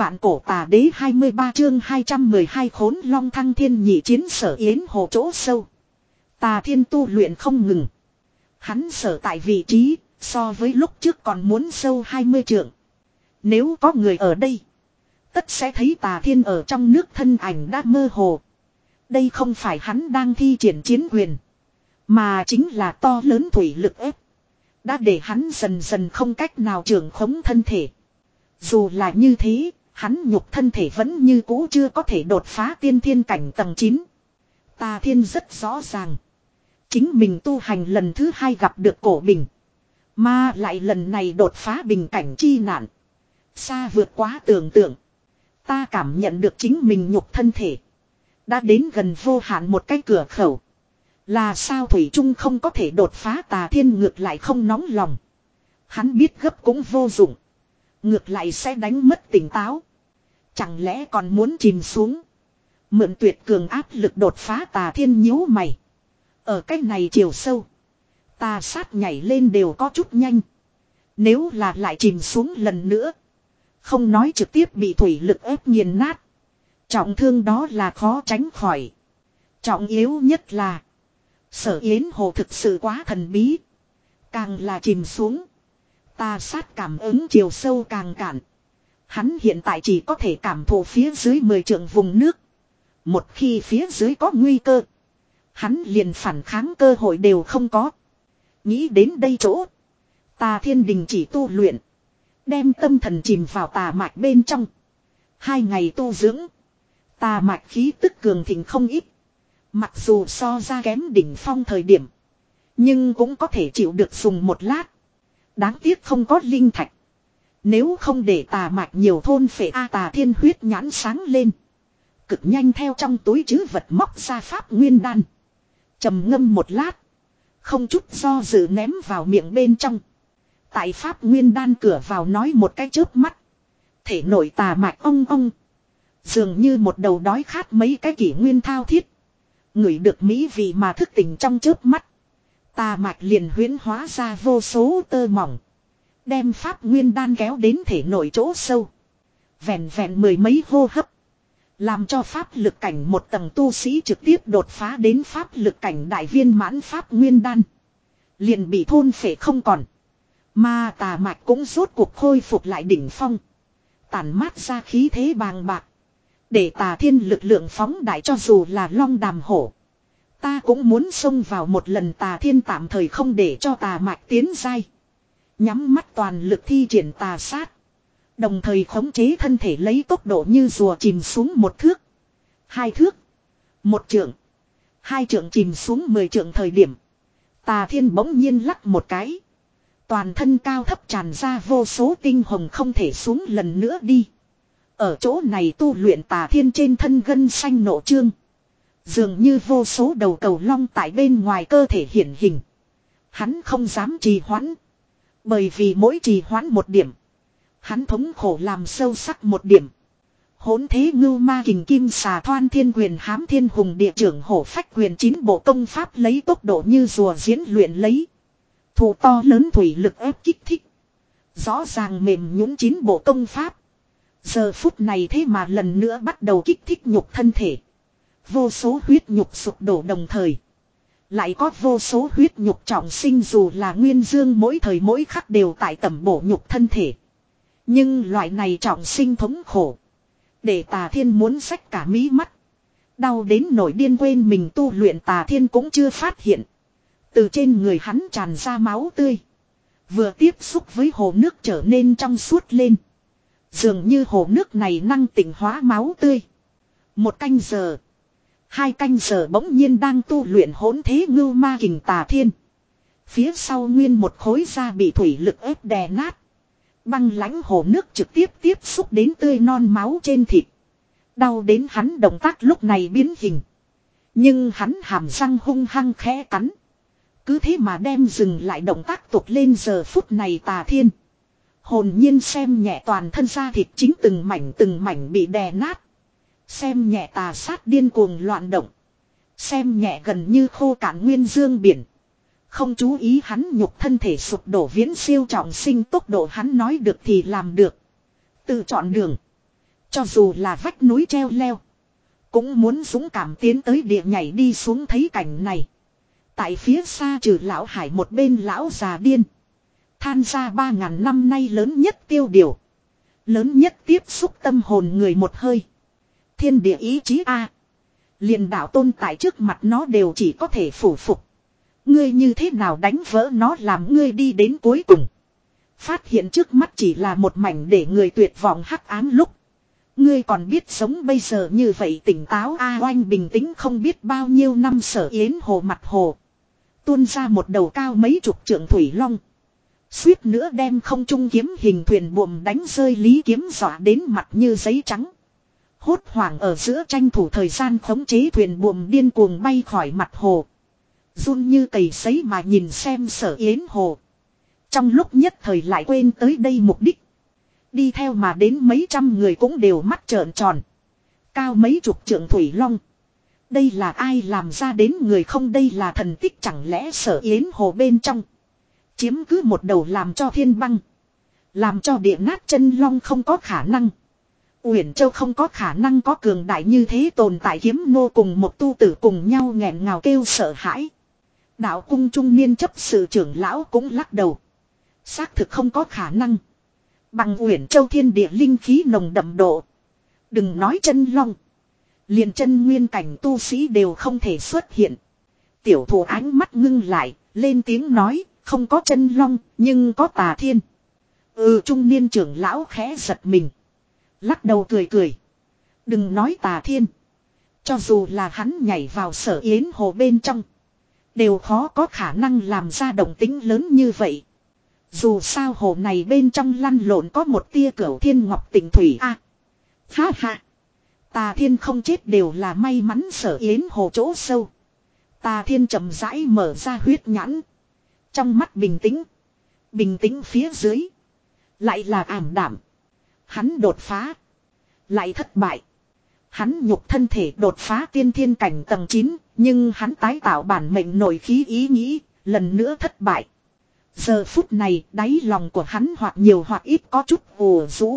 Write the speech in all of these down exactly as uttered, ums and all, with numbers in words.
Vạn cổ tà đế hai mươi ba chương hai trăm mười hai khốn long thăng thiên nhị chiến sở yến hồ chỗ sâu. Tà thiên tu luyện không ngừng. Hắn sở tại vị trí, so với lúc trước còn muốn sâu hai mươi trượng. Nếu có người ở đây, tất sẽ thấy tà thiên ở trong nước thân ảnh đã mơ hồ. Đây không phải hắn đang thi triển chiến quyền, mà chính là to lớn thủy lực ép. Đã để hắn dần dần không cách nào trưởng khống thân thể. Dù là như thế, hắn nhục thân thể vẫn như cũ chưa có thể đột phá tiên thiên cảnh tầng chín. Tà thiên rất rõ ràng. Chính mình tu hành lần thứ hai gặp được cổ bình. Mà lại lần này đột phá bình cảnh chi nạn. Xa vượt quá tưởng tượng. Ta cảm nhận được chính mình nhục thân thể. Đã đến gần vô hạn một cái cửa khẩu. Là sao Thủy Trung không có thể đột phá tà thiên ngược lại không nóng lòng. Hắn biết gấp cũng vô dụng. Ngược lại sẽ đánh mất tỉnh táo. Chẳng lẽ còn muốn chìm xuống. Mượn tuyệt cường áp lực đột phá tà thiên nhíu mày. Ở cách này chiều sâu. Tà sát nhảy lên đều có chút nhanh. Nếu là lại chìm xuống lần nữa. Không nói trực tiếp bị thủy lực ép nghiền nát. Trọng thương đó là khó tránh khỏi. Trọng yếu nhất là. Sở Yến Hồ thực sự quá thần bí. Càng là chìm xuống. Tà sát cảm ứng chiều sâu càng cạn. Hắn hiện tại chỉ có thể cảm thụ phía dưới mười trượng vùng nước. Một khi phía dưới có nguy cơ. Hắn liền phản kháng cơ hội đều không có. Nghĩ đến đây chỗ. Tà thiên đình chỉ tu luyện. Đem tâm thần chìm vào tà mạch bên trong. Hai ngày tu dưỡng. Tà mạch khí tức cường thịnh không ít. Mặc dù so ra kém đỉnh phong thời điểm. Nhưng cũng có thể chịu được dùng một lát. Đáng tiếc không có linh thạch. Nếu không để tà mạch nhiều thôn phệ A tà thiên huyết nhãn sáng lên. Cực nhanh theo trong túi chứ vật móc ra pháp nguyên đan. Trầm ngâm một lát. Không chút do dự ném vào miệng bên trong. Tại pháp nguyên đan cửa vào nói một cái chớp mắt. Thể nội tà mạch ong ong. Dường như một đầu đói khát mấy cái kỷ nguyên thao thiết. Ngửi được mỹ vị mà thức tỉnh trong chớp mắt. Tà mạch liền huyễn hóa ra vô số tơ mỏng. Đem pháp nguyên đan kéo đến thể nội chỗ sâu. Vẹn vẹn mười mấy hô hấp. Làm cho pháp lực cảnh một tầng tu sĩ trực tiếp đột phá đến pháp lực cảnh đại viên mãn pháp nguyên đan. Liền bị thôn phệ không còn. Mà tà mạch cũng rốt cuộc khôi phục lại đỉnh phong. Tản mát ra khí thế bàng bạc. Để tà thiên lực lượng phóng đại cho dù là long đàm hổ. Ta cũng muốn xông vào một lần tà thiên tạm thời không để cho tà mạch tiến dai. Nhắm mắt toàn lực thi triển tà sát. Đồng thời khống chế thân thể lấy tốc độ như rùa chìm xuống một thước. Hai thước. Một trượng. Hai trượng chìm xuống mười trượng thời điểm. Tà thiên bỗng nhiên lắc một cái. Toàn thân cao thấp tràn ra vô số tinh hồng không thể xuống lần nữa đi. Ở chỗ này tu luyện tà thiên trên thân gân xanh nộ trương. Dường như vô số đầu cầu long tại bên ngoài cơ thể hiển hình. Hắn không dám trì hoãn. Bởi vì mỗi trì hoãn một điểm. Hắn thống khổ làm sâu sắc một điểm. Hỗn thế ngưu ma kình kim xà thoan thiên quyền hám thiên hùng địa trưởng hổ phách quyền chín bộ công pháp lấy tốc độ như rùa diễn luyện lấy. Thủ to lớn thủy lực ép kích thích. Rõ ràng mềm nhũn chín bộ công pháp. Giờ phút này thế mà lần nữa bắt đầu kích thích nhục thân thể. Vô số huyết nhục sụp đổ đồng thời. Lại có vô số huyết nhục trọng sinh dù là nguyên dương mỗi thời mỗi khắc đều tại tẩm bổ nhục thân thể. Nhưng loại này trọng sinh thống khổ. Để tà thiên muốn xách cả mí mắt. Đau đến nổi điên quên mình tu luyện tà thiên cũng chưa phát hiện. Từ trên người hắn tràn ra máu tươi. Vừa tiếp xúc với hồ nước trở nên trong suốt lên. Dường như hồ nước này năng tịnh hóa máu tươi. Một canh giờ. Hai canh giờ bỗng nhiên đang tu luyện hỗn thế ngưu ma kình tà thiên. Phía sau nguyên một khối da bị thủy lực ép đè nát. Băng lãnh hồ nước trực tiếp tiếp xúc đến tươi non máu trên thịt. Đau đến hắn động tác lúc này biến hình. Nhưng hắn hàm răng hung hăng khẽ cắn. Cứ thế mà đem dừng lại động tác tục lên giờ phút này tà thiên. Hồn nhiên xem nhẹ toàn thân da thịt chính từng mảnh từng mảnh bị đè nát. Xem nhẹ tà sát điên cuồng loạn động. Xem nhẹ gần như khô cạn nguyên dương biển. Không chú ý hắn nhục thân thể sụp đổ viễn siêu trọng sinh tốc độ hắn nói được thì làm được. Tự chọn đường. Cho dù là vách núi treo leo. Cũng muốn dũng cảm tiến tới địa nhảy đi xuống thấy cảnh này. Tại phía xa trừ lão hải một bên lão già điên. Than ra ba ngàn năm nay lớn nhất tiêu điều. Lớn nhất tiếp xúc tâm hồn người một hơi. Thiên địa ý chí A. Liền đạo tôn tại trước mặt nó đều chỉ có thể phủ phục. Ngươi như thế nào đánh vỡ nó làm ngươi đi đến cuối cùng. Phát hiện trước mắt chỉ là một mảnh để người tuyệt vọng hắc ám lúc. Ngươi còn biết sống bây giờ như vậy tỉnh táo A Oanh bình tĩnh không biết bao nhiêu năm Sở Yến hồ mặt hồ. Tuôn ra một đầu cao mấy chục trượng thủy long. Suýt nữa đem không trung kiếm hình thuyền buồm đánh rơi Lý Kiếm dọa đến mặt như giấy trắng. Hốt hoảng ở giữa tranh thủ thời gian khống chế thuyền buồm điên cuồng bay khỏi mặt hồ. Run như cầy sấy mà nhìn xem Sở Yến hồ. Trong lúc nhất thời lại quên tới đây mục đích. Đi theo mà đến mấy trăm người cũng đều mắt trợn tròn. Cao mấy chục trượng thủy long. Đây là ai làm ra đến người không đây là thần tích chẳng lẽ Sở Yến hồ bên trong. Chiếm cứ một đầu làm cho thiên băng. Làm cho địa nát chân long không có khả năng. Uyển Châu không có khả năng có cường đại như thế tồn tại kiếm nô cùng một tu tử cùng nhau nghẹn ngào kêu sợ hãi. Đạo cung trung niên chấp sự trưởng lão cũng lắc đầu. Xác thực không có khả năng. Bằng Uyển Châu thiên địa linh khí nồng đậm độ. Đừng nói chân long. Liền chân nguyên cảnh tu sĩ đều không thể xuất hiện. Tiểu thủ ánh mắt ngưng lại, lên tiếng nói, không có chân long, nhưng có tà thiên. Ừ trung niên trưởng lão khẽ giật mình. Lắc đầu cười cười. Đừng nói tà thiên. Cho dù là hắn nhảy vào Sở Yến hồ bên trong. Đều khó có khả năng làm ra động tính lớn như vậy. Dù sao hồ này bên trong lăn lộn có một tia cửu thiên ngọc tịnh thủy a. À, ha ha. Tà thiên không chết đều là may mắn Sở Yến hồ chỗ sâu. Tà thiên chậm rãi mở ra huyết nhãn. Trong mắt bình tĩnh. Bình tĩnh phía dưới. Lại là ảm đạm. Hắn đột phá. Lại thất bại. Hắn nhục thân thể đột phá tiên thiên cảnh tầng chín. Nhưng hắn tái tạo bản mệnh nội khí ý nghĩ. Lần nữa thất bại. Giờ phút này đáy lòng của hắn hoặc nhiều hoặc ít có chút ù rũ.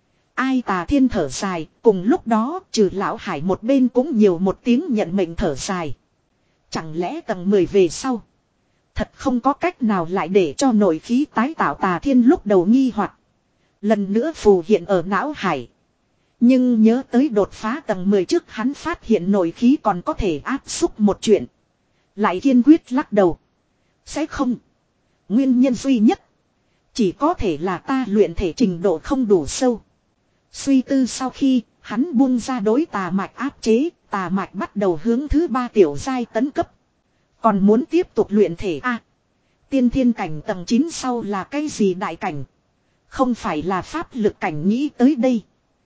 Ai tà thiên thở dài. Cùng lúc đó trừ lão hải một bên cũng nhiều một tiếng nhận mệnh thở dài. Chẳng lẽ tầng mười về sau. Thật không có cách nào lại để cho nội khí tái tạo tà thiên lúc đầu nghi hoặc lần nữa phù hiện ở não hải. Nhưng nhớ tới đột phá tầng mười trước hắn phát hiện nội khí còn có thể áp xúc một chuyện. Lại kiên quyết lắc đầu. Sẽ không. Nguyên nhân duy nhất. Chỉ có thể là ta luyện thể trình độ không đủ sâu. Suy tư sau khi hắn buông ra đối tà mạch áp chế. Tà mạch bắt đầu hướng thứ ba tiểu giai tấn cấp. Còn muốn tiếp tục luyện thể a à, tiên thiên cảnh tầng chín sau là cái gì đại cảnh. Không phải là pháp lực cảnh nghĩ tới đây.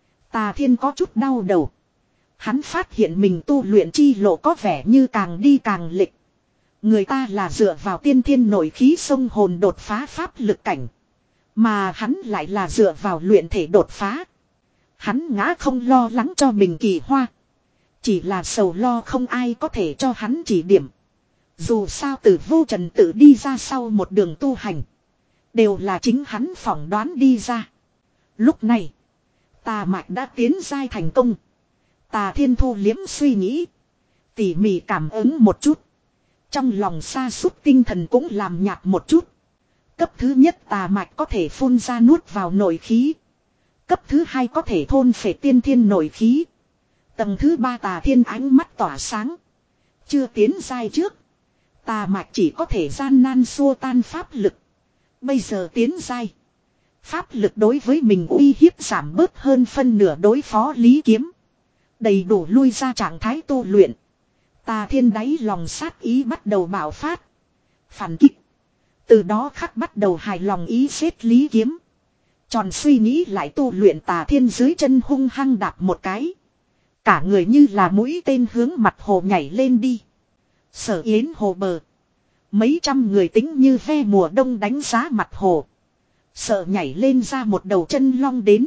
Tà thiên có chút đau đầu. Hắn phát hiện mình tu luyện chi lộ có vẻ như càng đi càng lệch. Người ta là dựa vào tiên thiên nội khí sông hồn đột phá pháp lực cảnh. Mà hắn lại là dựa vào luyện thể đột phá. Hắn ngã không lo lắng cho mình kỳ hoa. Chỉ là sầu lo không ai có thể cho hắn chỉ điểm. Dù sao từ vô trần tự đi ra sau một đường tu hành. Đều là chính hắn phỏng đoán đi ra. Lúc này. Tà mạch đã tiến giai thành công. Tà thiên thu liếm suy nghĩ. Tỉ mỉ cảm ứng một chút. Trong lòng sa sút tinh thần cũng làm nhạt một chút. Cấp thứ nhất tà mạch có thể phun ra nuốt vào nội khí. Cấp thứ hai có thể thôn phệ tiên thiên nội khí. Tầng thứ ba tà thiên ánh mắt tỏa sáng. Chưa tiến giai trước. Tà mạch chỉ có thể gian nan xua tan pháp lực. Bây giờ tiến giai. Pháp lực đối với mình uy hiếp giảm bớt hơn phân nửa đối phó Lý Kiếm. Đầy đủ lui ra trạng thái tu luyện. Tà thiên đáy lòng sát ý bắt đầu bạo phát. Phản kích. Từ đó khắc bắt đầu hài lòng ý xếp Lý Kiếm. Tròn suy nghĩ lại tu luyện tà thiên dưới chân hung hăng đạp một cái. Cả người như là mũi tên hướng mặt hồ nhảy lên đi. Sở Yến hồ bờ. Mấy trăm người tính như ve mùa đông đánh giá mặt hồ. Sợ nhảy lên ra một đầu chân long đến.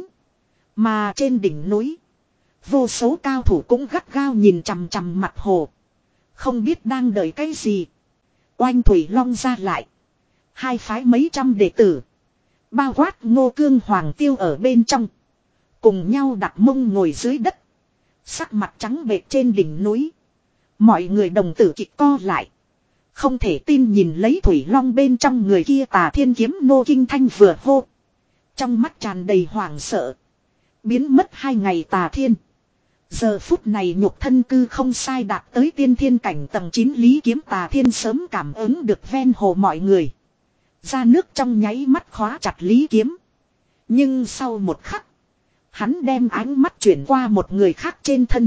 Mà trên đỉnh núi. Vô số cao thủ cũng gắt gao nhìn chằm chằm mặt hồ. Không biết đang đợi cái gì. Oanh thủy long ra lại. Hai phái mấy trăm đệ tử. Bao quát Ngô Cương Hoàng Tiêu ở bên trong. Cùng nhau đặt mông ngồi dưới đất. Sắc mặt trắng bệch trên đỉnh núi. Mọi người đồng tử kịch co lại. Không thể tin nhìn lấy thủy long bên trong người kia Tà Thiên kiếm nô kinh thanh vừa hô. Trong mắt tràn đầy hoảng sợ. Biến mất hai ngày Tà Thiên. Giờ phút này nhục thân cư không sai đạt tới tiên thiên cảnh tầng chín Lý Kiếm Tà Thiên sớm cảm ứng được ven hồ mọi người. Ra nước trong nháy mắt khóa chặt Lý Kiếm. Nhưng sau một khắc. Hắn đem ánh mắt chuyển qua một người khác trên thân.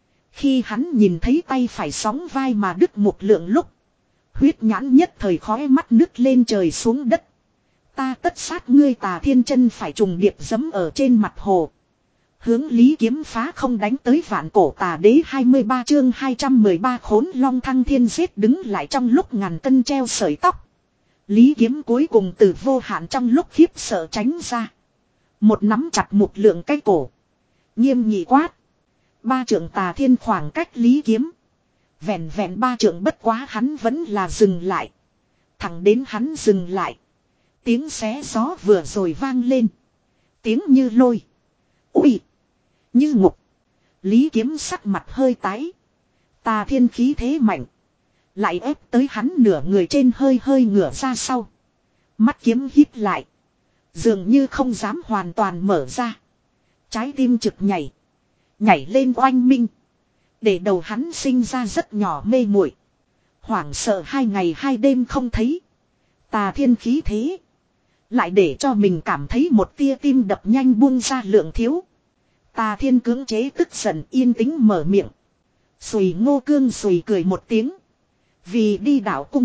Khi hắn nhìn thấy tay phải sóng vai mà đứt một lượng lúc. Huyết nhãn nhất thời khói mắt nứt lên trời xuống đất. Ta tất sát ngươi Tà Thiên chân phải trùng điệp giẫm ở trên mặt hồ. Hướng Lý Kiếm phá không đánh tới vạn cổ tà đế hai mươi ba chương hai trăm mười ba khốn long thăng thiên giết đứng lại trong lúc ngàn cân treo sợi tóc. Lý Kiếm cuối cùng từ vô hạn trong lúc khiếp sợ tránh ra. Một nắm chặt một lượng cái cổ. Nghiêm nghị quát. Ba trượng Tà Thiên khoảng cách Lý Kiếm. Vẹn vẹn ba trượng bất quá hắn vẫn là dừng lại. Thẳng đến hắn dừng lại. Tiếng xé gió vừa rồi vang lên. Tiếng như lôi. Ui. Như ngục. Lý Kiếm sắc mặt hơi tái. Tà Thiên khí thế mạnh. Lại ép tới hắn nửa người trên hơi hơi ngửa ra sau. Mắt kiếm híp lại. Dường như không dám hoàn toàn mở ra. Trái tim trực nhảy. Nhảy lên oanh minh. Để đầu hắn sinh ra rất nhỏ mê muội. Hoảng sợ hai ngày hai đêm không thấy. Tà Thiên khí thế. Lại để cho mình cảm thấy một tia tim đập nhanh buông ra lượng thiếu. Tà Thiên cưỡng chế tức giận yên tĩnh mở miệng. Xùy Ngô Cương xùy cười một tiếng. Vì đi đảo cung.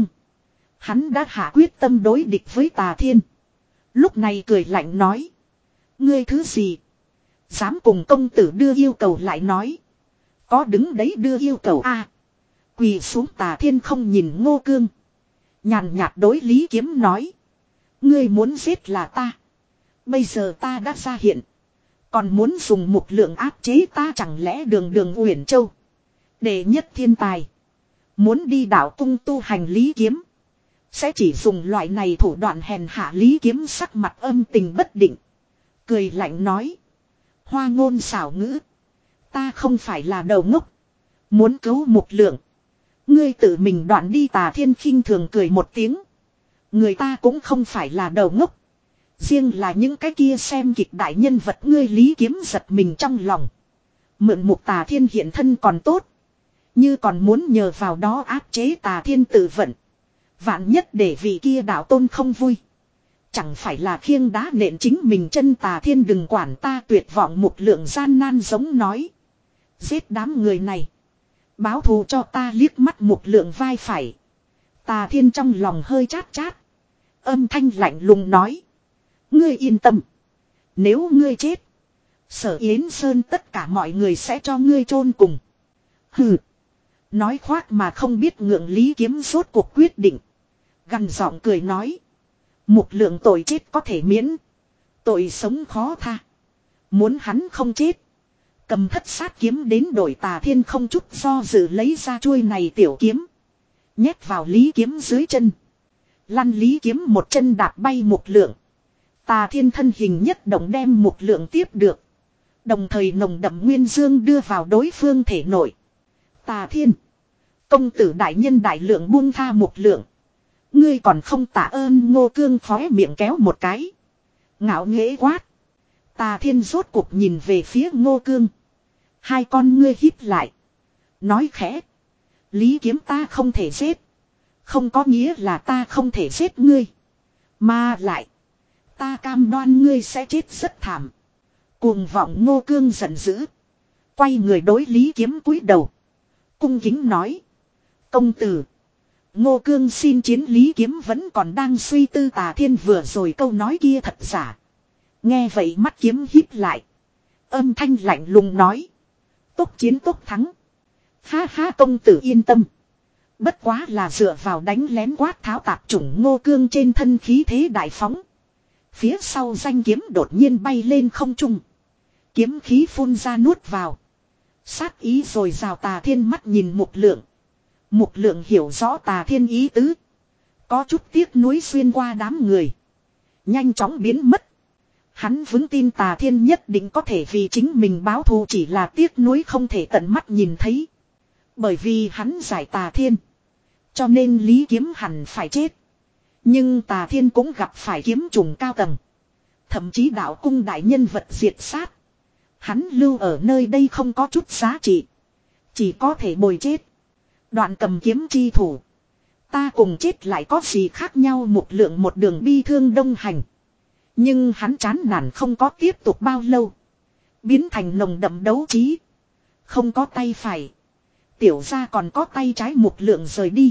Hắn đã hạ quyết tâm đối địch với Tà Thiên. Lúc này cười lạnh nói. Ngươi thứ gì? Dám cùng công tử đưa yêu cầu lại nói. Có đứng đấy đưa yêu cầu a à, quỳ xuống Tà Thiên không nhìn Ngô Cương. Nhàn nhạt đối Lý Kiếm nói. Ngươi muốn giết là ta. Bây giờ ta đã ra hiện. Còn muốn dùng một lượng áp chế ta chẳng lẽ đường đường Uyển Châu. Đệ nhất thiên tài. Muốn đi đảo cung tu hành Lý Kiếm. Sẽ chỉ dùng loại này thủ đoạn hèn hạ. Lý Kiếm sắc mặt âm tình bất định. Cười lạnh nói. Hoa ngôn xảo ngữ. Ta không phải là đầu ngốc. Muốn cứu một lượng. Ngươi tự mình đoạn đi. Tà Thiên khinh thường cười một tiếng. Người ta cũng không phải là đầu ngốc. Riêng là những cái kia xem kịch đại nhân vật ngươi Lý Kiếm giật mình trong lòng. Mượn một Tà Thiên hiện thân còn tốt. Như còn muốn nhờ vào đó áp chế Tà Thiên tự vận. Vạn nhất để vị kia đạo tôn không vui. Chẳng phải là khiêng đá nện chính mình chân. Tà Thiên đừng quản ta tuyệt vọng một lượng gian nan giống nói. Giết đám người này. Báo thù cho ta liếc mắt một lượng vai phải. Tà Thiên trong lòng hơi chát chát. Âm thanh lạnh lùng nói. Ngươi yên tâm. Nếu ngươi chết. Sở Yến Sơn tất cả mọi người sẽ cho ngươi chôn cùng. Hừ. Nói khoác mà không biết ngượng. Lý Kiếm rốt cuộc quyết định. Gằn giọng cười nói. Một lượng tội chết có thể miễn. Tội sống khó tha. Muốn hắn không chết. Cầm thất sát kiếm đến đổi. Tà Thiên không chút do dự lấy ra chuôi này tiểu kiếm. Nhét vào Lý Kiếm dưới chân. Lăn Lý Kiếm một chân đạp bay một lượng. Tà Thiên thân hình nhất động đem một lượng tiếp được. Đồng thời nồng đậm nguyên dương đưa vào đối phương thể nội. Tà Thiên. Công tử đại nhân đại lượng buông tha một lượng. Ngươi còn không tạ ơn. Ngô Cương khóe miệng kéo một cái. Ngạo nghễ quát. Tà Thiên rốt cuộc nhìn về phía Ngô Cương. Hai con ngươi híp lại. Nói khẽ. Lý Kiếm ta không thể giết. Không có nghĩa là ta không thể giết ngươi. Mà lại. Ta cam đoan ngươi sẽ chết rất thảm. Cuồng vọng Ngô Cương giận dữ. Quay người đối Lý Kiếm cúi đầu. Cung kính nói. Công tử. Ngô Cương xin chiến. Lý Kiếm vẫn còn đang suy tư Tà Thiên vừa rồi câu nói kia thật giả. Nghe vậy mắt kiếm híp lại. Âm thanh lạnh lùng nói. Tốc chiến tốc thắng. Ha ha công tử yên tâm. Bất quá là dựa vào đánh lén quát tháo tạp chủng. Ngô Cương trên thân khí thế đại phóng. Phía sau danh kiếm đột nhiên bay lên không trung. Kiếm khí phun ra nuốt vào. Sát ý rồi rào. Tà Thiên mắt nhìn một lượng. Một lượng hiểu rõ Tà Thiên ý tứ. Có chút tiếc nuối xuyên qua đám người. Nhanh chóng biến mất. Hắn vững tin Tà Thiên nhất định có thể vì chính mình báo thù, chỉ là tiếc nuối không thể tận mắt nhìn thấy. Bởi vì hắn giải Tà Thiên, cho nên Lý Kiếm hẳn phải chết. Nhưng Tà Thiên cũng gặp phải kiếm trùng cao tầng, thậm chí đạo cung đại nhân vật diệt sát. Hắn lưu ở nơi đây không có chút giá trị, chỉ có thể bồi chết. Đoạn cầm kiếm chi thủ, ta cùng chết lại có gì khác nhau, một lượng một đường bi thương đông hành. Nhưng hắn chán nản không có tiếp tục bao lâu, biến thành nồng đậm đấu trí. Không có tay phải, tiểu ra còn có tay trái, một lượng rời đi.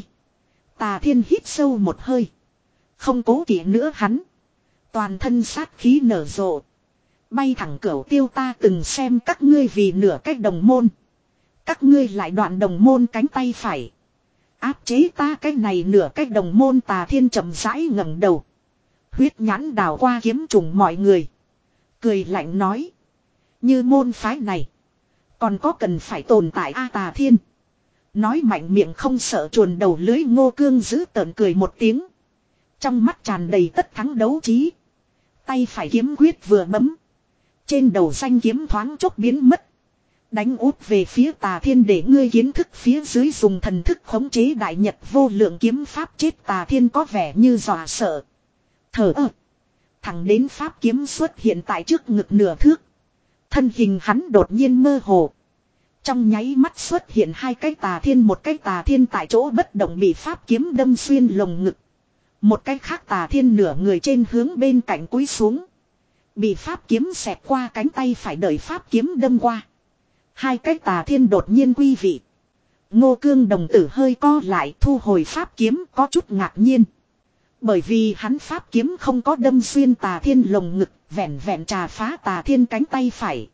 Tà Thiên hít sâu một hơi, không cố kỵ nữa hắn, toàn thân sát khí nở rộ, bay thẳng Cửu Tiêu. Ta từng xem các ngươi vì nửa cách đồng môn, các ngươi lại đoạn đồng môn cánh tay phải, áp chế ta cái này nửa cách đồng môn. Tà Thiên chậm rãi ngẩng đầu, huyết nhãn đảo qua kiếm trùng mọi người, cười lạnh nói: như môn phái này còn có cần phải tồn tại a? Tà Thiên nói mạnh miệng không sợ chuồn đầu lưới. Ngô Cương giữ tợn cười một tiếng, trong mắt tràn đầy tất thắng đấu trí. Tay phải kiếm quyết vừa bấm, trên đầu danh kiếm thoáng chốc biến mất, đánh út về phía Tà Thiên. Để ngươi kiến thức phía dưới dùng thần thức khống chế đại nhật vô lượng kiếm pháp. Chết. Tà Thiên có vẻ như dọa sợ, thở ơ, thẳng đến pháp kiếm xuất hiện tại trước ngực nửa thước, thân hình hắn đột nhiên mơ hồ, trong nháy mắt xuất hiện hai cái Tà Thiên. Một cái Tà Thiên tại chỗ bất động bị pháp kiếm đâm xuyên lồng ngực, một cái khác Tà Thiên nửa người trên hướng bên cạnh cúi xuống, bị pháp kiếm xẹt qua cánh tay phải. Đợi pháp kiếm đâm qua, hai cái Tà Thiên đột nhiên quy vị. Ngô Cương đồng tử hơi co lại, thu hồi pháp kiếm, có chút ngạc nhiên. Bởi vì hắn pháp kiếm không có đâm xuyên Tà Thiên lồng ngực, vẹn vẹn trà phá Tà Thiên cánh tay phải.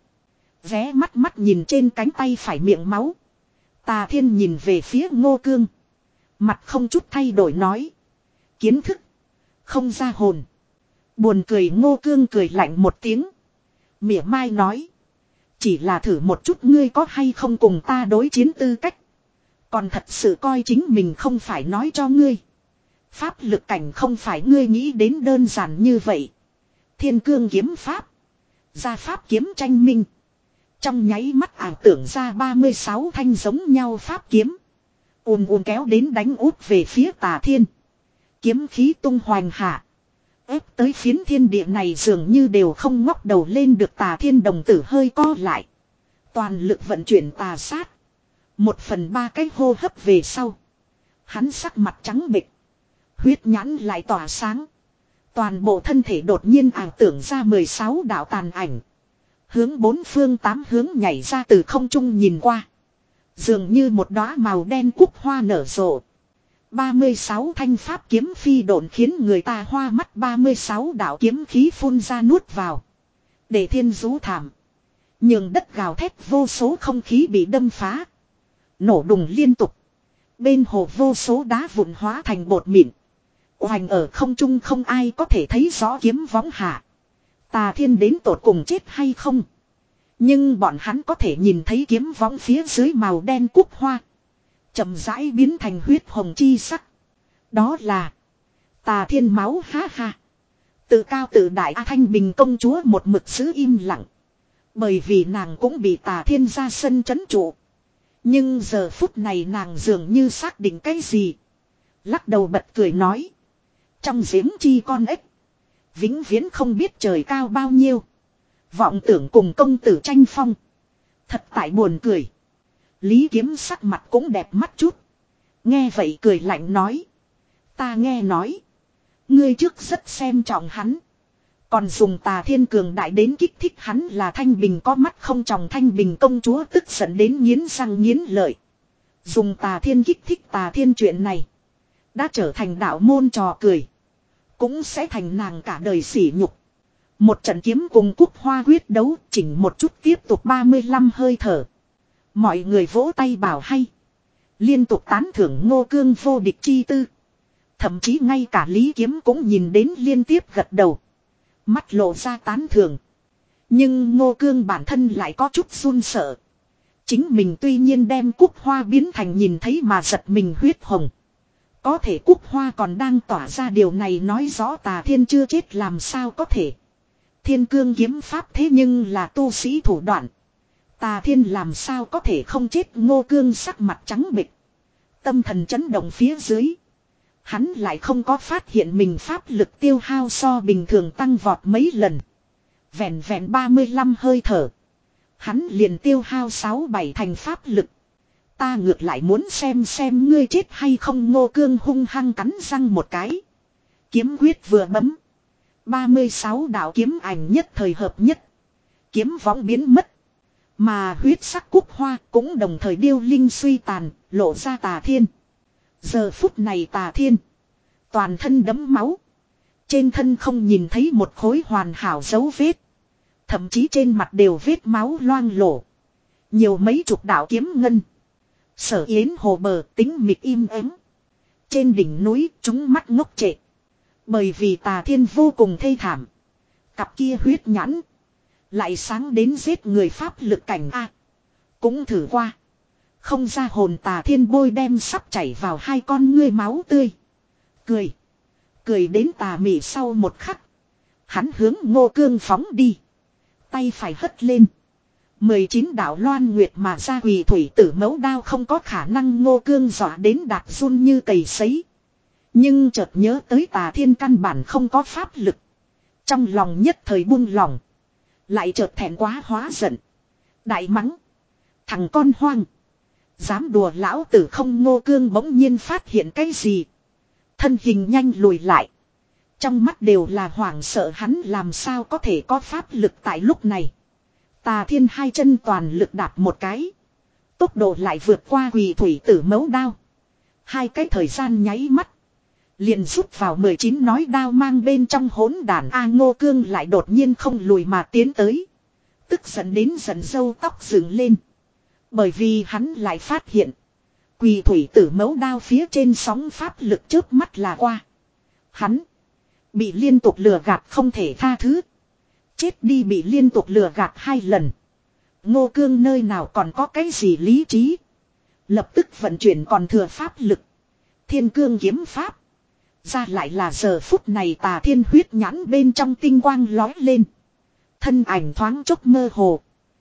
Vé mắt mắt nhìn trên cánh tay phải miệng máu, Tà Thiên nhìn về phía Ngô Cương, mặt không chút thay đổi nói: kiến thức không ra hồn. Buồn cười. Ngô Cương cười lạnh một tiếng, mỉa mai nói: chỉ là thử một chút ngươi có hay không cùng ta đối chiến tư cách. Còn thật sự coi chính mình không phải nói cho ngươi, pháp lực cảnh không phải ngươi nghĩ đến đơn giản như vậy. Thiên cương kiếm pháp, gia pháp kiếm tranh minh, trong nháy mắt ảo tưởng ra ba mươi sáu thanh giống nhau pháp kiếm, ùn ùn kéo đến đánh út về phía Tà Thiên. Kiếm khí tung hoành hạ, ép tới phiến thiên địa này dường như đều không ngóc đầu lên được. Tà Thiên đồng tử hơi co lại, toàn lực vận chuyển tà sát. Một phần ba cái hô hấp về sau, hắn sắc mặt trắng bệch, huyết nhãn lại tỏa sáng, toàn bộ thân thể đột nhiên ảo tưởng ra mười sáu đạo tàn ảnh, hướng bốn phương tám hướng nhảy ra. Từ không trung nhìn qua, dường như một đóa màu đen cúc hoa nở rộ. ba mươi sáu thanh pháp kiếm phi độn khiến người ta hoa mắt. ba mươi sáu đạo kiếm khí phun ra nuốt vào, để thiên rú thảm, nhường đất gào thét. Vô số không khí bị đâm phá, nổ đùng liên tục. Bên hồ vô số đá vụn hóa thành bột mịn, oanh ở không trung, không ai có thể thấy rõ kiếm võng hạ Tà Thiên đến tột cùng chết hay không. Nhưng bọn hắn có thể nhìn thấy kiếm võng phía dưới màu đen cúc hoa chậm rãi biến thành huyết hồng chi sắc. Đó là Tà Thiên máu. Ha ha. Tự cao tự đại A Thanh Bình công chúa một mực giữ im lặng, bởi vì nàng cũng bị Tà Thiên ra sân trấn trụ. Nhưng giờ phút này nàng dường như xác định cái gì, lắc đầu bật cười nói: trong giếng chi con ếch, vĩnh viễn không biết trời cao bao nhiêu. Vọng tưởng cùng công tử tranh phong, thật tại buồn cười. Lý Kiếm sắc mặt cũng đẹp mắt chút, nghe vậy cười lạnh nói: ta nghe nói ngươi trước rất xem trọng hắn, còn dùng Tà Thiên cường đại đến kích thích hắn là Thanh Bình có mắt không tròng. Thanh Bình công chúa tức giận đến nghiến răng nghiến lợi. Dùng Tà Thiên kích thích Tà Thiên chuyện này đã trở thành đạo môn trò cười, cũng sẽ thành nàng cả đời sỉ nhục. Một trận kiếm cùng Cúc Hoa quyết đấu, chỉnh một chút tiếp tục ba mươi lăm hơi thở. Mọi người vỗ tay bảo hay, liên tục tán thưởng Ngô Cương vô địch chi tư. Thậm chí ngay cả Lý Kiếm cũng nhìn đến liên tiếp gật đầu, mắt lộ ra tán thưởng. Nhưng Ngô Cương bản thân lại có chút run sợ. Chính mình tuy nhiên đem Cúc Hoa biến thành nhìn thấy mà giật mình huyết hồng, có thể Cúc Hoa còn đang tỏa ra, điều này nói rõ Tà Thiên chưa chết làm sao có thể. Thiên cương kiếm pháp thế nhưng là tu sĩ thủ đoạn. Tà Thiên làm sao có thể không chết. Ngô Cương sắc mặt trắng bệch. Tâm thần chấn động phía dưới. Hắn lại không có phát hiện mình pháp lực tiêu hao so bình thường tăng vọt mấy lần. Vẹn vẹn ba mươi lăm hơi thở. Hắn liền tiêu hao sáu bảy thành pháp lực. Ta ngược lại muốn xem xem ngươi chết hay không. Ngô Cương hung hăng cắn răng một cái. Kiếm quyết vừa bấm. ba mươi sáu đạo kiếm ảnh nhất thời hợp nhất. Kiếm võng biến mất. Mà huyết sắc cúc hoa cũng đồng thời điêu linh suy tàn, lộ ra Tà Thiên. Giờ phút này Tà Thiên. Toàn thân đẫm máu. Trên thân không nhìn thấy một khối hoàn hảo dấu vết. Thậm chí trên mặt đều vết máu loang lổ. Nhiều mấy chục đạo kiếm ngân. Sở Yến hồ bờ tính mịt im ắng. Trên đỉnh núi chúng mắt ngốc trệ. Bởi vì Tà Thiên vô cùng thê thảm. Cặp kia huyết nhãn. Lại sáng đến giết người pháp lực cảnh A. Cũng thử qua. Không ra hồn. Tà Thiên bôi đem sắp chảy vào hai con ngươi máu tươi. Cười. Cười đến tà mị sau một khắc. Hắn hướng Ngô Cương phóng đi. Tay phải hất lên. mười chín đạo loan nguyệt mà ra quỳ thủy tử mẫu đao không có khả năng. Ngô Cương dọa đến đạp run như cầy sấy. Nhưng chợt nhớ tới Tà Thiên căn bản không có pháp lực. Trong lòng nhất thời buông lòng. Lại chợt thẹn quá hóa giận. Đại mắng. Thằng con hoang. Dám đùa lão tử không. Ngô Cương bỗng nhiên phát hiện cái gì. Thân hình nhanh lùi lại. Trong mắt đều là hoảng sợ. Hắn làm sao có thể có pháp lực tại lúc này. Tà Thiên hai chân toàn lực đạp một cái. Tốc độ lại vượt qua quỳ thủy tử mấu đao. Hai cái thời gian nháy mắt. Liền rút vào mười chín nói đao mang bên trong hỗn đàn. A Ngô Cương lại đột nhiên không lùi mà tiến tới. Tức giận đến giận râu tóc dựng lên. Bởi vì hắn lại phát hiện. Quỳ thủy tử mấu đao phía trên sóng pháp lực chớp mắt là qua. Hắn. Bị liên tục lừa gạt không thể tha thứ. Chết đi bị liên tục lừa gạt hai lần. Ngô Cương nơi nào còn có cái gì lý trí. Lập tức vận chuyển còn thừa pháp lực. Thiên cương kiếm pháp. Ra lại là giờ phút này Tà Thiên huyết nhãn bên trong tinh quang lói lên. Thân ảnh thoáng chốc mơ hồ.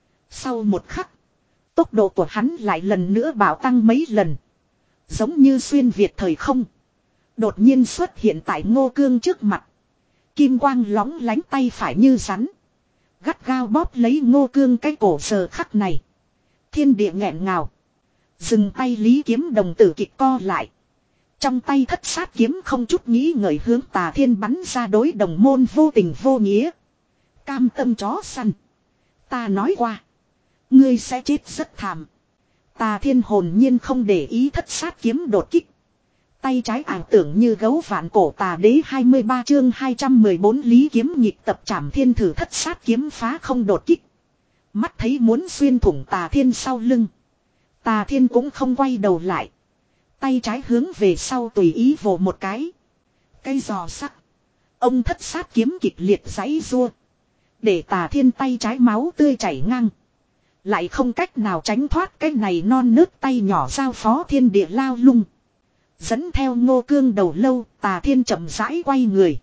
Sau một khắc. Tốc độ của hắn lại lần nữa bảo tăng mấy lần. Giống như xuyên việt thời không. Đột nhiên xuất hiện tại Ngô Cương trước mặt. Kim quang lóng lánh tay phải như rắn. Gắt gao bóp lấy Ngô Cương cái cổ giờ khắc này. Thiên địa nghẹn ngào. Dừng tay Lý Kiếm đồng tử kịch co lại. Trong tay thất sát kiếm không chút nghĩ ngợi hướng Tà Thiên bắn ra đối đồng môn vô tình vô nghĩa. Cam tâm chó săn. Ta nói qua. Ngươi sẽ chết rất thảm. Tà Thiên hồn nhiên không để ý thất sát kiếm đột kích. Tay trái ảo tưởng như gấu vạn cổ. Tà Đế hai mươi ba chương hai trăm mười bốn Lý Kiếm nhịp tập trảm thiên thử thất sát kiếm phá không đột kích. Mắt thấy muốn xuyên thủng Tà Thiên sau lưng. Tà Thiên cũng không quay đầu lại. Tay trái hướng về sau tùy ý vồ một cái. Cây giò sắc. Ông thất sát kiếm kịch liệt giãy giụa. Để Tà Thiên tay trái máu tươi chảy ngang. Lại không cách nào tránh thoát cái này non nớt tay nhỏ giao phó thiên địa lao lung. Dẫn theo Ngô Cương đầu lâu, Tà Thiên chậm rãi quay người.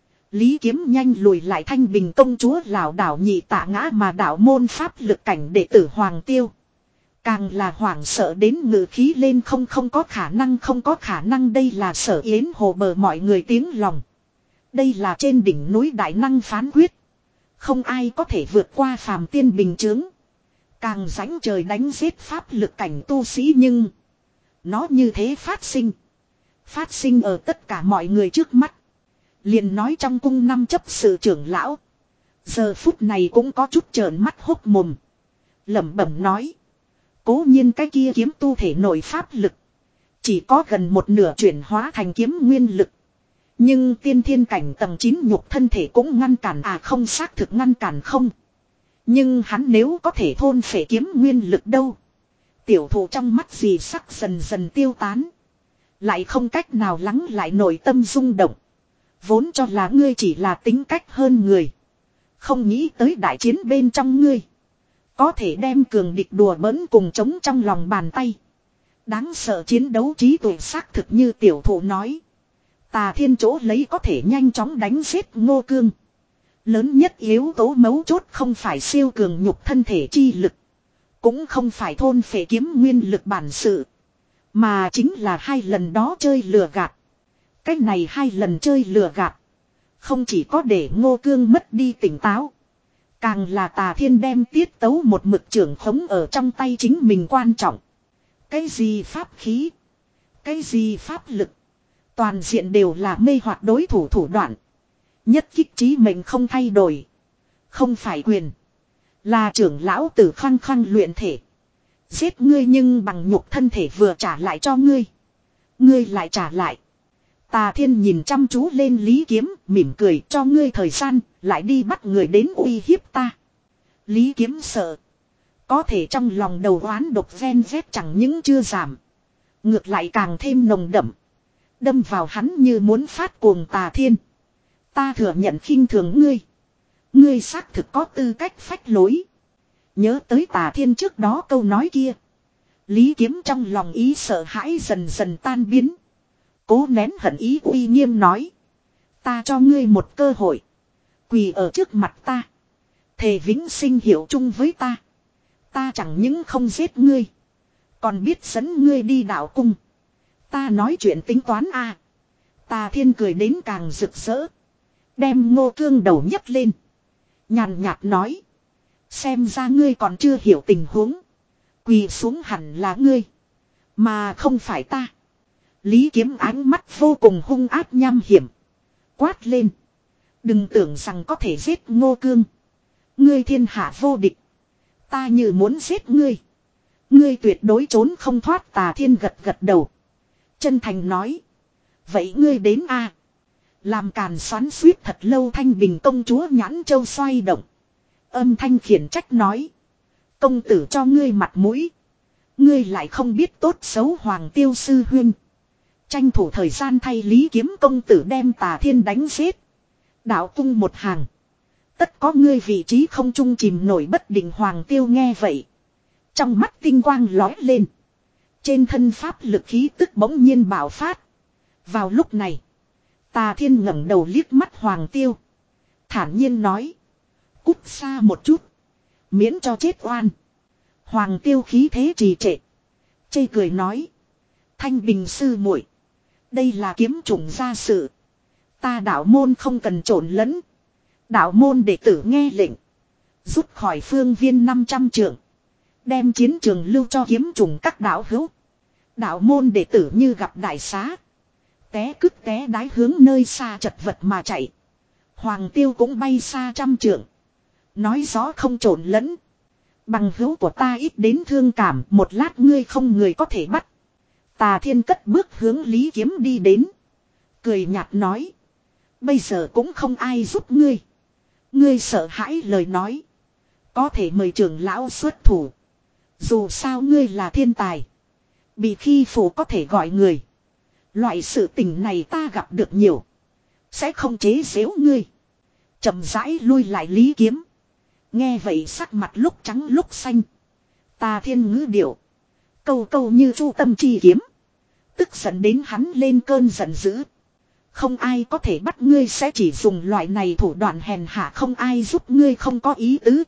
Lý Kiếm nhanh lùi lại. Thanh Bình công chúa lảo đảo nhị tạ ngã mà đạo môn pháp lực cảnh đệ tử Hoàng Tiêu. Càng là hoảng sợ đến ngự khí lên. Không không có khả năng, không có khả năng. Đây là Sở Yến hồ bờ mọi người tiếng lòng. Đây là trên đỉnh núi đại năng phán quyết. Không ai có thể vượt qua phàm tiên bình chướng. Càng rãnh trời đánh giết pháp lực cảnh tu sĩ, nhưng nó như thế phát sinh. Phát sinh ở tất cả mọi người trước mắt. Liền nói trong cung năm chấp sự trưởng lão. Giờ phút này cũng có chút trợn mắt hốc mồm. Lẩm bẩm nói. Cố nhiên cái kia kiếm tu thể nội pháp lực. Chỉ có gần một nửa chuyển hóa thành kiếm nguyên lực. Nhưng tiên thiên cảnh tầng chín nhục thân thể cũng ngăn cản à không xác thực ngăn cản không. Nhưng hắn nếu có thể thôn phệ kiếm nguyên lực đâu. Tiểu thụ trong mắt gì sắc dần dần tiêu tán. Lại không cách nào lắng lại nội tâm rung động. Vốn cho là ngươi chỉ là tính cách hơn người. Không nghĩ tới đại chiến bên trong ngươi. Có thể đem cường địch đùa bỡn cùng chống trong lòng bàn tay. Đáng sợ chiến đấu trí tuệ xác thực như tiểu thụ nói. Tà Thiên chỗ lấy có thể nhanh chóng đánh giết Ngô Cương. Lớn nhất yếu tố mấu chốt không phải siêu cường nhục thân thể chi lực. Cũng không phải thôn phệ kiếm nguyên lực bản sự. Mà chính là hai lần đó chơi lừa gạt. Cái này hai lần chơi lừa gạt. Không chỉ có để Ngô Cương mất đi tỉnh táo. Càng là Tà Thiên đem tiết tấu một mực trưởng khống ở trong tay chính mình quan trọng. Cái gì pháp khí. Cái gì pháp lực. Toàn diện đều là mê hoặc đối thủ thủ đoạn. Nhất kích trí mệnh không thay đổi. Không phải quyền. Là trưởng lão tử khăng khăng luyện thể. Giết ngươi nhưng bằng nhục thân thể vừa trả lại cho ngươi. Ngươi lại trả lại. Tà Thiên nhìn chăm chú lên Lý Kiếm, mỉm cười cho ngươi thời gian, lại đi bắt người đến uy hiếp ta. Lý Kiếm sợ. Có thể trong lòng đầu oán độc ven vét chẳng những chưa giảm. Ngược lại càng thêm nồng đậm. Đâm vào hắn như muốn phát cuồng Tà Thiên. Ta thừa nhận khinh thường ngươi. Ngươi xác thực có tư cách phách lối. Nhớ tới Tà Thiên trước đó câu nói kia. Lý Kiếm trong lòng ý sợ hãi dần dần tan biến. Cố nén hận ý uy nghiêm nói. Ta cho ngươi một cơ hội. Quỳ ở trước mặt ta. Thề vĩnh sinh hiệu chung với ta. Ta chẳng những không giết ngươi. Còn biết dẫn ngươi đi đạo cung. Ta nói chuyện tính toán a. À. Tà Thiên cười đến càng rực rỡ. Đem Ngô Cương đầu nhấc lên. Nhàn nhạt nói. Xem ra ngươi còn chưa hiểu tình huống. Quỳ xuống hẳn là ngươi. Mà không phải ta. Lý Kiếm ánh mắt vô cùng hung ác nham hiểm. Quát lên. Đừng tưởng rằng có thể giết Ngô Cương. Ngươi thiên hạ vô địch. Ta như muốn giết ngươi. Ngươi tuyệt đối trốn không thoát. Tà Thiên gật gật đầu. Chân thành nói. Vậy ngươi đến a à? Làm càn xoắn suýt thật lâu Thanh Bình công chúa nhãn châu xoay động. Âm thanh khiển trách nói. Công tử cho ngươi mặt mũi. Ngươi lại không biết tốt xấu Hoàng Tiêu sư huynh. Tranh thủ thời gian thay Lý Kiếm công tử đem Tà Thiên đánh giết. Đạo cung một hàng. Tất có ngươi vị trí không trung chìm nổi bất định. Hoàng Tiêu nghe vậy. Trong mắt tinh quang lói lên. Trên thân pháp lực khí tức bỗng nhiên bạo phát. Vào lúc này. Tà Thiên ngẩng đầu liếc mắt Hoàng Tiêu. Thản nhiên nói. Cút xa một chút. Miễn cho chết oan. Hoàng Tiêu khí thế trì trệ. Chê cười nói. Thanh Bình sư muội, đây là kiếm chủng gia sự. Ta đạo môn không cần trộn lẫn. Đạo môn đệ tử nghe lệnh. Rút khỏi phương viên năm trăm trượng. Đem chiến trường lưu cho kiếm chủng các đạo hữu. Đạo môn đệ tử như gặp đại xá. Té cứt té đái hướng nơi xa chật vật mà chạy. Hoàng Tiêu cũng bay xa trăm trượng. Nói rõ không trộn lẫn. Bằng hữu của ta ít đến thương cảm. Một lát ngươi không người có thể bắt. Tà Thiên cất bước hướng Lý Kiếm đi đến. Cười nhạt nói. Bây giờ cũng không ai giúp ngươi. Ngươi sợ hãi lời nói. Có thể mời trưởng lão xuất thủ. Dù sao ngươi là thiên tài. Bị khi phụ có thể gọi người. Loại sự tình này ta gặp được nhiều. Sẽ không chế giễu ngươi. Chậm rãi lui lại Lý Kiếm. Nghe vậy sắc mặt lúc trắng lúc xanh. Tà Thiên ngữ điệu. Câu câu như chu tâm chi kiếm. Tức giận đến hắn lên cơn giận dữ. Không ai có thể bắt ngươi sẽ chỉ dùng loại này thủ đoạn hèn hạ. Không ai giúp ngươi không có ý tứ.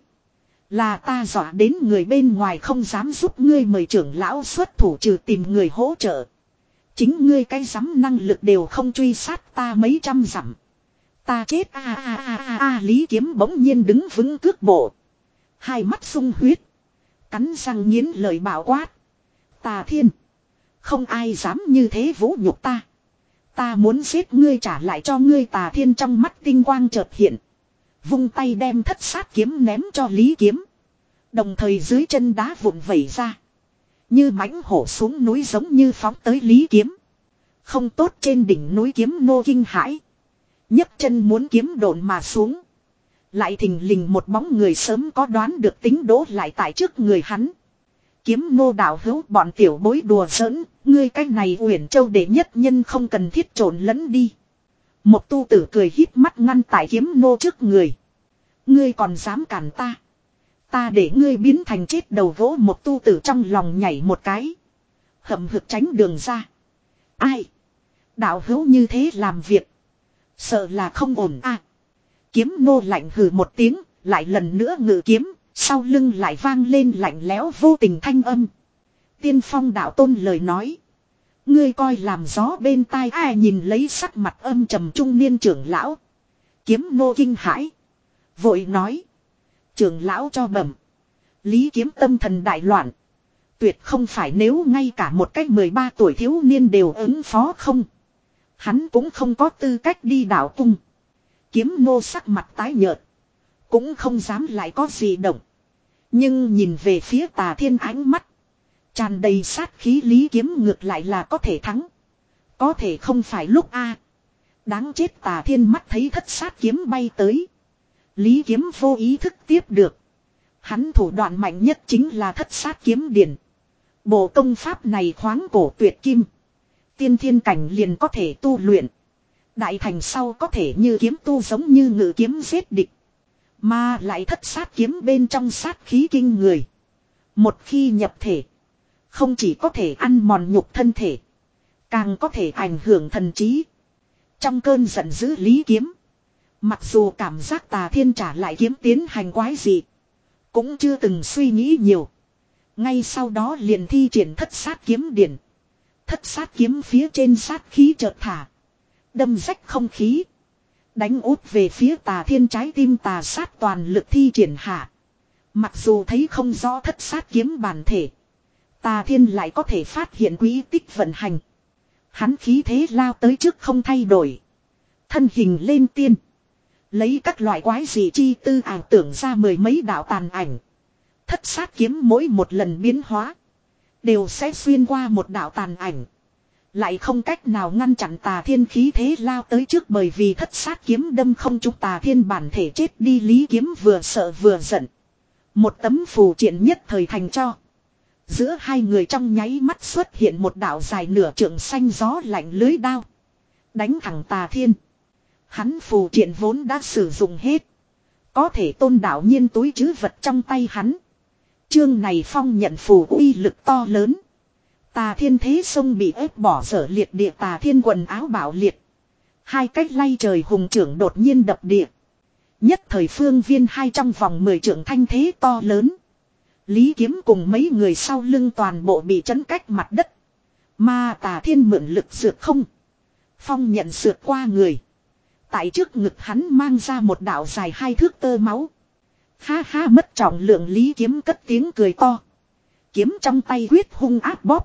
Là ta dọa đến người bên ngoài không dám giúp ngươi. Mời trưởng lão xuất thủ trừ tìm người hỗ trợ. Chính ngươi cái dám năng lực đều không truy sát ta mấy trăm dặm. Ta chết a a a a a. Lý Kiếm bỗng nhiên đứng vững cước bộ. Hai mắt sung huyết. Cắn răng nghiến lời bảo quát. Tà Thiên. Không ai dám như thế vũ nhục ta. Ta muốn giết ngươi trả lại cho ngươi. Tà Thiên trong mắt tinh quang chợt hiện. Vung tay đem thất sát kiếm ném cho Lý Kiếm. Đồng thời dưới chân đá vụn vẩy ra. Như mãnh hổ xuống núi giống như phóng tới Lý Kiếm. Không tốt trên đỉnh núi Kiếm nô kinh hãi. nhấc chân muốn kiếm độn mà xuống. Lại thình lình một bóng người sớm có đoán được tính đỗ lại tại trước người hắn. Kiếm nô đạo hữu bọn tiểu bối đùa giỡn. Ngươi cái này Uyển Châu đệ nhất nhân không cần thiết trộn lẫn đi. Một tu tử cười híp mắt ngăn tại kiếm nô trước người. Ngươi còn dám cản ta. Ta để ngươi biến thành chết đầu gỗ. Một tu tử trong lòng nhảy một cái. Hậm hực tránh đường ra. Ai? Đạo hữu như thế làm việc. Sợ là không ổn à. Kiếm nô lạnh hừ một tiếng, lại lần nữa ngự kiếm, sau lưng lại vang lên lạnh lẽo vô tình thanh âm. Tiên Phong đạo tôn lời nói. Ngươi coi làm gió bên tai ai nhìn lấy sắc mặt âm trầm trung niên trưởng lão. Kiếm nô kinh hãi. Vội nói. Trưởng lão cho bẩm. Lý Kiếm tâm thần đại loạn. Tuyệt không phải nếu ngay cả một cách mười ba tuổi thiếu niên đều ứng phó không. Hắn cũng không có tư cách đi đảo cung. Kiếm nô sắc mặt tái nhợt. Cũng không dám lại có gì động. Nhưng nhìn về phía Tà Thiên ánh mắt. Tràn đầy sát khí Lý Kiếm ngược lại là có thể thắng. Có thể không phải lúc a. Đáng chết Tà Thiên mắt thấy thất sát kiếm bay tới. Lý Kiếm vô ý thức tiếp được. Hắn thủ đoạn mạnh nhất chính là thất sát kiếm điển. Bộ công pháp này khoáng cổ tuyệt kim. Tiên thiên cảnh liền có thể tu luyện. Đại thành sau có thể như kiếm tu giống như ngự kiếm giết địch. Mà lại thất sát kiếm bên trong sát khí kinh người. Một khi nhập thể. Không chỉ có thể ăn mòn nhục thân thể. Càng có thể ảnh hưởng thần trí. Trong cơn giận dữ Lý Kiếm. Mặc dù cảm giác Tà Thiên trả lại kiếm tiến hành quái dị. Cũng chưa từng suy nghĩ nhiều. Ngay sau đó liền thi triển thất sát kiếm điển. Thất sát kiếm phía trên sát khí chợt thả. Đâm rách không khí. Đánh út về phía Tà Thiên trái tim tà sát toàn lực thi triển hạ. Mặc dù thấy không rõ thất sát kiếm bản thể. Tà Thiên lại có thể phát hiện quý tích vận hành. Hắn khí thế lao tới trước không thay đổi. Thân hình lên tiên. Lấy các loại quái dị chi tư ảo tưởng ra mười mấy đạo tàn ảnh. Thất sát kiếm mỗi một lần biến hóa. Đều sẽ xuyên qua một đạo tàn ảnh. Lại không cách nào ngăn chặn Tà Thiên khí thế lao tới trước bởi vì thất sát kiếm đâm không trúng Tà Thiên bản thể chết đi Lý Kiếm vừa sợ vừa giận. Một tấm phù triện nhất thời thành cho. Giữa hai người trong nháy mắt xuất hiện một đạo dài nửa trượng xanh gió lạnh lưới đao. Đánh thẳng Tà Thiên. Hắn phù triện vốn đã sử dụng hết. Có thể tôn đạo nhiên túi trữ vật trong tay hắn. Chương này phong nhận phù uy lực to lớn. Tà Thiên thế sông bị ép bỏ dở liệt địa Tà Thiên quần áo bạo liệt. Hai cách lay trời hùng trưởng đột nhiên đập địa. Nhất thời phương viên hai trong vòng mười trượng thanh thế to lớn. Lý Kiếm cùng mấy người sau lưng toàn bộ bị chấn cách mặt đất. Mà Tà Thiên mượn lực sượt không. Phong nhận sượt qua người. Tại trước ngực hắn mang ra một đạo dài hai thước tơ máu. Ha ha mất trọng lượng Lý Kiếm cất tiếng cười to. Kiếm trong tay quyết hung áp bóp.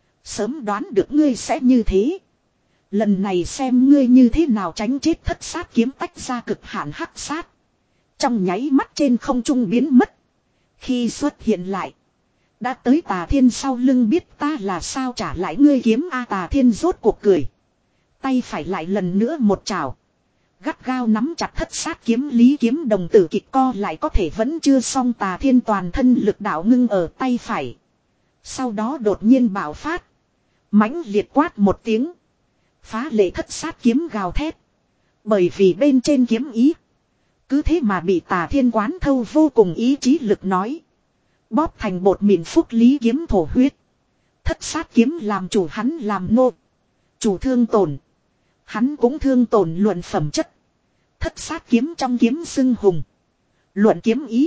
Sớm đoán được ngươi sẽ như thế. Lần này xem ngươi như thế nào tránh chết thất sát kiếm tách ra cực hạn hắc sát. Trong nháy mắt trên không trung biến mất. Khi xuất hiện lại. Đã tới Tà Thiên sau lưng biết ta là sao trả lại ngươi kiếm A Tà Thiên rốt cuộc cười. Tay phải lại lần nữa một trào. Gắt gao nắm chặt thất sát kiếm Lý Kiếm đồng tử kịch co lại có thể vẫn chưa xong Tà Thiên toàn thân lực đạo ngưng ở tay phải. Sau đó đột nhiên bạo phát. Mãnh liệt quát một tiếng. Phá lệ thất sát kiếm gào thét. Bởi vì bên trên kiếm ý. Cứ thế mà bị Tà Thiên quán thâu vô cùng ý chí lực nói. Bóp thành bột mịn phúc Lý Kiếm thổ huyết. Thất sát kiếm làm chủ hắn làm nô. Chủ thương tổn. Hắn cũng thương tổn luận phẩm chất. Thất sát kiếm trong kiếm xưng hùng. Luận kiếm ý.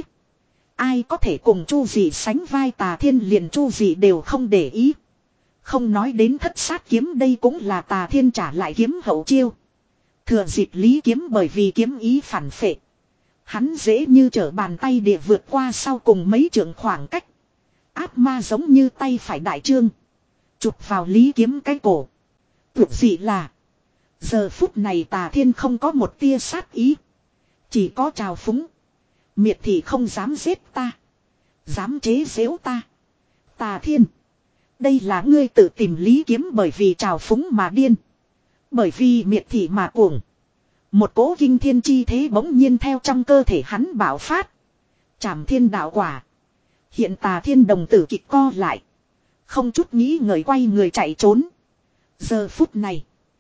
Ai có thể cùng Chu Dị sánh vai Tà Thiên liền Chu Dị đều không để ý. Không nói đến thất sát kiếm đây cũng là Tà Thiên trả lại kiếm hậu chiêu. Thừa dịp Lý Kiếm bởi vì kiếm ý phản phệ. Hắn dễ như trở bàn tay địa vượt qua sau cùng mấy trượng khoảng cách. Áp ma giống như tay phải đại trương. Chụp vào Lý Kiếm cái cổ. Tuyệt dị là. Giờ phút này Tà Thiên không có một tia sát ý. Chỉ có trào phúng. Miệt thì không dám giết ta. Dám chế giễu ta. Tà Thiên. Đây là ngươi tự tìm Lý Kiếm bởi vì trào phúng mà điên. Bởi vì miệt thị mà cuồng. Một cỗ kinh thiên chi thế bỗng nhiên theo trong cơ thể hắn bạo phát. Trảm thiên đạo quả. Hiện Tà Thiên đồng tử kịch co lại. Không chút nghĩ ngợi quay người chạy trốn. Giờ phút này.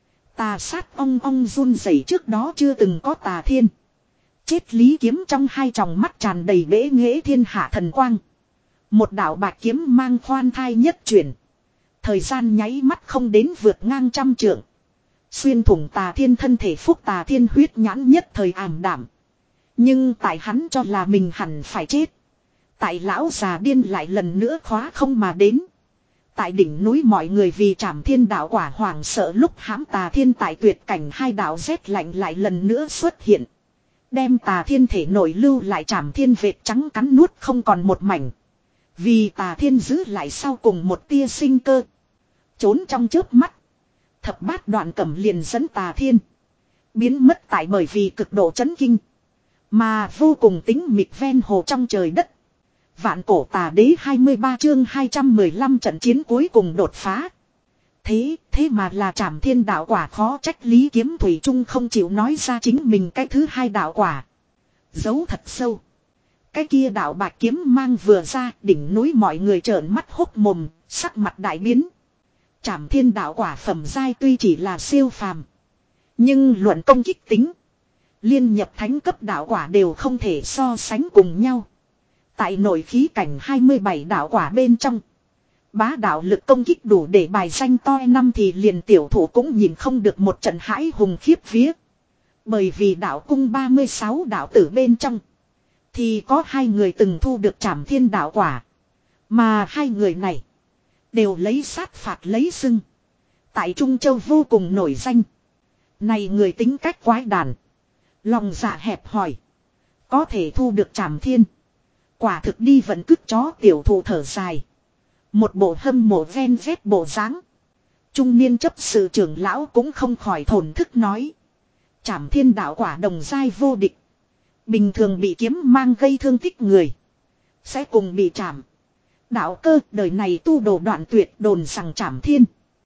Tà sát ong ong run rẩy trước đó chưa từng có Tà Thiên. Chết Lý Kiếm trong hai tròng mắt tràn đầy bể nghệ thiên hạ thần quang. Một đạo bạch kiếm mang khoan thai nhất chuyển. Thời gian nháy mắt không đến vượt ngang trăm trượng. Xuyên thủng Tà Thiên thân thể phúc Tà Thiên huyết nhãn nhất thời ảm đảm. Nhưng tại hắn cho là mình hẳn phải chết. Tại lão già điên lại lần nữa khóa không mà đến. Tại đỉnh núi mọi người vì Trảm Thiên đạo quả hoảng sợ lúc hãm Tà Thiên tại tuyệt cảnh hai đạo rét lạnh lại lần nữa xuất hiện. Đem Tà Thiên thể nội lưu lại Trảm Thiên vệt trắng cắn nuốt không còn một mảnh. Vì Tà Thiên giữ lại sau cùng một tia sinh cơ. Trốn trong chớp mắt. Thập bát đoạn cẩm liền dẫn Tà Thiên. Biến mất tại bởi vì cực độ chấn kinh. Mà vô cùng tính mịt ven hồ trong trời đất. Vạn cổ tà đế hai mươi ba chương hai trăm mười lăm trận chiến cuối cùng đột phá. Thế, thế mà là Trảm Thiên đạo quả, khó trách Lý Kiếm Thủy Trung không chịu nói ra chính mình cái thứ hai đạo quả. Giấu thật sâu. Cái kia đạo bạch kiếm mang vừa ra, đỉnh núi mọi người trợn mắt hốc mồm, sắc mặt đại biến. Trảm Thiên đạo quả phẩm giai tuy chỉ là siêu phàm. Nhưng luận công kích tính. Liên nhập thánh cấp đạo quả đều không thể so sánh cùng nhau. Tại nội khí cảnh hai mươi bảy đạo quả bên trong. Bá đạo lực công kích đủ để bài danh to năm thì liền tiểu thủ cũng nhìn không được một trận hãi hùng khiếp vía. Bởi vì đạo cung ba mươi sáu đạo tử bên trong. Thì có hai người từng thu được Trảm Thiên đạo quả. Mà hai người này. Đều lấy sát phạt lấy xưng. Tại Trung Châu vô cùng nổi danh. Này người tính cách quái đản. Lòng dạ hẹp hòi. Có thể thu được Trảm Thiên. Quả thực đi vẫn cứt chó tiểu thụ thở dài. Một bộ hâm mộ ven vét bộ dáng. Trung niên chấp sự trưởng lão cũng không khỏi thổn thức nói. Trảm Thiên đạo quả đồng giai vô địch. Bình thường bị kiếm mang gây thương tích người. Sẽ cùng bị chạm. Đạo cơ đời này tu đồ đoạn tuyệt đồn rằng Trảm Thiên.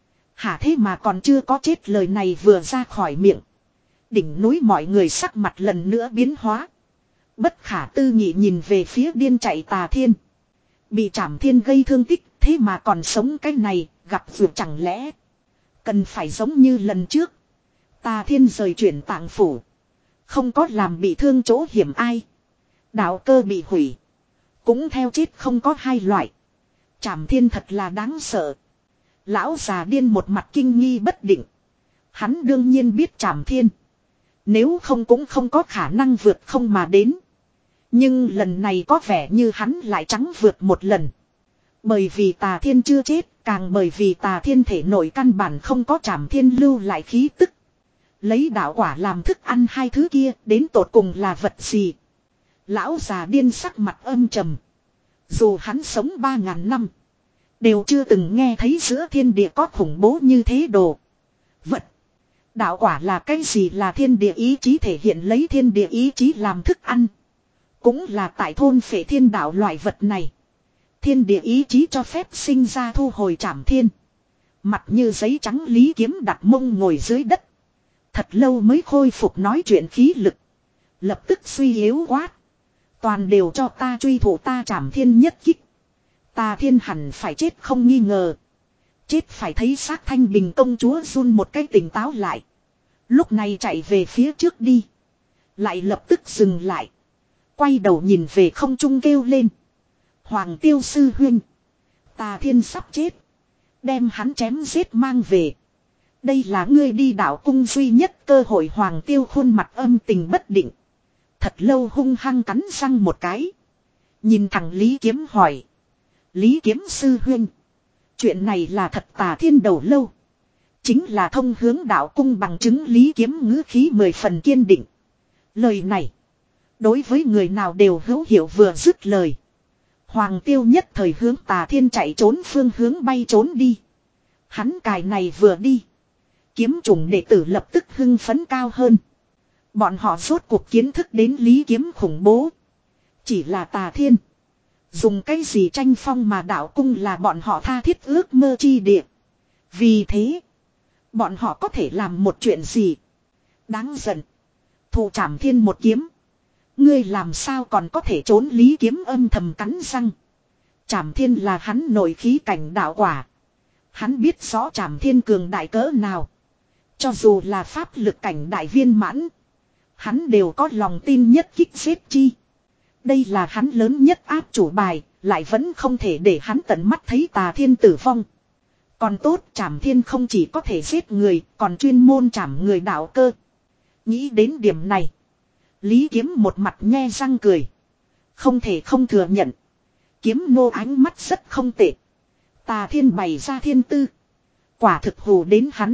Hả thế mà còn chưa có chết, lời này vừa ra khỏi miệng. Đỉnh núi mọi người sắc mặt lần nữa biến hóa. Bất khả tư nghị nhìn về phía điên chạy Tà Thiên. Bị Trảm Thiên gây thương tích, thế mà còn sống cái này, gặp vượt chẳng lẽ. Cần phải giống như lần trước. Tà Thiên rời chuyển tạng phủ. Không có làm bị thương chỗ hiểm ai. Đạo cơ bị hủy. Cũng theo chết không có hai loại. Trảm Thiên thật là đáng sợ. Lão già điên một mặt kinh nghi bất định. Hắn đương nhiên biết Trảm Thiên. Nếu không cũng không có khả năng vượt không mà đến. Nhưng lần này có vẻ như hắn lại trắng vượt một lần. Bởi vì Tà Thiên chưa chết, càng bởi vì Tà Thiên thể nội căn bản không có Trảm Thiên lưu lại khí tức. Lấy đạo quả làm thức ăn, hai thứ kia đến tột cùng là vật gì? Lão già điên sắc mặt âm trầm. Dù hắn sống ba ngàn năm, đều chưa từng nghe thấy giữa thiên địa có khủng bố như thế đồ vật. Đạo quả là cái gì? Là thiên địa ý chí thể hiện, lấy thiên địa ý chí làm thức ăn. Cũng là tại thôn phệ thiên đạo loại vật này. Thiên địa ý chí cho phép sinh ra thu hồi Trảm Thiên. Mặt như giấy trắng Lý Kiếm đặt mông ngồi dưới đất. Thật lâu mới khôi phục nói chuyện khí lực. Lập tức suy yếu quát. Toàn đều cho ta truy thủ ta Trảm Thiên nhất kích. Tà Thiên hẳn phải chết không nghi ngờ. Chết phải thấy xác Thanh Bình công chúa run một cái tỉnh táo lại. Lúc này chạy về phía trước đi. Lại lập tức dừng lại. Quay đầu nhìn về không trung kêu lên. Hoàng Tiêu sư huynh. Tà Thiên sắp chết. Đem hắn chém giết mang về. Đây là ngươi đi đạo cung duy nhất cơ hội. Hoàng Tiêu khuôn mặt âm tình bất định. Thật lâu hung hăng cắn răng một cái. Nhìn thằng Lý Kiếm hỏi. Lý Kiếm sư huynh. Chuyện này là thật? Tà Thiên đầu lâu. Chính là thông hướng đạo cung bằng chứng. Lý Kiếm ngữ khí mười phần kiên định. Lời này. Đối với người nào đều hữu hiệu. Vừa dứt lời. Hoàng Tiêu nhất thời hướng Tà Thiên chạy trốn phương hướng bay trốn đi. Hắn cài này vừa đi. Kiếm chủng đệ tử lập tức hưng phấn cao hơn. Bọn họ rốt cuộc kiến thức đến Lý Kiếm khủng bố. Chỉ là Tà Thiên. Dùng cái gì tranh phong mà đạo cung là bọn họ tha thiết ước mơ chi địa. Vì thế. Bọn họ có thể làm một chuyện gì. Đáng giận. Thù Trảm Thiên một kiếm. Ngươi làm sao còn có thể trốn? Lý Kiếm âm thầm cắn răng. Trảm Thiên là hắn nội khí cảnh đạo quả. Hắn biết rõ Trảm Thiên cường đại cỡ nào. Cho dù là pháp lực cảnh đại viên mãn. Hắn đều có lòng tin nhất kích giết chi. Đây là hắn lớn nhất áp chủ bài. Lại vẫn không thể để hắn tận mắt thấy Tà Thiên tử vong. Còn tốt Trảm Thiên không chỉ có thể giết người. Còn chuyên môn trảm người đạo cơ. Nghĩ đến điểm này. Lý Kiếm một mặt nhe răng cười. Không thể không thừa nhận. Kiếm nô ánh mắt rất không tệ. Tà Thiên bày ra thiên tư. Quả thực hù đến hắn.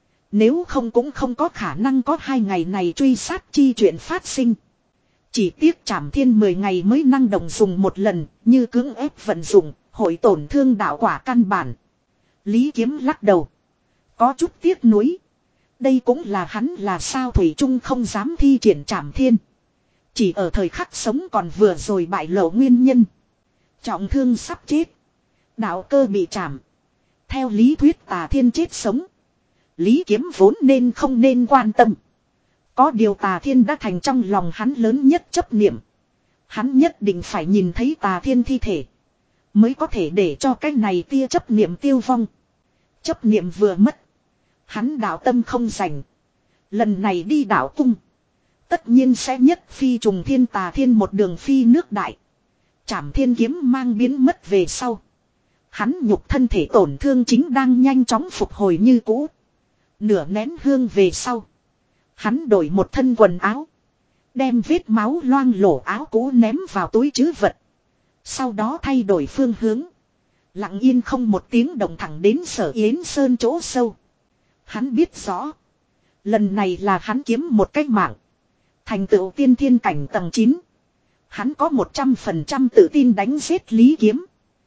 Nếu không cũng không có khả năng có hai ngày này truy sát chi chuyện phát sinh. Chỉ tiếc Trảm Thiên mười ngày mới năng động dùng một lần, như cưỡng ép vận dụng, hội tổn thương đạo quả căn bản. Lý Kiếm lắc đầu. Có chút tiếc nuối. Đây cũng là hắn là sao thủy chung không dám thi triển Trảm Thiên. Chỉ ở thời khắc sống còn vừa rồi bại lộ nguyên nhân. Trọng thương sắp chết. Đạo cơ bị chạm. Theo lý thuyết Tà Thiên chết sống. Lý Kiếm vốn nên không nên quan tâm. Có điều Tà Thiên đã thành trong lòng hắn lớn nhất chấp niệm. Hắn nhất định phải nhìn thấy Tà Thiên thi thể. Mới có thể để cho cái này tia chấp niệm tiêu vong. Chấp niệm vừa mất. Hắn đạo tâm không rảnh. Lần này đi đạo cung. Tất nhiên sẽ nhất phi trùng thiên Tà Thiên một đường phi nước đại. Trảm Thiên kiếm mang biến mất về sau. Hắn nhục thân thể tổn thương chính đang nhanh chóng phục hồi như cũ. Nửa nén hương về sau. Hắn đổi một thân quần áo. Đem vết máu loang lổ áo cũ ném vào túi trữ vật. Sau đó thay đổi phương hướng. Lặng yên không một tiếng động thẳng đến Sở Yến Sơn chỗ sâu. Hắn biết rõ. Lần này là hắn kiếm một cách mạng. Thành tựu tiên thiên cảnh tầng chín. Hắn có một trăm phần trăm tự tin đánh giết Lý Kiếm.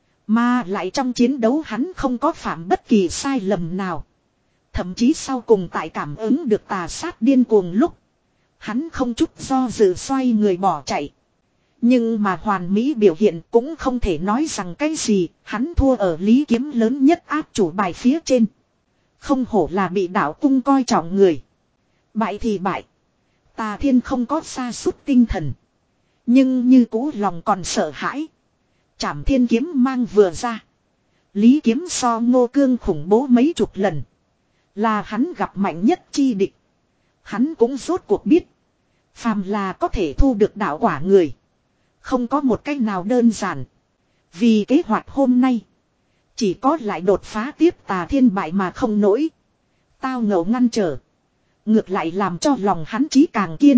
Mà lại trong chiến đấu hắn không có phạm bất kỳ sai lầm nào. Thậm chí sau cùng tại cảm ứng được tà sát điên cuồng lúc. Hắn không chút do dự xoay người bỏ chạy. Nhưng mà hoàn mỹ biểu hiện cũng không thể nói rằng cái gì. Hắn thua ở Lý Kiếm lớn nhất áp chủ bài phía trên. Không hổ là bị đạo cung coi trọng người. Bại thì bại. Tà Thiên không có sa sút tinh thần. Nhưng như cũ lòng còn sợ hãi. Trảm Thiên kiếm mang vừa ra. Lý Kiếm so Ngô Cương khủng bố mấy chục lần. Là hắn gặp mạnh nhất chi địch. Hắn cũng rốt cuộc biết. Phàm là có thể thu được đạo quả người. Không có một cách nào đơn giản. Vì kế hoạch hôm nay. Chỉ có lại đột phá tiếp Tà Thiên bại mà không nổi. Tao ngầu ngăn trở. Ngược lại làm cho lòng hắn chí càng kiên.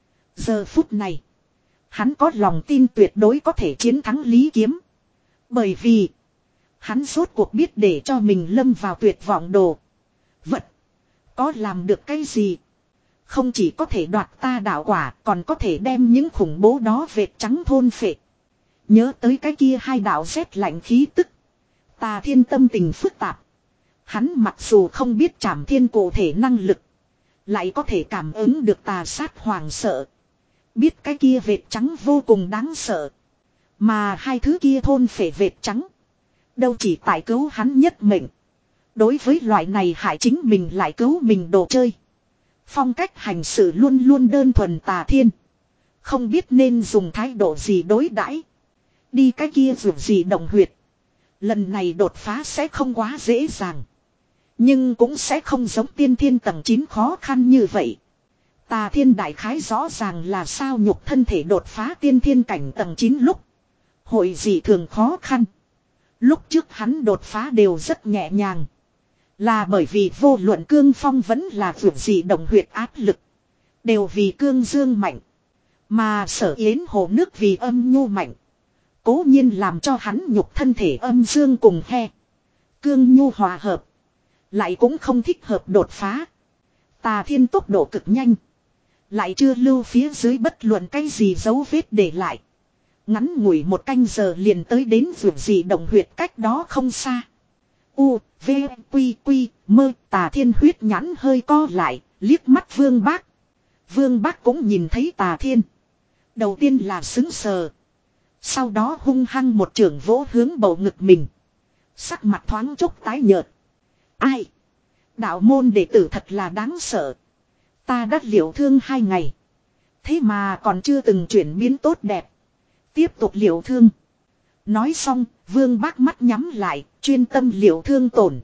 Giờ phút này. Hắn có lòng tin tuyệt đối có thể chiến thắng Lý Kiếm. Bởi vì. Hắn rốt cuộc biết để cho mình lâm vào tuyệt vọng đồ. Vật. Có làm được cái gì. Không chỉ có thể đoạt ta đạo quả. Còn có thể đem những khủng bố đó vệt trắng thôn phệ. Nhớ tới cái kia hai đạo rét lạnh khí tức. Tà Thiên tâm tình phức tạp. Hắn mặc dù không biết Trảm Thiên cụ thể năng lực. Lại có thể cảm ứng được tà sát hoàng sợ. Biết cái kia vệt trắng vô cùng đáng sợ. Mà hai thứ kia thôn phệ vệt trắng. Đâu chỉ tại cứu hắn nhất mệnh. Đối với loại này hại chính mình lại cứu mình đồ chơi. Phong cách hành xử luôn luôn đơn thuần Tà Thiên. Không biết nên dùng thái độ gì đối đãi. Đi cái kia dù gì đồng huyệt. Lần này đột phá sẽ không quá dễ dàng. Nhưng cũng sẽ không giống tiên thiên tầng chín khó khăn như vậy. Tà Thiên đại khái rõ ràng là sao nhục thân thể đột phá tiên thiên cảnh tầng chín lúc. Hội gì thường khó khăn. Lúc trước hắn đột phá đều rất nhẹ nhàng. Là bởi vì vô luận cương phong vẫn là vượt gì đồng huyệt áp lực. Đều vì cương dương mạnh. Mà Sở Yến hồ nước vì âm nhu mạnh. Cố nhiên làm cho hắn nhục thân thể âm dương cùng he. Cương nhu hòa hợp. Lại cũng không thích hợp đột phá. Tà Thiên tốc độ cực nhanh. Lại chưa lưu phía dưới bất luận cái gì dấu vết để lại. Ngắn ngủi một canh giờ liền tới đến vượt gì đồng huyệt cách đó không xa. U, V, Quy, Quy, mơ. Tà Thiên huyết nhãn hơi co lại, liếc mắt Vương Bác. Vương Bác cũng nhìn thấy Tà Thiên. Đầu tiên là sững sờ. Sau đó hung hăng một chưởng vỗ hướng bầu ngực mình. Sắc mặt thoáng chốc tái nhợt. Ai? Đạo môn đệ tử thật là đáng sợ. Ta đã liệu thương hai ngày. Thế mà còn chưa từng chuyển biến tốt đẹp. Tiếp tục liệu thương. Nói xong, Vương Bác mắt nhắm lại, chuyên tâm liệu thương tổn.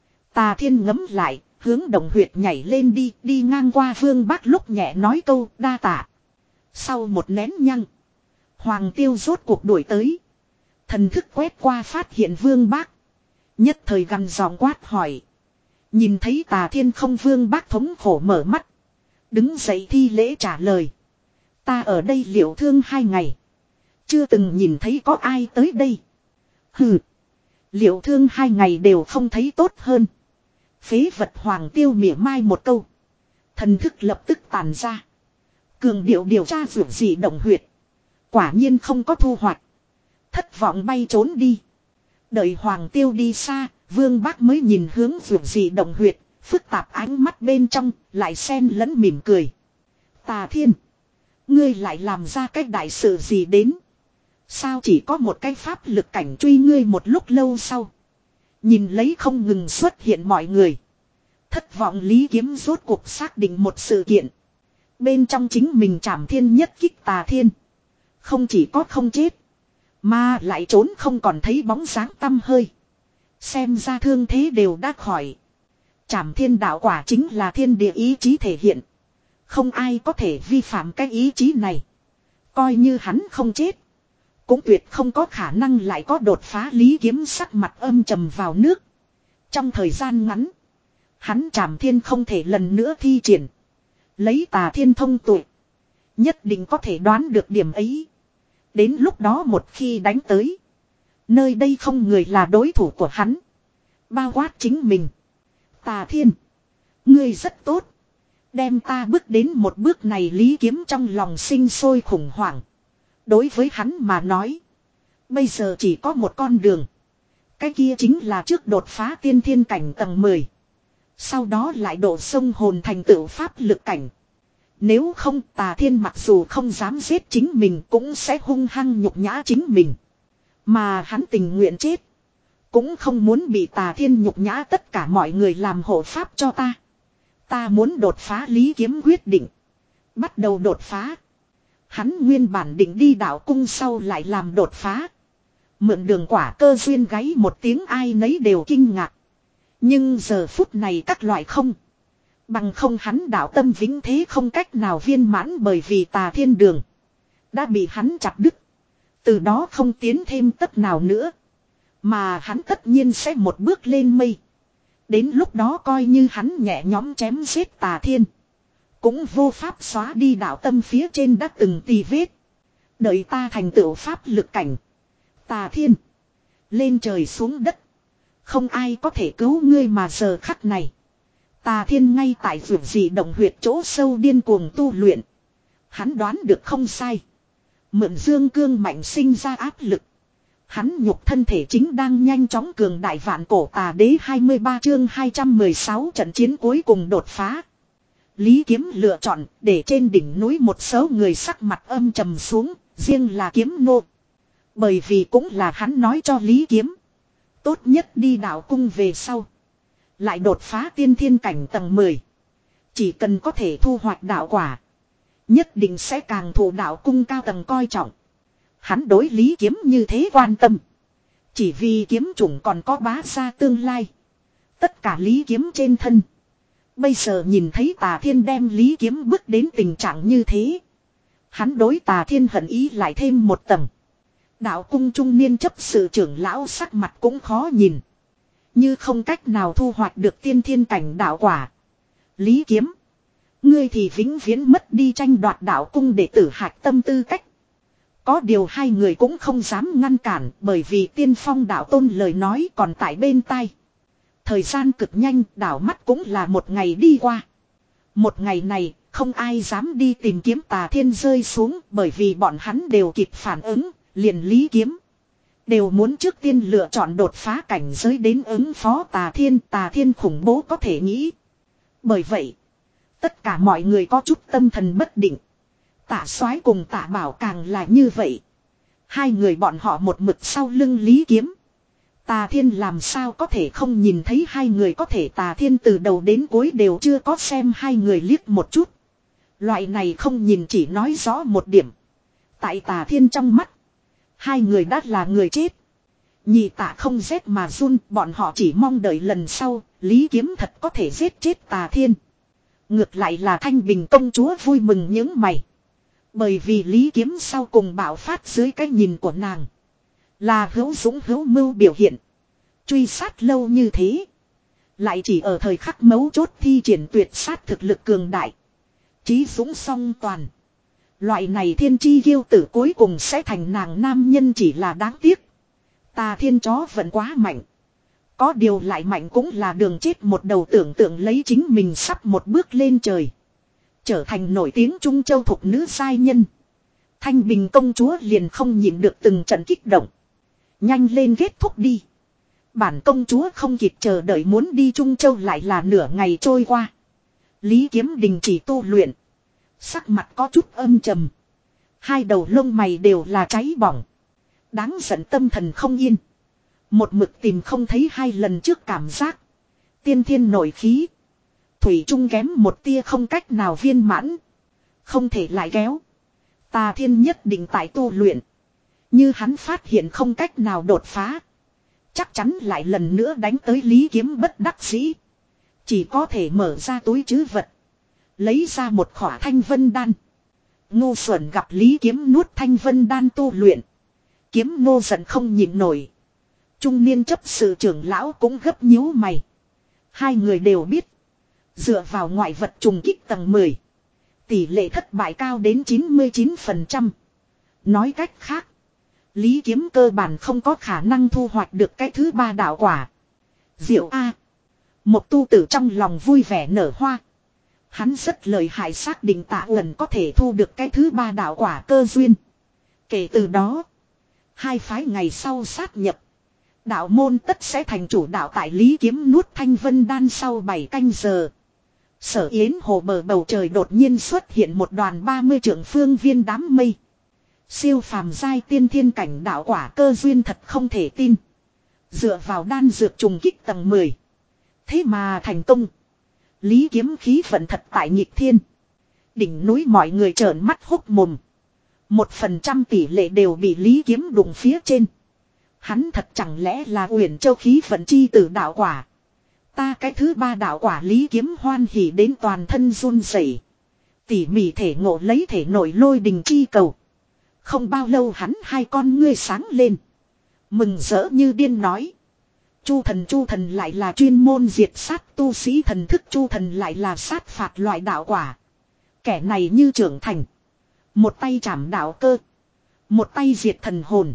Tà Thiên ngấm lại, hướng đồng huyệt nhảy lên đi, đi ngang qua Vương Bác lúc nhẹ nói câu đa tạ. Sau một nén nhăng, Hoàng Tiêu rốt cuộc đuổi tới. Thần thức quét qua phát hiện Vương Bác. Nhất thời gằn giọng quát hỏi. Nhìn thấy Tà Thiên không, Vương Bác thống khổ mở mắt. Đứng dậy thi lễ trả lời. ta ở đây liệu thương hai ngày. Chưa từng nhìn thấy có ai tới đây. Hừ. Liệu thương hai ngày đều không thấy tốt hơn. Phế vật Hoàng Tiêu mỉa mai một câu. Thần thức lập tức tàn ra. Cường điệu điều tra vượt gì động huyệt. Quả nhiên không có thu hoạch. Thất vọng bay trốn đi. Đợi Hoàng Tiêu đi xa, Vương Bác mới nhìn hướng vượt gì động huyệt. Phức tạp ánh mắt bên trong, lại xen lẫn mỉm cười. Tà Thiên. Ngươi lại làm ra cái đại sự gì đến. Sao chỉ có một cái pháp lực cảnh truy ngươi một lúc lâu sau. Nhìn lấy không ngừng xuất hiện mọi người. Thất vọng Lý Kiếm rốt cuộc xác định một sự kiện. Bên trong chính mình Trảm Thiên nhất kích Tà Thiên. Không chỉ có không chết. Mà lại trốn không còn thấy bóng dáng tăm hơi. Xem ra thương thế đều đã khỏi. Trảm Thiên đạo quả chính là thiên địa ý chí thể hiện. Không ai có thể vi phạm cái ý chí này. Coi như hắn không chết. Cũng tuyệt không có khả năng lại có đột phá. Lý Kiếm sắc mặt âm trầm vào nước. Trong thời gian ngắn. Hắn Trảm Thiên không thể lần nữa thi triển. Lấy Tà Thiên thông tuệ. Nhất định có thể đoán được điểm ấy. Đến lúc đó một khi đánh tới. Nơi đây không người là đối thủ của hắn. Bao quát chính mình. Tà Thiên. Ngươi rất tốt. Đem ta bước đến một bước này. Lý Kiếm trong lòng sinh sôi khủng hoảng. Đối với hắn mà nói. Bây giờ chỉ có một con đường. Cái kia chính là trước đột phá tiên thiên cảnh tầng mười. Sau đó lại đổ sông hồn thành tựu pháp lực cảnh. Nếu không Tà Thiên mặc dù không dám giết chính mình cũng sẽ hung hăng nhục nhã chính mình. Mà hắn tình nguyện chết. Cũng không muốn bị Tà Thiên nhục nhã. Tất cả mọi người làm hộ pháp cho ta. Ta muốn đột phá. Lý Kiếm quyết định. Bắt đầu đột phá. Hắn nguyên bản định đi đạo cung sau lại làm đột phá. Mượn đường quả cơ duyên gáy một tiếng ai nấy đều kinh ngạc. Nhưng giờ phút này các loại không. Bằng không hắn đạo tâm vĩnh thế không cách nào viên mãn bởi vì Tà Thiên đường. Đã bị hắn chặt đứt. Từ đó không tiến thêm tấc nào nữa. Mà hắn tất nhiên sẽ một bước lên mây. Đến lúc đó coi như hắn nhẹ nhõm chém giết Tà Thiên. Cũng vô pháp xóa đi đạo tâm phía trên đã từng tì vết. Đợi ta thành tựu pháp lực cảnh. Tà Thiên. Lên trời xuống đất. Không ai có thể cứu ngươi mà giờ khắc này. Tà Thiên ngay tại vượt gì động huyệt chỗ sâu điên cuồng tu luyện. Hắn đoán được không sai. Mượn dương cương mạnh sinh ra áp lực. Hắn nhục thân thể chính đang nhanh chóng cường đại. Vạn cổ tà đế hai mươi ba chương hai trăm mười sáu trận chiến cuối cùng đột phá. Lý Kiếm lựa chọn để trên đỉnh núi một số người sắc mặt âm trầm xuống, riêng là Kiếm nô. Bởi vì cũng là hắn nói cho Lý Kiếm. Tốt nhất đi đạo cung về sau. Lại đột phá tiên thiên cảnh tầng mười. Chỉ cần có thể thu hoạch đạo quả. Nhất định sẽ càng thụ đạo cung cao tầng coi trọng. Hắn đối Lý Kiếm như thế quan tâm. Chỉ vì kiếm chủng còn có bá gia tương lai. Tất cả Lý Kiếm trên thân. Bây giờ nhìn thấy Tà Thiên đem Lý Kiếm bước đến tình trạng như thế. Hắn đối Tà Thiên hận ý lại thêm một tầng. Đạo cung trung niên chấp sự trưởng lão sắc mặt cũng khó nhìn. Như không cách nào thu hoạch được tiên thiên cảnh đạo quả. Lý Kiếm. Ngươi thì vĩnh viễn mất đi tranh đoạt đạo cung để tử hạch tâm tư cách. Có điều hai người cũng không dám ngăn cản bởi vì tiên phong đạo tôn lời nói còn tại bên tai. Thời gian cực nhanh đảo mắt cũng là một ngày đi qua. Một ngày này không ai dám đi tìm kiếm Tà Thiên rơi xuống bởi vì bọn hắn đều kịp phản ứng, liền Lý Kiếm. Đều muốn trước tiên lựa chọn đột phá cảnh giới đến ứng phó Tà Thiên. Tà Thiên khủng bố có thể nghĩ. Bởi vậy, tất cả mọi người có chút tâm thần bất định. Tạ Soái cùng Tạ Bảo càng là như vậy. Hai người bọn họ một mực sau lưng Lý Kiếm. Tà Thiên làm sao có thể không nhìn thấy hai người có thể Tà Thiên từ đầu đến cuối đều chưa có xem hai người liếc một chút. Loại này không nhìn chỉ nói rõ một điểm. Tại Tà Thiên trong mắt. Hai người đã là người chết. Nhị Tạ không rét mà run, bọn họ chỉ mong đợi lần sau, Lý Kiếm thật có thể giết chết Tà Thiên. Ngược lại là Thanh Bình công chúa vui mừng những mày. Bởi vì Lý Kiếm sau cùng bạo phát dưới cái nhìn của nàng. Là hữu dũng hữu mưu biểu hiện. Truy sát lâu như thế. Lại chỉ ở thời khắc mấu chốt thi triển tuyệt sát thực lực cường đại. Chí dũng song toàn. Loại này thiên chi kiêu tử cuối cùng sẽ thành nàng nam nhân chỉ là đáng tiếc. Tà thiên chó vẫn quá mạnh. Có điều lại mạnh cũng là đường chết một đầu, tưởng tượng lấy chính mình sắp một bước lên trời. Trở thành nổi tiếng Trung Châu thục nữ giai nhân. Thanh Bình công chúa liền không nhịn được từng trận kích động. Nhanh lên kết thúc đi. Bản công chúa không kịp chờ đợi muốn đi Trung Châu, lại là nửa ngày trôi qua. Lý Kiếm đình chỉ tu luyện. Sắc mặt có chút âm trầm. Hai đầu lông mày đều là cháy bỏng. Đáng giận, tâm thần không yên. Một mực tìm không thấy hai lần trước cảm giác. Tiên thiên nổi khí. Thủy trung kém một tia, không cách nào viên mãn. Không thể lại kéo. Tà thiên nhất định tại tu luyện. Như hắn phát hiện không cách nào đột phá. Chắc chắn lại lần nữa đánh tới Lý Kiếm bất đắc dĩ. Chỉ có thể mở ra túi trữ vật. Lấy ra một khỏa thanh vân đan. Ngu xuẩn gặp Lý Kiếm nuốt thanh vân đan tu luyện. Kiếm nô giận không nhịn nổi. Trung niên chấp sự trưởng lão cũng gấp nhíu mày. Hai người đều biết. Dựa vào ngoại vật trùng kích tầng mười. Tỷ lệ thất bại cao đến chín mươi chín phần trăm. Nói cách khác. Lý Kiếm cơ bản không có khả năng thu hoạch được cái thứ ba đạo quả. Diệu A. Một tu tử trong lòng vui vẻ nở hoa. Hắn rất lợi hại, xác định Tạ Uẩn có thể thu được cái thứ ba đạo quả cơ duyên. Kể từ đó. Hai phái ngày sau sát nhập. Đạo môn tất sẽ thành chủ đạo, tại Lý Kiếm nuốt thanh vân đan sau bảy canh giờ. Sở Yến hồ bờ bầu trời đột nhiên xuất hiện một đoàn ba mươi trượng phương viên đám mây. Siêu phàm giai tiên thiên cảnh đạo quả cơ duyên thật không thể tin. Dựa vào đan dược trùng kích tầng mười. Thế mà thành công. Lý Kiếm khí vận thật tại nhịp thiên. Đỉnh núi mọi người trợn mắt hốc mồm. Một phần trăm tỷ lệ đều bị Lý Kiếm đụng phía trên. Hắn thật chẳng lẽ là Uyển Châu khí vận chi tử đạo quả. Ta cái thứ ba đạo quả. Lý Kiếm hoan hỉ đến toàn thân run rẩy. Tỉ mỉ thể ngộ lấy thể nội lôi đình chi cầu. Không bao lâu hắn hai con ngươi sáng lên. Mừng rỡ như điên nói. Chu thần chu thần lại là chuyên môn diệt sát tu sĩ thần thức, chu thần lại là sát phạt loại đạo quả. Kẻ này như trưởng thành. Một tay chảm đạo cơ. Một tay diệt thần hồn.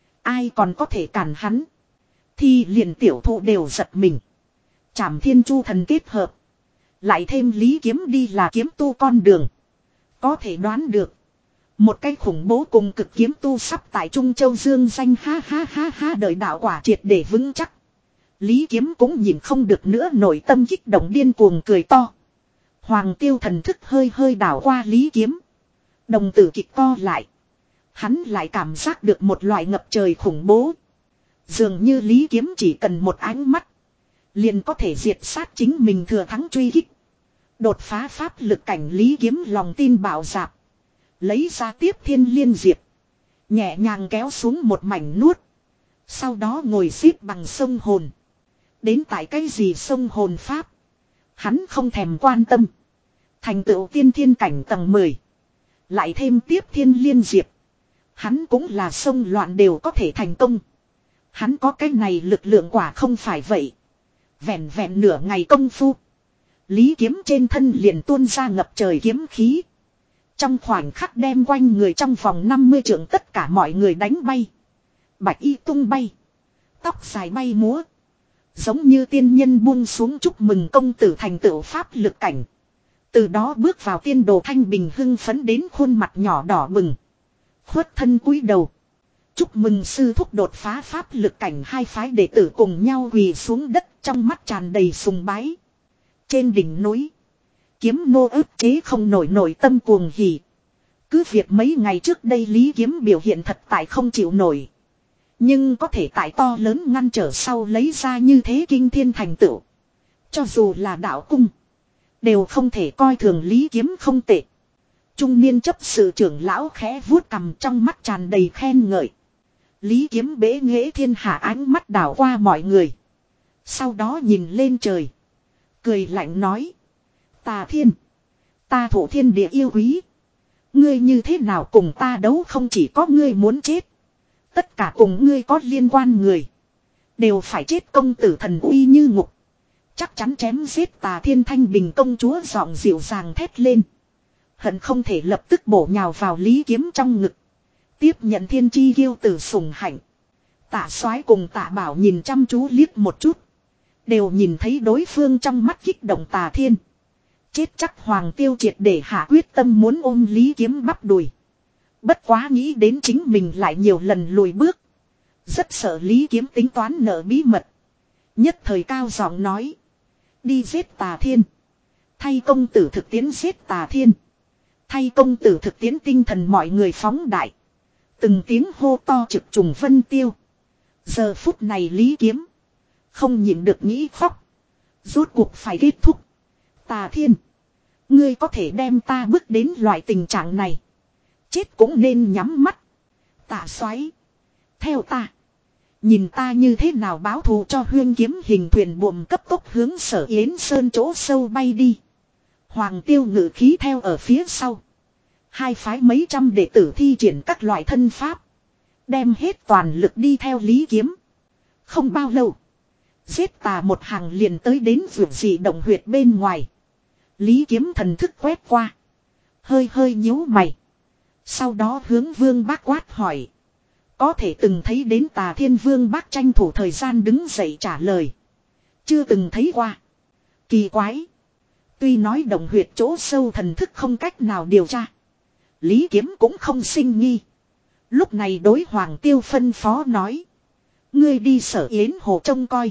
Ai còn có thể cản hắn. Thì liền tiểu thụ đều giật mình. Chảm thiên chu thần kết hợp. Lại thêm Lý Kiếm đi là kiếm tu con đường. Có thể đoán được. Một cái khủng bố cùng cực kiếm tu sắp tại Trung Châu dương danh, ha ha ha ha, đợi đạo quả triệt để vững chắc. Lý Kiếm cũng nhìn không được nữa, nội tâm kích động điên cuồng cười to. Hoàng Tiêu thần thức hơi hơi đảo qua Lý Kiếm. Đồng tử kịch co lại. Hắn lại cảm giác được một loại ngập trời khủng bố. Dường như Lý Kiếm chỉ cần một ánh mắt. Liền có thể diệt sát chính mình, thừa thắng truy kích. Đột phá pháp lực cảnh. Lý Kiếm lòng tin bạo dạp. Lấy ra tiếp thiên liên diệp. Nhẹ nhàng kéo xuống một mảnh nuốt. Sau đó ngồi xếp bằng sông hồn. Đến tại cái gì sông hồn pháp. Hắn không thèm quan tâm. Thành tựu tiên thiên cảnh tầng mười. Lại thêm tiếp thiên liên diệp. Hắn cũng là sông loạn đều có thể thành công. Hắn có cái này lực lượng quả không phải vậy. Vẹn vẹn nửa ngày công phu. Lý Kiếm trên thân liền tuôn ra ngập trời kiếm khí. Trong khoảnh khắc đem quanh người trong vòng năm mươi trượng tất cả mọi người đánh bay. Bạch y tung bay. Tóc dài bay múa. Giống như tiên nhân buông xuống chúc mừng công tử thành tựu pháp lực cảnh. Từ đó bước vào tiên đồ. Thanh Bình hưng phấn đến khuôn mặt nhỏ đỏ bừng. Khuất thân cúi đầu. Chúc mừng sư thúc đột phá pháp lực cảnh. Hai phái đệ tử cùng nhau quỳ xuống đất, trong mắt tràn đầy sùng bái. Trên đỉnh núi. Kiếm nô ức chế không nổi nội tâm cuồng hỉ. Cứ việc mấy ngày trước đây Lý Kiếm biểu hiện thật tại không chịu nổi. Nhưng có thể tại to lớn ngăn trở sau lấy ra như thế kinh thiên thành tựu. Cho dù là đạo cung. Đều không thể coi thường Lý Kiếm không tệ. Trung niên chấp sự trưởng lão khẽ vuốt cằm, trong mắt tràn đầy khen ngợi. Lý Kiếm bế nghệ thiên hạ, ánh mắt đảo qua mọi người. Sau đó nhìn lên trời. Cười lạnh nói. Tà Thiên. Ta thổ thiên địa yêu quý. Ngươi như thế nào cùng ta đấu, không chỉ có ngươi muốn chết. Tất cả cùng ngươi có liên quan người. Đều phải chết. Công tử thần uy như ngục. Chắc chắn chém giết. Tà Thiên. Thanh Bình công chúa giọng dịu dàng thét lên. Hận không thể lập tức bổ nhào vào Lý Kiếm trong ngực. Tiếp nhận thiên chi kiêu tử sủng hạnh. Tạ Soái cùng Tạ Bảo nhìn chăm chú liếc một chút. Đều nhìn thấy đối phương trong mắt kích động Tà Thiên. Chết chắc Hoàng Tiêu triệt để hạ quyết tâm muốn ôm Lý Kiếm bắp đùi. Bất quá nghĩ đến chính mình lại nhiều lần lùi bước. Rất sợ Lý Kiếm tính toán nợ bí mật. Nhất thời cao giọng nói. Đi giết Tà Thiên. Thay công tử thực tiễn giết Tà Thiên. Thay công tử thực tiễn tinh thần mọi người phóng đại. Từng tiếng hô to trực trùng vân tiêu. Giờ phút này Lý Kiếm. Không nhịn được nghĩ khóc. Rốt cuộc phải kết thúc. Tà Thiên. Ngươi có thể đem ta bước đến loại tình trạng này. Chết cũng nên nhắm mắt. Tạ Soái. Theo ta. Nhìn ta như thế nào báo thù cho Huyên Kiếm hình thuyền buồm cấp tốc hướng Sở Yến Sơn chỗ sâu bay đi. Hoàng Tiêu ngự khí theo ở phía sau. Hai phái mấy trăm đệ tử thi triển các loại thân pháp. Đem hết toàn lực đi theo Lý Kiếm. Không bao lâu. Giết tà một hàng liền tới đến vượt dị động huyệt bên ngoài. Lý Kiếm thần thức quét qua. Hơi hơi nhíu mày. Sau đó hướng Vương Bác quát hỏi. Có thể từng thấy đến Tà Thiên. Vương Bác tranh thủ thời gian đứng dậy trả lời. Chưa từng thấy qua. Kỳ quái. Tuy nói động huyệt chỗ sâu thần thức không cách nào điều tra. Lý Kiếm cũng không sinh nghi. Lúc này đối Hoàng Tiêu phân phó nói. Ngươi đi Sở Yến Hồ trông coi.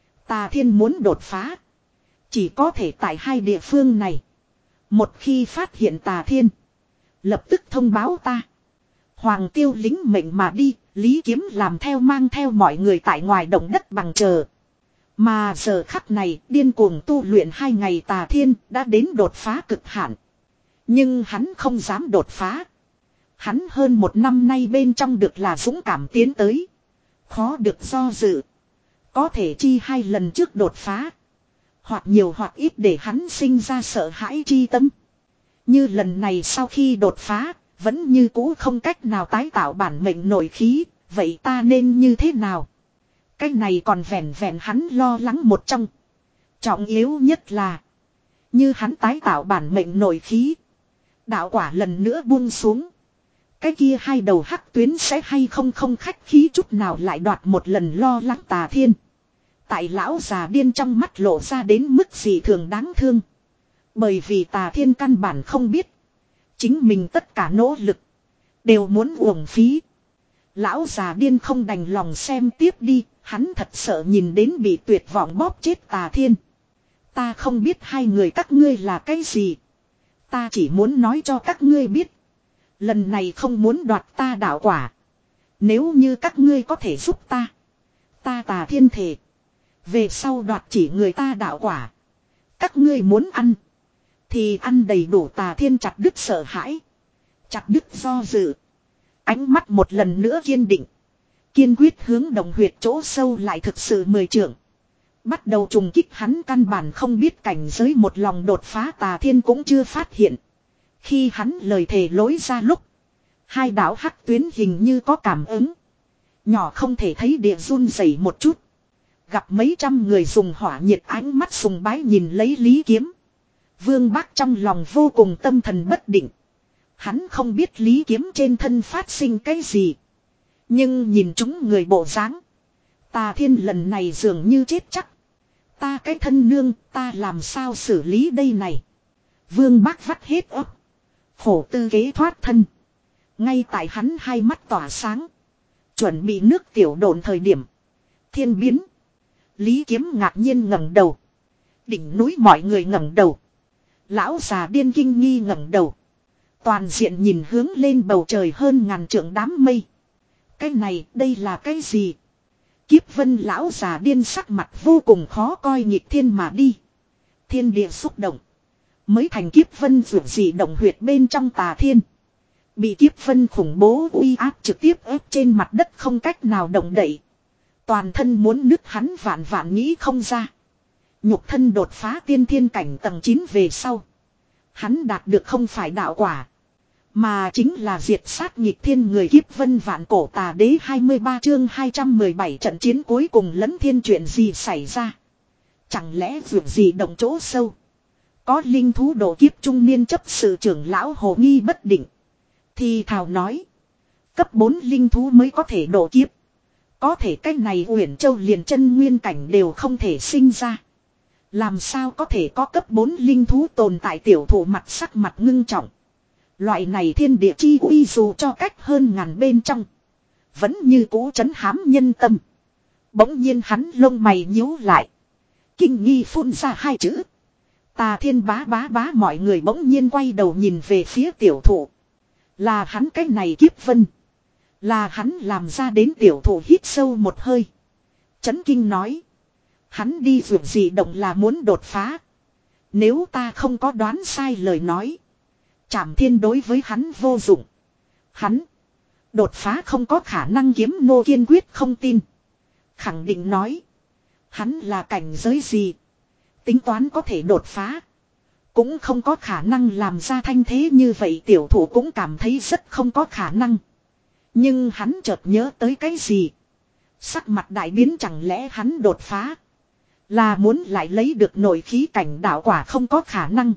Tà Thiên muốn đột phá. Chỉ có thể tại hai địa phương này. Một khi phát hiện Tà Thiên. Lập tức thông báo ta. Hoàng Tiêu lính mệnh mà đi. Lý Kiếm làm theo mang theo mọi người tại ngoài động đất bằng chờ. Mà giờ khắc này điên cuồng tu luyện hai ngày Tà Thiên đã đến đột phá cực hạn. Nhưng hắn không dám đột phá. Hắn hơn một năm nay bên trong được là dũng cảm tiến tới. Khó được do dự. Có thể chi hai lần trước đột phá. Hoặc nhiều hoặc ít để hắn sinh ra sợ hãi chi tâm. Như lần này sau khi đột phá. Vẫn như cũ không cách nào tái tạo bản mệnh nội khí. Vậy ta nên như thế nào? Cái này còn vẹn vẹn hắn lo lắng một trong. Trọng yếu nhất là. Như hắn tái tạo bản mệnh nội khí. Đạo quả lần nữa buông xuống. Cái kia hai đầu hắc tuyến sẽ hay không không khách khí chút nào lại đoạt một lần lo lắng Tà Thiên. Tại lão già điên trong mắt lộ ra đến mức gì thường đáng thương. Bởi vì Tà Thiên căn bản không biết. Chính mình tất cả nỗ lực. Đều muốn uổng phí. Lão già điên không đành lòng xem tiếp đi. Hắn thật sợ nhìn đến bị tuyệt vọng bóp chết Tà Thiên. Ta không biết hai người các ngươi là cái gì. Ta chỉ muốn nói cho các ngươi biết. Lần này không muốn đoạt ta đạo quả. Nếu như các ngươi có thể giúp ta. Ta Tà Thiên thể. Về sau đoạt chỉ người ta đạo quả. Các ngươi muốn ăn. Thì ăn đầy đủ. Tà Thiên chặt đứt sợ hãi. Chặt đứt do dự. Ánh mắt một lần nữa kiên định. Kiên quyết hướng đồng huyệt chỗ sâu lại thực sự mười trượng. Bắt đầu trùng kích hắn căn bản không biết cảnh giới một lòng đột phá Tà Thiên cũng chưa phát hiện. Khi hắn lời thề lối ra lúc. Hai đạo hắc tuyến hình như có cảm ứng. Nhỏ không thể thấy địa run rẩy một chút. Gặp mấy trăm người dùng hỏa nhiệt ánh mắt sùng bái nhìn lấy Lý Kiếm. Vương Bác trong lòng vô cùng tâm thần bất định. Hắn không biết Lý Kiếm trên thân phát sinh cái gì. Nhưng nhìn chúng người bộ dáng. Tà Thiên lần này dường như chết chắc. Ta cái thân nương ta làm sao xử lý đây này. Vương Bác vắt hết ấp. Khổ tư kế thoát thân. Ngay tại hắn hai mắt tỏa sáng. Chuẩn bị nước tiểu đồn thời điểm. Thiên biến. Lý Kiếm ngạc nhiên ngẩng đầu. Đỉnh núi mọi người ngẩng đầu. Lão già điên kinh nghi ngẩng đầu. Toàn diện nhìn hướng lên bầu trời hơn ngàn trượng đám mây. Cái này đây là cái gì? Kiếp Vân lão già điên sắc mặt vô cùng khó coi nghịch thiên mà đi. Thiên địa xúc động. Mới thành Kiếp Vân vượt dị động huyệt bên trong Tà Thiên. Bị Kiếp Vân khủng bố uy áp trực tiếp ép trên mặt đất không cách nào động đậy. Toàn thân muốn nứt hắn vạn vạn nghĩ không ra. Nhục thân đột phá tiên thiên cảnh tầng chín về sau. Hắn đạt được không phải đạo quả. Mà chính là diệt sát nghịch thiên người. Kiếp Vân vạn cổ tà đế hai mươi ba chương hai trăm mười bảy trận chiến cuối cùng lẫn thiên chuyện gì xảy ra. Chẳng lẽ vượt gì động chỗ sâu. Có linh thú độ kiếp trung niên chấp sự trưởng lão hồ nghi bất định. Thì thào nói. Cấp bốn linh thú mới có thể độ kiếp. Có thể cái này Uyển Châu liền chân nguyên cảnh đều không thể sinh ra. Làm sao có thể có cấp bốn linh thú tồn tại, tiểu thủ mặt sắc mặt ngưng trọng. Loại này thiên địa chi uy dù cho cách hơn ngàn bên trong. Vẫn như cũ trấn hám nhân tâm. Bỗng nhiên hắn lông mày nhíu lại. Kinh nghi phun ra hai chữ. Tà Thiên bá bá bá, mọi người bỗng nhiên quay đầu nhìn về phía tiểu thủ. Là hắn cái này kiếp vân. Là hắn làm ra đến, tiểu thủ hít sâu một hơi. Chấn kinh nói. Hắn đi vượt gì động là muốn đột phá. Nếu ta không có đoán sai lời nói. Trảm Thiên đối với hắn vô dụng. Hắn đột phá không có khả năng, kiếm nô kiên quyết không tin. Khẳng định nói. Hắn là cảnh giới gì? Tính toán có thể đột phá. Cũng không có khả năng làm ra thanh thế như vậy, tiểu thủ cũng cảm thấy rất không có khả năng. Nhưng hắn chợt nhớ tới cái gì? Sắc mặt đại biến, chẳng lẽ hắn đột phá là muốn lại lấy được nội khí cảnh đạo, quả không có khả năng.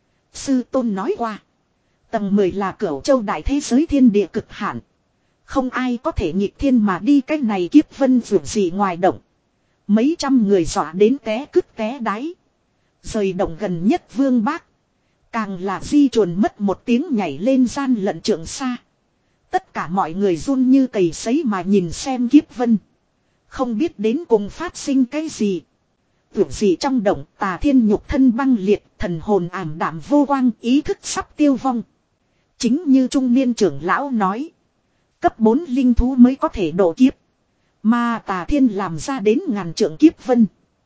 Sư tôn nói qua. Tầng mười là Cửu Châu đại thế giới thiên địa cực hạn. Không ai có thể nghịch thiên mà đi, cái này kiếp vân vượt gì ngoài động. Mấy trăm người dọa đến té cứt té đáy. Rời động gần nhất Vương Bác. Càng là di chuồn mất một tiếng nhảy lên gian lận trượng xa. Tất cả mọi người run như cầy sấy mà nhìn xem kiếp vân. Không biết đến cùng phát sinh cái gì. Tưởng gì trong động, Tà Thiên nhục thân băng liệt, thần hồn ảm đạm vô quang, ý thức sắp tiêu vong. Chính như trung niên trưởng lão nói. Cấp bốn linh thú mới có thể độ kiếp. Mà Tà Thiên làm ra đến ngàn trượng kiếp vân.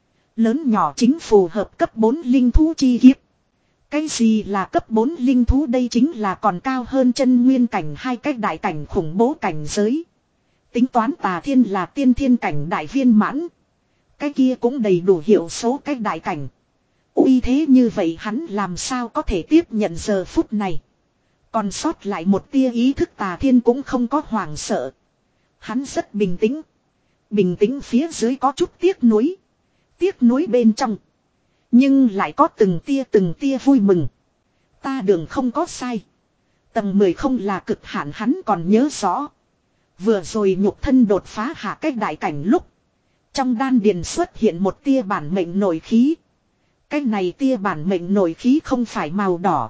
Lớn nhỏ chính phù hợp cấp bốn linh thú chi kiếp. Cái gì là cấp bốn linh thú? Đây chính là còn cao hơn chân nguyên cảnh hai cái đại cảnh khủng bố cảnh giới. Tính toán Tà Thiên là tiên thiên cảnh đại viên mãn. Cái kia cũng đầy đủ hiệu số cái đại cảnh. Uy thế như vậy hắn làm sao có thể tiếp nhận giờ phút này. Còn sót lại một tia ý thức, Tà Thiên cũng không có hoảng sợ. Hắn rất bình tĩnh. Bình tĩnh phía dưới có chút tiếc nuối. Tiếc nuối bên trong. Nhưng lại có từng tia từng tia vui mừng. Ta đường không có sai. Tầng mười không là cực hạn, hắn còn nhớ rõ. Vừa rồi nhục thân đột phá hạ cách đại cảnh lúc. Trong đan điền xuất hiện một tia bản mệnh nội khí. Cái này tia bản mệnh nội khí không phải màu đỏ.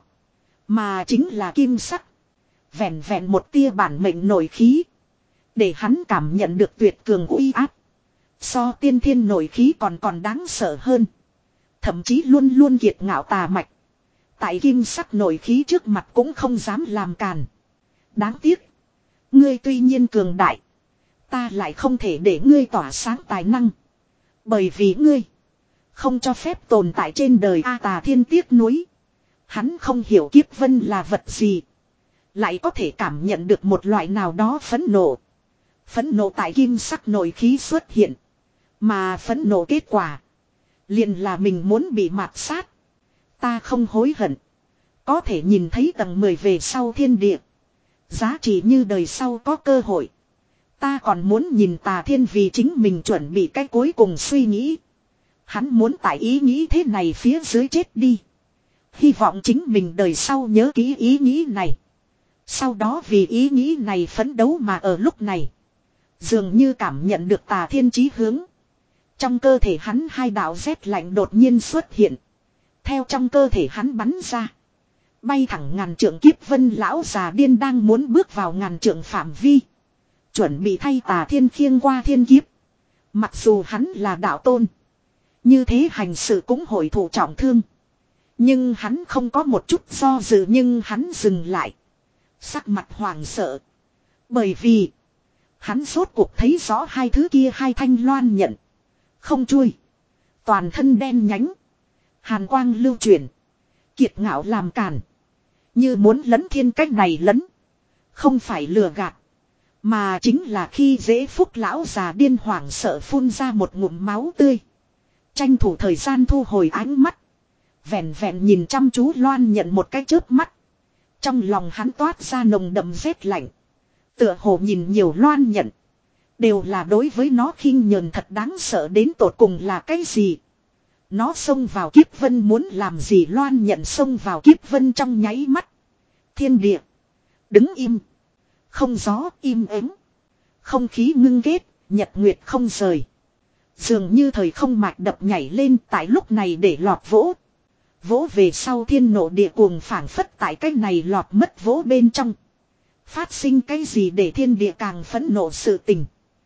Mà chính là kim sắc. Vẹn vẹn một tia bản mệnh nội khí. Để hắn cảm nhận được tuyệt cường uy áp. So tiên thiên nội khí còn còn đáng sợ hơn. Thậm chí luôn luôn kiệt ngạo tà mạch. Tại kim sắc nội khí trước mặt cũng không dám làm càn. Đáng tiếc. Ngươi tuy nhiên cường đại. Ta lại không thể để ngươi tỏa sáng tài năng. Bởi vì ngươi không cho phép tồn tại trên đời. A Tà Thiên tiếc nuối. Hắn không hiểu kiếp vân là vật gì. Lại có thể cảm nhận được một loại nào đó phẫn nộ. Phẫn nộ tại kim sắc nội khí xuất hiện. Mà phẫn nộ kết quả liền là mình muốn bị mạt sát. Ta không hối hận. Có thể nhìn thấy tầng mười về sau thiên địa. Giá trị như đời sau có cơ hội. Ta còn muốn nhìn Tà Thiên vì chính mình chuẩn bị cái cuối cùng suy nghĩ. Hắn muốn tại ý nghĩ thế này phía dưới chết đi. Hy vọng chính mình đời sau nhớ kỹ ý nghĩ này. Sau đó vì ý nghĩ này phấn đấu, mà ở lúc này dường như cảm nhận được Tà Thiên chí hướng. Trong cơ thể hắn hai đạo rét lạnh đột nhiên xuất hiện. Theo trong cơ thể hắn bắn ra. Bay thẳng ngàn trượng kiếp vân, lão già điên đang muốn bước vào ngàn trượng phạm vi. Chuẩn bị thay Tà Thiên khiêng qua thiên kiếp. Mặc dù hắn là đạo tôn. Như thế hành sự cũng hội thụ trọng thương. Nhưng hắn không có một chút do dự, nhưng hắn dừng lại. Sắc mặt hoảng sợ. Bởi vì hắn rốt cuộc thấy rõ hai thứ kia, hai thanh loan nhận. Không chui. Toàn thân đen nhánh. Hàn quang lưu chuyển. Kiệt ngạo làm càn. Như muốn lấn thiên cách này lấn. Không phải lừa gạt. Mà chính là khi dễ phúc. Lão già điên hoảng sợ phun ra một ngụm máu tươi. Tranh thủ thời gian thu hồi ánh mắt. Vẹn vẹn nhìn chăm chú loan nhận một cái chớp mắt. Trong lòng hắn toát ra nồng đậm rét lạnh. Tựa hồ nhìn nhiều loan nhận. Đều là đối với nó khinh nhờn thật đáng sợ. Đến tột cùng là cái gì? Nó xông vào kiếp vân muốn làm gì loan nhận xông vào kiếp vân trong nháy mắt. Thiên địa. Đứng im. Không gió im ắng. Không khí ngưng kết, nhật nguyệt không rời. Dường như thời không mạch đập nhảy lên tại lúc này để lọt vỗ. Vỗ về sau thiên nộ địa cuồng phảng phất tại cái này lọt mất vỗ bên trong. Phát sinh cái gì để thiên địa càng phẫn nộ sự tình.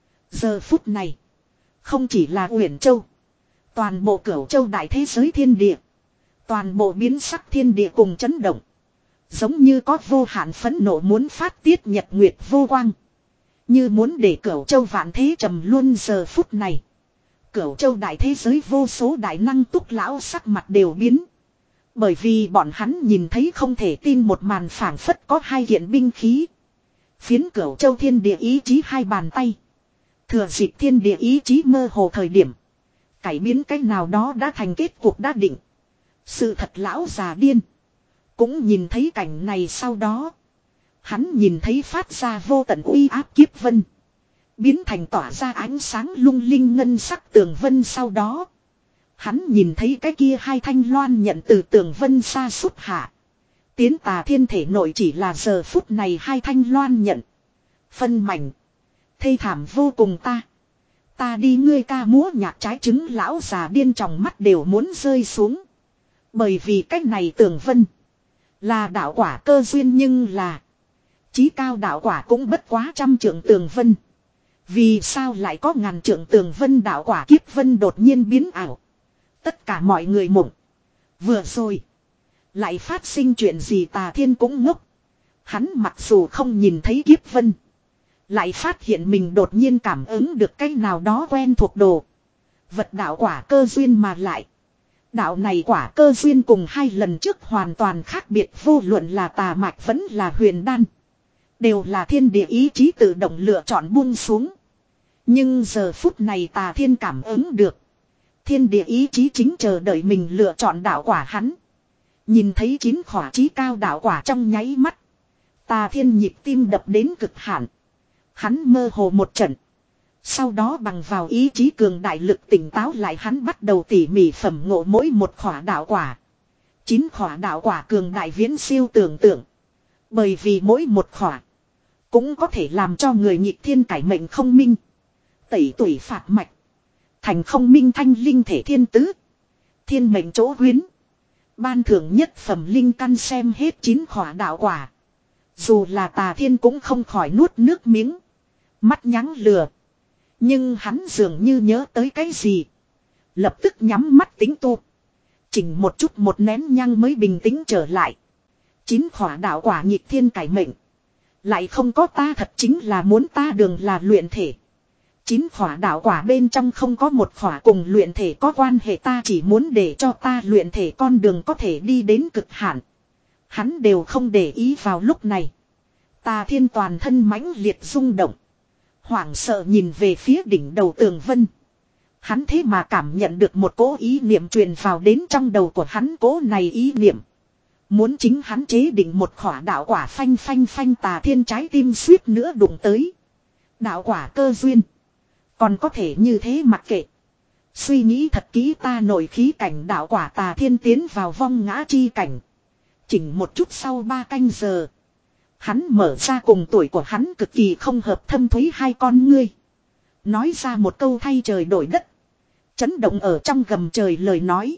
Giờ phút này. Không chỉ là Uyển Châu. Toàn bộ Cửu Châu đại thế giới thiên địa. Toàn bộ biến sắc thiên địa cùng chấn động. Giống như có vô hạn phẫn nộ muốn phát tiết nhật nguyệt vô quang. Như muốn để Cửu Châu vạn thế trầm luôn giờ phút này. Cửu Châu đại thế giới vô số đại năng túc lão sắc mặt đều biến. Bởi vì bọn hắn nhìn thấy không thể tin một màn phảng phất có hai kiện binh khí. Phiến Cửu Châu thiên địa ý chí hai bàn tay. Thừa dịp thiên địa ý chí mơ hồ thời điểm. Cải biến cái nào đó đã thành kết cuộc đã định. Sự thật lão già điên. Cũng nhìn thấy cảnh này sau đó. Hắn nhìn thấy phát ra vô tận uy áp kiếp vân. Biến thành tỏa ra ánh sáng lung linh ngân sắc tường vân sau đó. Hắn nhìn thấy cái kia hai thanh loan nhận từ tường vân xa xúc hạ. Tiến tà thiên thể nội chỉ là giờ phút này hai thanh loan nhận. Phân mảnh. Thê thảm vô cùng ta. Ta đi ngươi ca múa nhạc trái trứng lão già điên trong mắt đều muốn rơi xuống. Bởi vì cách này tường vân. Là đạo quả cơ duyên nhưng là. Chí cao đạo quả cũng bất quá trăm trượng tường vân. Vì sao lại có ngàn trượng tường vân đạo quả kiếp vân đột nhiên biến ảo. Tất cả mọi người mộng. Vừa rồi. Lại phát sinh chuyện gì tà thiên cũng ngốc. Hắn mặc dù không nhìn thấy kiếp vân. Lại phát hiện mình đột nhiên cảm ứng được cái nào đó quen thuộc đồ. Vật đạo quả cơ duyên mà lại. Đạo này quả cơ duyên cùng hai lần trước hoàn toàn khác biệt vô luận là tà mạch vẫn là huyền đan. Đều là thiên địa ý chí tự động lựa chọn buông xuống. Nhưng giờ phút này tà thiên cảm ứng được. Thiên địa ý chí chính chờ đợi mình lựa chọn đạo quả hắn. Nhìn thấy chín khỏa chí cao đạo quả trong nháy mắt. Tà thiên nhịp tim đập đến cực hạn. Hắn mơ hồ một trận. Sau đó bằng vào ý chí cường đại lực tỉnh táo lại hắn bắt đầu tỉ mỉ phẩm ngộ mỗi một khỏa đạo quả. Chín khỏa đạo quả cường đại viễn siêu tưởng tượng. Bởi vì mỗi một khỏa cũng có thể làm cho người nhịp thiên cải mệnh không minh. Tẩy tuổi phạt mạch. Thành không minh thanh linh thể thiên tứ. Thiên mệnh chỗ huyến. Ban thưởng nhất phẩm linh căn xem hết chín khỏa đạo quả. Dù là tà thiên cũng không khỏi nuốt nước miếng. Mắt nhắm lừa. Nhưng hắn dường như nhớ tới cái gì. Lập tức nhắm mắt tính tu. Chỉnh một chút một nén nhang mới bình tĩnh trở lại. Chín khỏa đạo quả nhịp thiên cải mệnh. Lại không có ta thật chính là muốn ta đường là luyện thể. Chín khỏa đạo quả bên trong không có một khỏa cùng luyện thể có quan hệ ta chỉ muốn để cho ta luyện thể con đường có thể đi đến cực hạn. Hắn đều không để ý vào lúc này. Tà thiên toàn thân mãnh liệt rung động. Hoảng sợ nhìn về phía đỉnh đầu tường vân. Hắn thế mà cảm nhận được một cỗ ý niệm truyền vào đến trong đầu của hắn cỗ này ý niệm. Muốn chính hắn chế định một khỏa đạo quả phanh phanh phanh tà thiên trái tim suýt nữa đụng tới. Đạo quả cơ duyên. Còn có thể như thế mặc kệ. Suy nghĩ thật kỹ ta nổi khí cảnh đạo quả tà thiên tiến vào vong ngã chi cảnh. Chỉnh một chút sau ba canh giờ. Hắn mở ra cùng tuổi của hắn cực kỳ không hợp thâm thúy hai con ngươi. Nói ra một câu thay trời đổi đất. Chấn động ở trong gầm trời lời nói.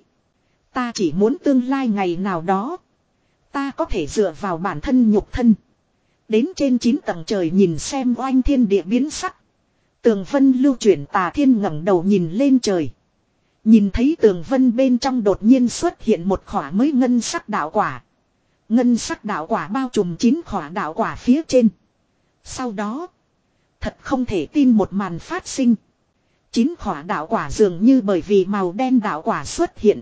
Ta chỉ muốn tương lai ngày nào đó. Ta có thể dựa vào bản thân nhục thân. Đến trên chín tầng trời nhìn xem oanh thiên địa biến sắc. Tường vân lưu chuyển tà thiên ngẩng đầu nhìn lên trời. Nhìn thấy tường vân bên trong đột nhiên xuất hiện một khỏa mới ngân sắc đạo quả. Ngân sắc đạo quả bao trùm chín khỏa đạo quả phía trên. Sau đó. Thật không thể tin một màn phát sinh. Chín khỏa đạo quả dường như bởi vì màu đen đạo quả xuất hiện.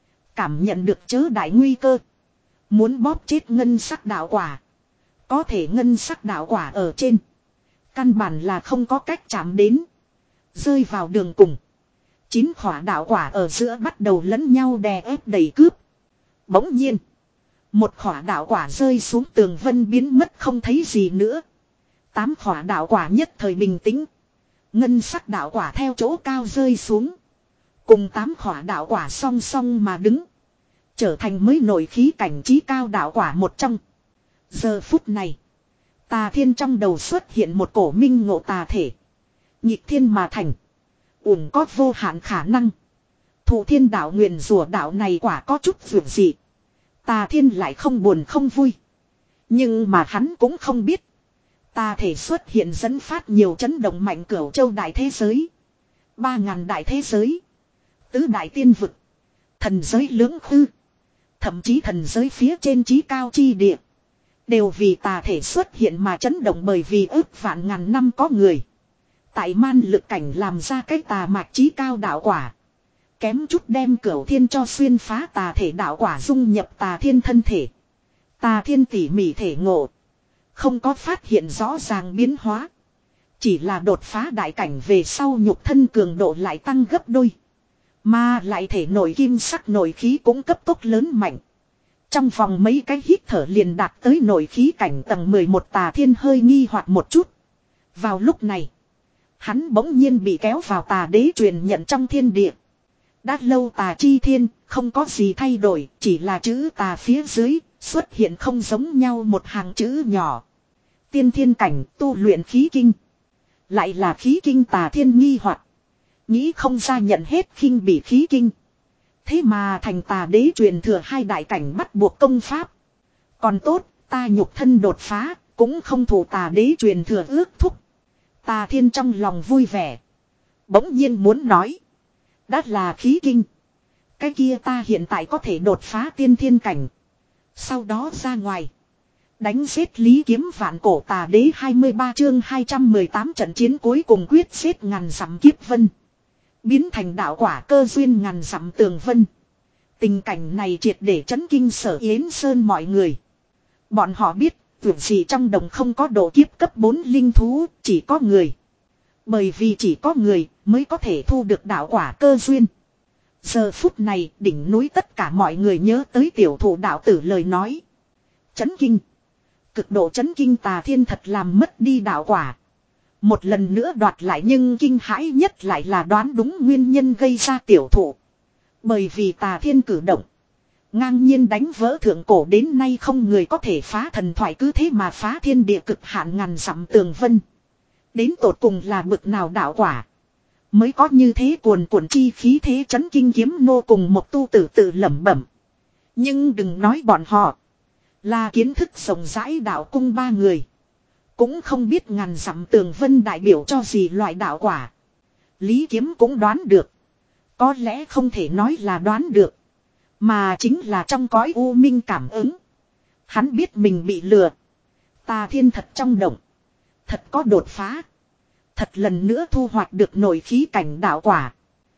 Cảm nhận được chớ đại nguy cơ. Muốn bóp chết ngân sắc đạo quả. Có thể ngân sắc đạo quả ở trên. Căn bản là không có cách chạm đến. Rơi vào đường cùng. Chín khỏa đạo quả ở giữa bắt đầu lẫn nhau đè ép đẩy cướp. Bỗng nhiên. Một khỏa đạo quả rơi xuống tường vân biến mất không thấy gì nữa. Tám khỏa đạo quả nhất thời bình tĩnh. Ngân sắc đạo quả theo chỗ cao rơi xuống. Cùng tám khỏa đạo quả song song mà đứng. Trở thành mới nổi khí cảnh trí cao đạo quả một trong. Giờ phút này. Tà thiên trong đầu xuất hiện một cổ minh ngộ tà thể. Nhịp thiên mà thành. Ủng có vô hạn khả năng. Thụ thiên đạo nguyền rủa đạo này quả có chút vượt dị. Tà thiên lại không buồn không vui. Nhưng mà hắn cũng không biết. Tà thể xuất hiện dẫn phát nhiều chấn động mạnh cửu châu đại thế giới. Ba ngàn đại thế giới. Tứ đại tiên vực. Thần giới lưỡng khư. Thậm chí thần giới phía trên trí cao chi địa. Đều vì tà thể xuất hiện mà chấn động bởi vì ước vạn ngàn năm có người. Tại man lực cảnh làm ra cái tà mạch trí cao đạo quả. Kém chút đem cửu thiên cho xuyên phá tà thể đạo quả dung nhập tà thiên thân thể. Tà thiên tỉ mỉ thể ngộ. Không có phát hiện rõ ràng biến hóa. Chỉ là đột phá đại cảnh về sau nhục thân cường độ lại tăng gấp đôi. Mà lại thể nội kim sắc nội khí cũng cấp tốc lớn mạnh. Trong vòng mấy cái hít thở liền đạt tới nội khí cảnh tầng mười một. Tà thiên hơi nghi hoặc một chút. Vào lúc này. Hắn bỗng nhiên bị kéo vào tà đế truyền nhận trong thiên địa. Đã lâu tà chi thiên không có gì thay đổi. Chỉ là chữ tà phía dưới xuất hiện không giống nhau một hàng chữ nhỏ. Tiên thiên cảnh tu luyện khí kinh. Lại là khí kinh. Tà thiên nghi hoặc. Nghĩ không ra nhận hết khinh bị khí kinh. Thế mà thành tà đế truyền thừa hai đại cảnh bắt buộc công pháp. Còn tốt, ta nhục thân đột phá, cũng không thủ tà đế truyền thừa ước thúc. Tà thiên trong lòng vui vẻ. Bỗng nhiên muốn nói. Đã là khí kinh. Cái kia ta hiện tại có thể đột phá tiên thiên cảnh. Sau đó ra ngoài. Đánh giết Lý Kiếm vạn cổ. Tà đế hai mươi ba chương hai trăm mười tám trận chiến cuối cùng quyết giết ngàn dặm kiếp vân. Biến thành đạo quả cơ duyên ngàn dặm tường vân. Tình cảnh này triệt để chấn kinh Sở Yến Sơn mọi người. Bọn họ biết, tưởng gì trong đồng không có độ kiếp cấp bốn linh thú, chỉ có người. Bởi vì chỉ có người mới có thể thu được đạo quả cơ duyên. Giờ phút này, đỉnh núi tất cả mọi người nhớ tới tiểu thụ đạo tử lời nói. Chấn kinh. Cực độ chấn kinh. Tà thiên thật làm mất đi đạo quả. Một lần nữa đoạt lại, nhưng kinh hãi nhất lại là đoán đúng nguyên nhân gây ra tiểu thụ. Bởi vì tà thiên cử động. Ngang nhiên đánh vỡ thượng cổ đến nay không người có thể phá thần thoại, cứ thế mà phá thiên địa cực hạn ngàn dặm tường vân. Đến tột cùng là bực nào đạo quả. Mới có như thế cuồn cuộn chi khí thế chấn kinh. Kiếm nô cùng một tu tử tự lẩm bẩm. Nhưng đừng nói bọn họ. Là kiến thức rộng rãi đạo cung ba người. Cũng không biết ngàn dặm tường vân đại biểu cho gì loại đạo quả. Lý Kiếm cũng đoán được. Có lẽ không thể nói là đoán được. Mà chính là trong cõi u minh cảm ứng. Hắn biết mình bị lừa. Tà thiên thật trong động. Thật có đột phá. Thật lần nữa thu hoạch được nội khí cảnh đạo quả.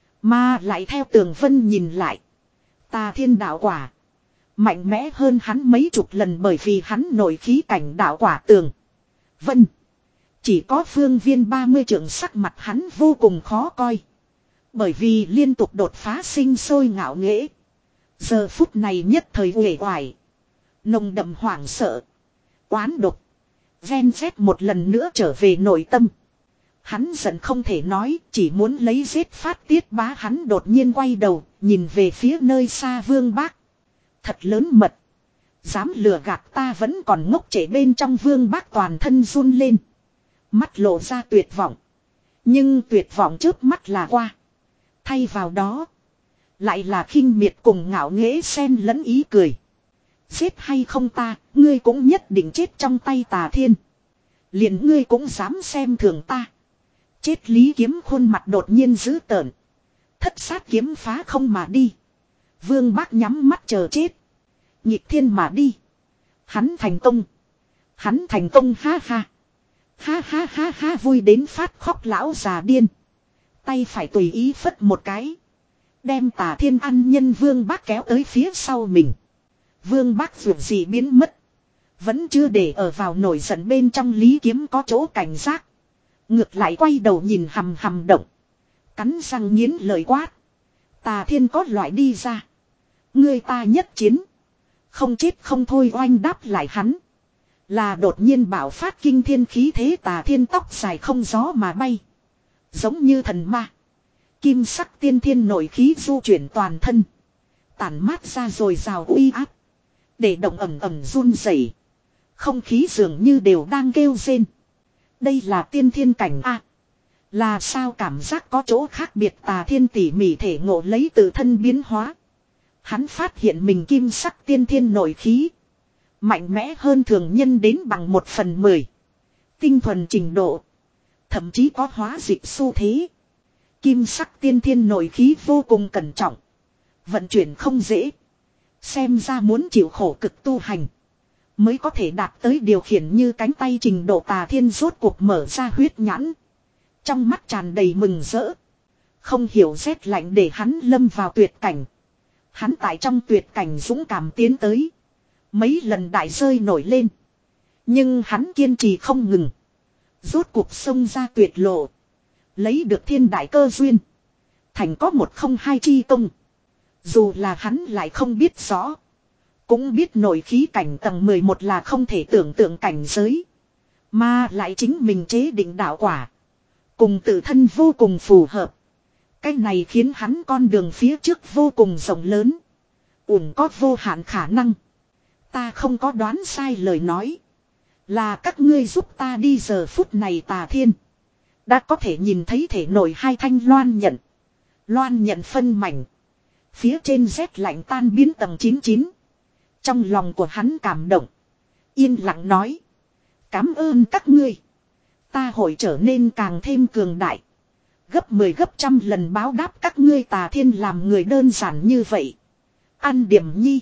Mà lại theo tường vân nhìn lại. Tà thiên đạo quả. Mạnh mẽ hơn hắn mấy chục lần, bởi vì hắn nội khí cảnh đạo quả tường. Vân. Chỉ có phương viên ba mươi trượng, sắc mặt hắn vô cùng khó coi. Bởi vì liên tục đột phá sinh sôi ngạo nghễ. Giờ phút này nhất thời uể oải. Nồng đậm hoảng sợ. Oán độc. Ven rét một lần nữa trở về nội tâm. Hắn giận không thể nói, chỉ muốn lấy giết phát tiết bá. Hắn đột nhiên quay đầu, nhìn về phía nơi xa Vương Bác. Thật lớn mật. Dám lừa gạt ta, vẫn còn ngốc trễ bên trong. Vương Bác toàn thân run lên. Mắt lộ ra tuyệt vọng. Nhưng tuyệt vọng trước mắt là qua. Thay vào đó. Lại là khinh miệt cùng ngạo nghễ xen lẫn ý cười. Giết hay không ta, ngươi cũng nhất định chết trong tay Tà Thiên. Liền ngươi cũng dám xem thường ta. Chết. Lý Kiếm khuôn mặt đột nhiên dữ tợn. Thất sát kiếm phá không mà đi. Vương Bác nhắm mắt chờ chết. Nhịp thiên mà đi. Hắn thành công. Hắn thành công, ha ha. Ha ha ha ha, vui đến phát khóc lão già điên. Tay phải tùy ý phất một cái. Đem Tà Thiên ăn nhân Vương Bác kéo tới phía sau mình. Vương Bác dù gì biến mất. Vẫn chưa để ở vào nổi giận bên trong. Lý Kiếm có chỗ cảnh giác. Ngược lại quay đầu nhìn hầm hầm động. Cắn răng nghiến lời quát. Tà Thiên có loại đi ra. Ngươi ta nhất chiến. Không chết không thôi. Oanh đáp lại hắn. Là đột nhiên bạo phát kinh thiên khí thế. Tà Thiên tóc dài không gió mà bay. Giống như thần ma. Kim sắc tiên thiên nội khí du chuyển toàn thân. Tản mát ra rồi rào uy áp. Để động ẩm ẩm run rẩy. Không khí dường như đều đang kêu rên. Đây là tiên thiên cảnh A. Là sao cảm giác có chỗ khác biệt Tà Thiên tỉ mỉ thể ngộ lấy tự thân biến hóa. Hắn phát hiện mình kim sắc tiên thiên nội khí. Mạnh mẽ hơn thường nhân đến bằng một phần mười. Tinh thuần trình độ. Thậm chí có hóa dịch xu thế. Kim sắc tiên thiên nội khí vô cùng cẩn trọng. Vận chuyển không dễ. Xem ra muốn chịu khổ cực tu hành. Mới có thể đạt tới điều khiển như cánh tay trình độ Tà Thiên rốt cuộc mở ra huyết nhãn. Trong mắt tràn đầy mừng rỡ. Không hiểu rét lạnh để hắn lâm vào tuyệt cảnh. Hắn tại trong tuyệt cảnh dũng cảm tiến tới. Mấy lần đại rơi nổi lên. Nhưng hắn kiên trì không ngừng. Rốt cuộc xông ra tuyệt lộ. Lấy được thiên đại cơ duyên. Thành có một không hai chi công. Dù là hắn lại không biết rõ. Cũng biết nội khí cảnh tầng mười một là không thể tưởng tượng cảnh giới. Mà lại chính mình chế định đạo quả. Cùng tự thân vô cùng phù hợp. Cái này khiến hắn con đường phía trước vô cùng rộng lớn. Ủng có vô hạn khả năng. Ta không có đoán sai lời nói. Là các ngươi giúp ta đi giờ phút này Tà Thiên. Đã có thể nhìn thấy thể nội hai thanh loan nhận. Loan nhận phân mảnh. Phía trên rét lạnh tan biến tầng chín mươi chín. Trong lòng của hắn cảm động. Yên lặng nói. Cảm ơn các ngươi. Ta hội trở nên càng thêm cường đại. Gấp mười gấp trăm lần báo đáp các ngươi Tà Thiên làm người đơn giản như vậy. An Điểm Nhi.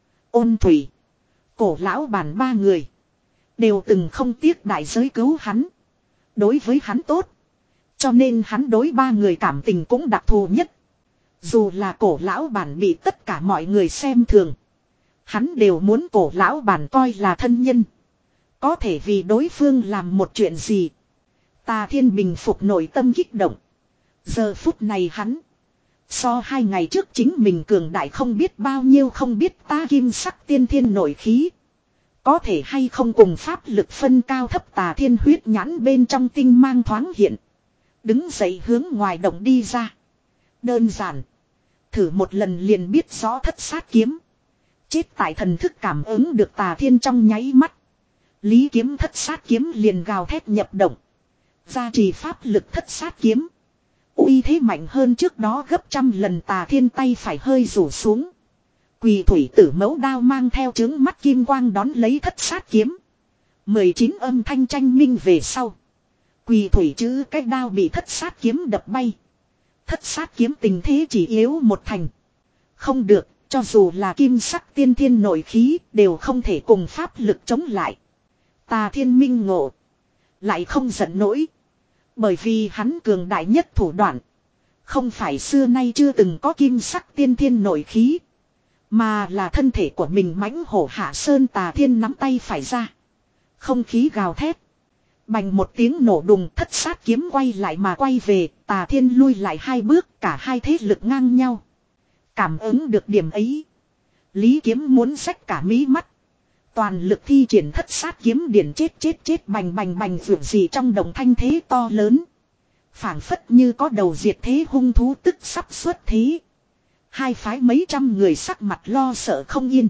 Ôn Thủy. Cổ lão bản ba người. Đều từng không tiếc đại giới cứu hắn. Đối với hắn tốt. Cho nên hắn đối ba người cảm tình cũng đặc thù nhất. Dù là cổ lão bản bị tất cả mọi người xem thường. Hắn đều muốn cổ lão bản coi là thân nhân. Có thể vì đối phương làm một chuyện gì. Tà Thiên bình phục nội tâm kích động. Giờ phút này hắn. So hai ngày trước chính mình cường đại không biết bao nhiêu không biết ta kim sắc tiên thiên nội khí. Có thể hay không cùng pháp lực phân cao thấp Tà Thiên huyết nhãn bên trong tinh mang thoáng hiện. Đứng dậy hướng ngoài động đi ra. Đơn giản. Thử một lần liền biết rõ thất sát kiếm. Chết tại thần thức cảm ứng được Tà Thiên trong nháy mắt. Lý kiếm thất sát kiếm liền gào thét nhập động. Gia trì pháp lực thất sát kiếm. Uy thế mạnh hơn trước đó gấp trăm lần Tà Thiên tay phải hơi rủ xuống. Quỳ thủy tử mẫu đao mang theo trướng mắt kim quang đón lấy thất sát kiếm. mười chín âm thanh tranh minh về sau. Quỳ thủy chữ cái đao bị thất sát kiếm đập bay. Thất sát kiếm tình thế chỉ yếu một thành. Không được, cho dù là kim sắc tiên thiên nội khí đều không thể cùng pháp lực chống lại. Tà Thiên minh ngộ. Lại không giận nổi. Bởi vì hắn cường đại nhất thủ đoạn. Không phải xưa nay chưa từng có kim sắc tiên thiên nội khí. Mà là thân thể của mình mãnh hổ hạ sơn Tà Thiên nắm tay phải ra. Không khí gào thét. Bành một tiếng nổ đùng thất sát kiếm quay lại mà quay về. Tà Thiên lui lại hai bước cả hai thế lực ngang nhau. Cảm ứng được điểm ấy. Lý kiếm muốn xách cả mí mắt. Toàn lực thi triển thất sát kiếm điển chết chết chết bành bành bành vượt gì trong đồng thanh thế to lớn. Phảng phất như có đầu diệt thế hung thú tức sắp xuất thế. Hai phái mấy trăm người sắc mặt lo sợ không yên.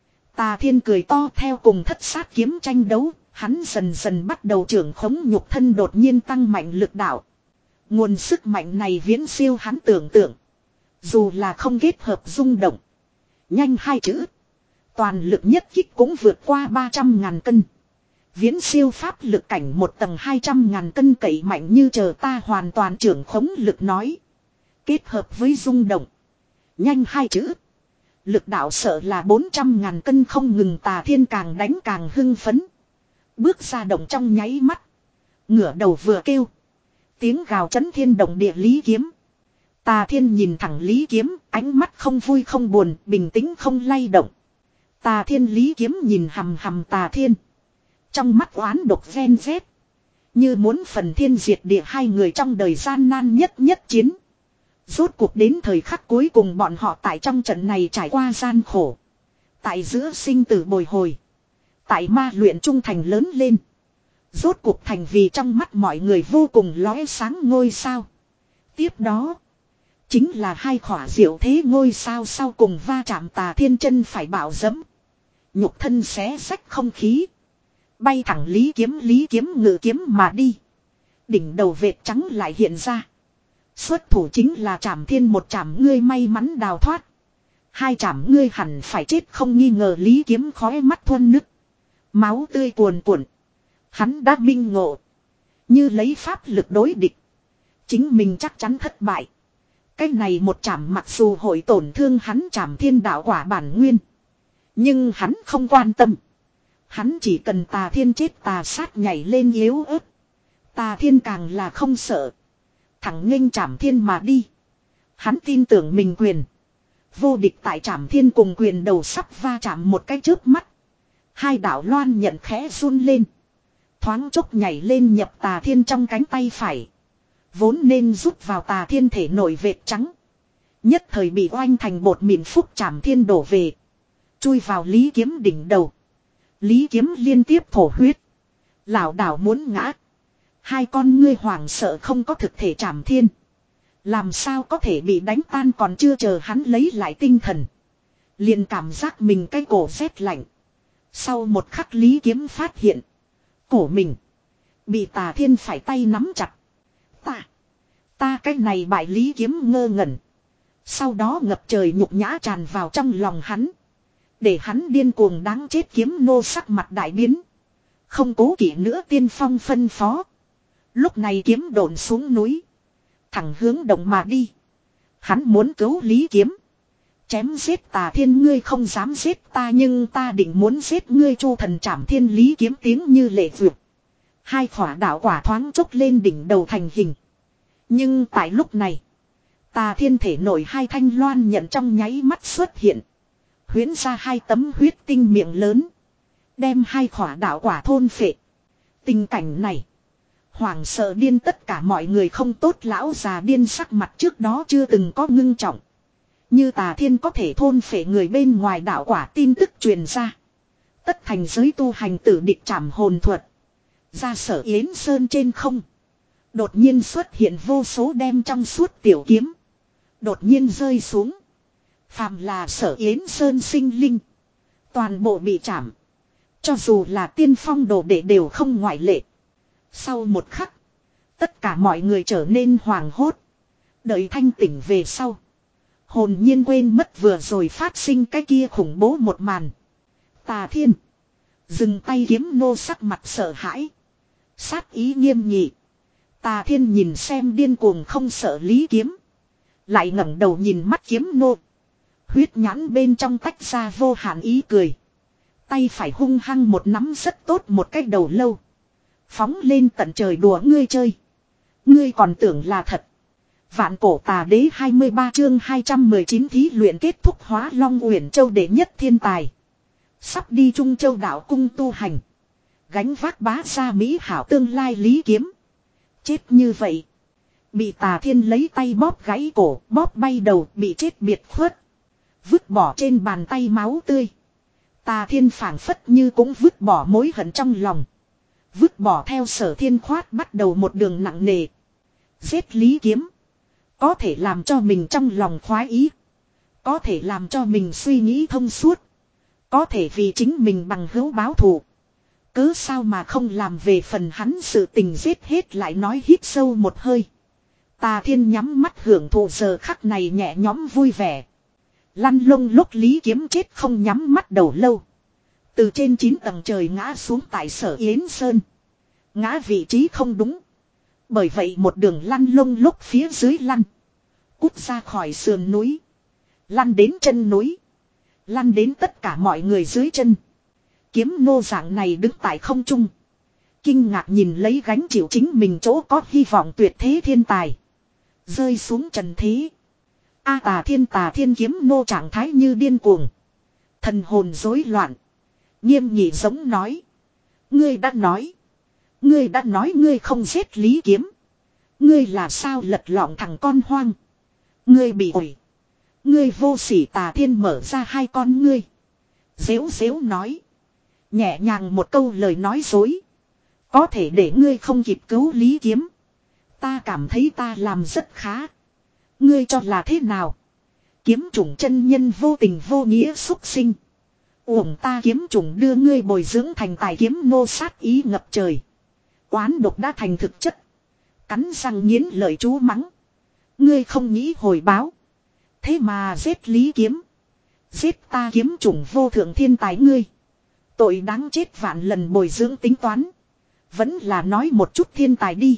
Tà Thiên cười to theo cùng thất sát kiếm tranh đấu. Hắn dần dần bắt đầu trưởng khống nhục thân đột nhiên tăng mạnh lực đạo. Nguồn sức mạnh này viễn siêu hắn tưởng tượng. Dù là không kết hợp rung động. Nhanh hai chữ. Toàn lực nhất kích cũng vượt qua ba trăm ngàn cân. Viễn siêu pháp lực cảnh một tầng hai trăm ngàn cân cậy mạnh như chờ ta hoàn toàn trưởng khống lực nói. Kết hợp với rung động. Nhanh hai chữ. Lực đạo sợ là bốn trăm ngàn cân không ngừng Tà Thiên càng đánh càng hưng phấn. Bước ra động trong nháy mắt. Ngửa đầu vừa kêu. Tiếng gào chấn thiên động địa Lý kiếm. Tà Thiên nhìn thẳng Lý kiếm. Ánh mắt không vui không buồn. Bình tĩnh không lay động. Tà Thiên Lý kiếm nhìn hầm hầm Tà Thiên. Trong mắt oán độc ven vét. Như muốn phần thiên diệt địa hai người trong đời gian nan nhất nhất chiến. Rốt cuộc đến thời khắc cuối cùng bọn họ tại trong trận này trải qua gian khổ. Tại giữa sinh tử bồi hồi. Tại ma luyện trung thành lớn lên. Rốt cuộc thành vì trong mắt mọi người vô cùng lóe sáng ngôi sao. Tiếp đó. Chính là hai khỏa diệu thế ngôi sao sau cùng va chạm Tà Thiên chân phải bạo dẫm. Nhục thân xé xách không khí. Bay thẳng Lý Kiếm Lý Kiếm ngự kiếm mà đi. Đỉnh đầu vệt trắng lại hiện ra. Xuất thủ chính là Trảm Thiên một chảm ngươi may mắn đào thoát. Hai chảm ngươi hẳn phải chết không nghi ngờ Lý Kiếm khóe mắt thuôn nứt. Máu tươi cuồn cuộn. Hắn đã minh ngộ. Như lấy pháp lực đối địch. Chính mình chắc chắn thất bại. Cái này một chảm mặc dù hội tổn thương hắn Trảm Thiên đạo quả bản nguyên. Nhưng hắn không quan tâm. Hắn chỉ cần Tà Thiên chết tà sát nhảy lên yếu ớt. Tà Thiên càng là không sợ. Thẳng nghênh Trảm Thiên mà đi. Hắn tin tưởng mình quyền. Vô địch tại Trảm Thiên cùng quyền đầu sắp va chạm một cái chớp mắt. Hai đạo loan nhận khẽ run lên. Thoáng chốc nhảy lên nhập Tà Thiên trong cánh tay phải. Vốn nên rút vào Tà Thiên thể nổi vệt trắng. Nhất thời bị oanh thành bột mịn phúc Trảm Thiên đổ về. Chui vào Lý Kiếm đỉnh đầu. Lý Kiếm liên tiếp thổ huyết. Lảo đảo muốn ngã. Hai con ngươi hoảng sợ không có thực thể Trảm Thiên. Làm sao có thể bị đánh tan còn chưa chờ hắn lấy lại tinh thần. Liền cảm giác mình cái cổ rét lạnh. Sau một khắc Lý Kiếm phát hiện. Cổ mình. Bị Tà Thiên phải tay nắm chặt. Ta. Ta cái này bại Lý Kiếm ngơ ngẩn. Sau đó ngập trời nhục nhã tràn vào trong lòng hắn. Để hắn điên cuồng đáng chết kiếm nô sắc mặt đại biến. Không cố kỵ nữa tiên phong phân phó. Lúc này kiếm độn xuống núi. Thẳng hướng động mà đi. Hắn muốn cứu Lý Kiếm. Chém giết Tà Thiên ngươi không dám giết ta nhưng ta định muốn giết ngươi Chu thần Trảm Thiên Lý Kiếm tiếng như lệ vượt. Hai khỏa đạo quả thoáng chốc lên đỉnh đầu thành hình. Nhưng tại lúc này. Tà Thiên thể nổi hai thanh loan nhận trong nháy mắt xuất hiện. Huyễn ra hai tấm huyết tinh miệng lớn. Đem hai khỏa đạo quả thôn phệ. Tình cảnh này. Hoảng sợ điên tất cả mọi người không tốt lão già điên sắc mặt trước đó chưa từng có ngưng trọng. Như Tà Thiên có thể thôn phệ người bên ngoài đạo quả tin tức truyền ra. Tất thành giới tu hành tử địch trảm hồn thuật. Ra Sở Yến Sơn trên không. Đột nhiên xuất hiện vô số đem trong suốt tiểu kiếm. Đột nhiên rơi xuống. Phàm là Sở Yến Sơn sinh linh. Toàn bộ bị chạm. Cho dù là tiên phong đồ đệ đều không ngoại lệ. Sau một khắc. Tất cả mọi người trở nên hoảng hốt. Đợi thanh tỉnh về sau. Hồn nhiên quên mất vừa rồi phát sinh cái kia khủng bố một màn. Tà Thiên. Dừng tay kiếm nô sắc mặt sợ hãi. Sát ý nghiêm nghị. Tà Thiên nhìn xem điên cuồng không sợ Lý Kiếm. Lại ngẩng đầu nhìn mắt kiếm nô. Huyết nhãn bên trong tách ra vô hạn ý cười. Tay phải hung hăng một nắm rất tốt một cái đầu lâu. Phóng lên tận trời đùa ngươi chơi. Ngươi còn tưởng là thật. Vạn cổ tà đế hai mươi ba chương hai trăm mười chín thí luyện kết thúc Hóa Long Uyển Châu đệ nhất thiên tài. Sắp đi Trung Châu đạo cung tu hành. Gánh vác bá ra Mỹ hảo tương lai Lý Kiếm. Chết như vậy. Bị Tà Thiên lấy tay bóp gãy cổ, bóp bay đầu, bị chết biệt khuất. Vứt bỏ trên bàn tay máu tươi. Tà Thiên phảng phất như cũng vứt bỏ mối hận trong lòng. Vứt bỏ theo Sở Thiên khoát bắt đầu một đường nặng nề. Giết Lý Kiếm. Có thể làm cho mình trong lòng khoái ý. Có thể làm cho mình suy nghĩ thông suốt. Có thể vì chính mình bằng hữu báo thù. Cứ sao mà không làm về phần hắn sự tình giết hết lại nói hít sâu một hơi. Tà Thiên nhắm mắt hưởng thụ giờ khắc này nhẹ nhõm vui vẻ. Lăn lông lúc Lý Kiếm chết không nhắm mắt đầu lâu. Từ trên chín tầng trời ngã xuống tại Sở Yến Sơn. Ngã vị trí không đúng. Bởi vậy một đường lăn lông lúc phía dưới lăn. Cút ra khỏi sườn núi. Lăn đến chân núi. Lăn đến tất cả mọi người dưới chân. Kiếm nô dạng này đứng tại không trung. Kinh ngạc nhìn lấy gánh chịu chính mình chỗ có hy vọng tuyệt thế thiên tài. Rơi xuống trần thế. A Tà Thiên Tà Thiên kiếm nô trạng thái như điên cuồng. Thần hồn rối loạn. Nghiêm nghị giống nói. Ngươi đã nói. Ngươi đã nói ngươi không giết Lý Kiếm. Ngươi là sao lật lọng thằng con hoang. Ngươi bị ổi. Ngươi vô sỉ. Tà Thiên mở ra hai con ngươi. Dễu dễu nói. Nhẹ nhàng một câu lời nói dối. Có thể để ngươi không kịp cứu Lý Kiếm. Ta cảm thấy ta làm rất khá. Ngươi cho là thế nào? Kiếm chủng chân nhân vô tình vô nghĩa xúc sinh. Uổng ta kiếm chủng đưa ngươi bồi dưỡng thành tài kiếm nô sát ý ngập trời. Oán độc đã thành thực chất. Cắn răng nghiến lợi chú mắng. Ngươi không nghĩ hồi báo. Thế mà giết Lý Kiếm. Giết ta kiếm chủng vô thượng thiên tài ngươi. Tội đáng chết vạn lần bồi dưỡng tính toán. Vẫn là nói một chút thiên tài đi.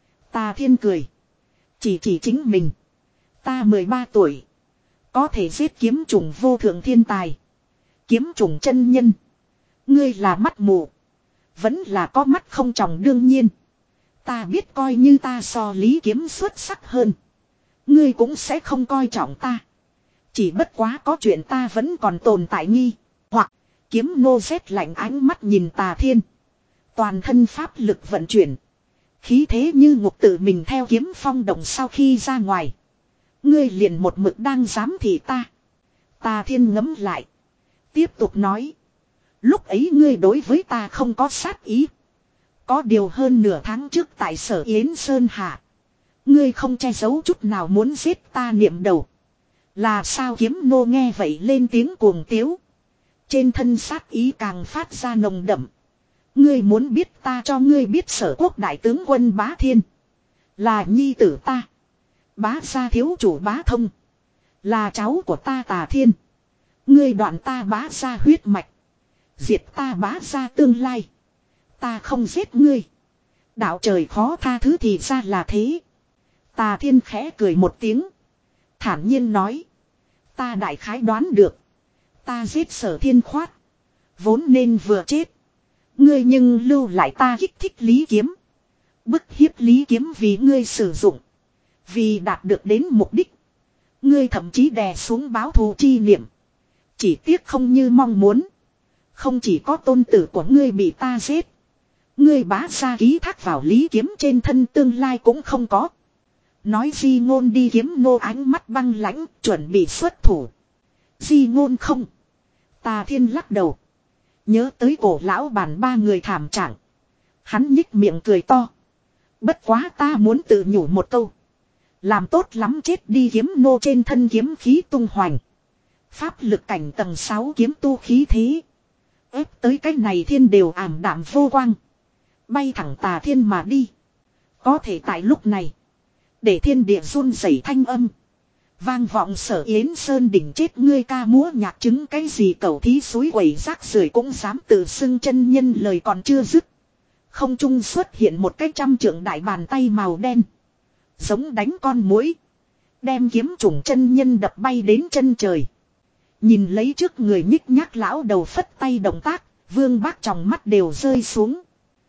Ta thiên cười. Chỉ chỉ chính mình. Ta mười ba tuổi. Có thể giết kiếm chủng vô thượng thiên tài. Kiếm chủng chân nhân. Ngươi là mắt mù. Vẫn là có mắt không tròng đương nhiên. Ta biết coi như ta so Lý Kiếm xuất sắc hơn. Ngươi cũng sẽ không coi trọng ta. Chỉ bất quá có chuyện ta vẫn còn tồn tại nghi. Hoặc kiếm nô rét lạnh ánh mắt nhìn Tà Thiên. Toàn thân pháp lực vận chuyển. Khí thế như ngục tự mình theo kiếm phong động sau khi ra ngoài. Ngươi liền một mực đang giám thị ta. Tà Thiên ngấm lại. Tiếp tục nói. Lúc ấy ngươi đối với ta không có sát ý. Có điều hơn nửa tháng trước tại sở Yến Sơn Hạ. Ngươi không che giấu chút nào muốn giết ta niệm đầu. Là sao kiếm nô nghe vậy lên tiếng cuồng tiếu. Trên thân sát ý càng phát ra nồng đậm. Ngươi muốn biết ta cho ngươi biết sở quốc đại tướng quân Bá Thiên. Là nhi tử ta. Bá gia thiếu chủ Bá Thông. Là cháu của ta Tà Thiên. Ngươi đoạn ta Bá gia huyết mạch. Diệt ta Bá gia tương lai. Ta không giết ngươi. Đạo trời khó tha thứ thì ra là thế. Tà Thiên khẽ cười một tiếng. Thản nhiên nói. Ta đại khái đoán được. Ta giết sở thiên khoát. Vốn nên vừa chết. Ngươi nhưng lưu lại ta kích thích Lý Kiếm. Bức hiếp Lý Kiếm vì ngươi sử dụng. Vì đạt được đến mục đích. Ngươi thậm chí đè xuống báo thù chi niệm. Chỉ tiếc không như mong muốn. Không chỉ có tôn tử của ngươi bị ta giết. Ngươi Bá gia ký thác vào Lý Kiếm trên thân tương lai cũng không có. Nói Di Ngôn đi kiếm nô ánh mắt băng lãnh chuẩn bị xuất thủ. Di Ngôn không. Tà Thiên lắc đầu. Nhớ tới cổ lão bản ba người thảm trạng. Hắn nhích miệng cười to. Bất quá ta muốn tự nhủ một câu. Làm tốt lắm chết đi kiếm nô trên thân kiếm khí tung hoành. Pháp lực cảnh tầng sáu kiếm tu khí thế. Ép tới cái này thiên đều ảm đạm vô quang. Bay thẳng Tà Thiên mà đi. Có thể tại lúc này. Để thiên địa run rẩy thanh âm. Vang vọng sở Yến Sơn đỉnh chết ngươi ca múa nhạc chứng cái gì cầu thí suối quẩy rác rưởi cũng dám tự xưng chân nhân lời còn chưa dứt. Không trung xuất hiện một cái trăm trượng đại bàn tay màu đen. Giống đánh con muỗi. Đem kiếm chủng chân nhân đập bay đến chân trời. Nhìn lấy trước người nhích nhác lão đầu phất tay động tác. Vương Bác tròng mắt đều rơi xuống.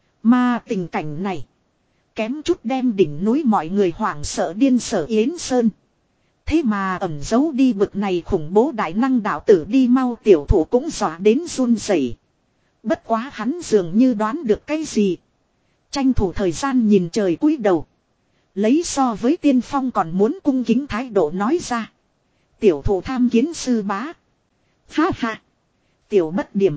Mà tình cảnh này. Kém chút đem đỉnh núi mọi người hoảng sợ điên sở Yến Sơn. Thế mà ẩn giấu đi bực này khủng bố đại năng đạo tử đi mau tiểu thủ cũng dọa đến run rẩy. Bất quá hắn dường như đoán được cái gì. Tranh thủ thời gian nhìn trời cúi đầu. Lấy so với tiên phong còn muốn cung kính thái độ nói ra. Tiểu thủ tham kiến sư bá. Ha ha. Tiểu bất điểm.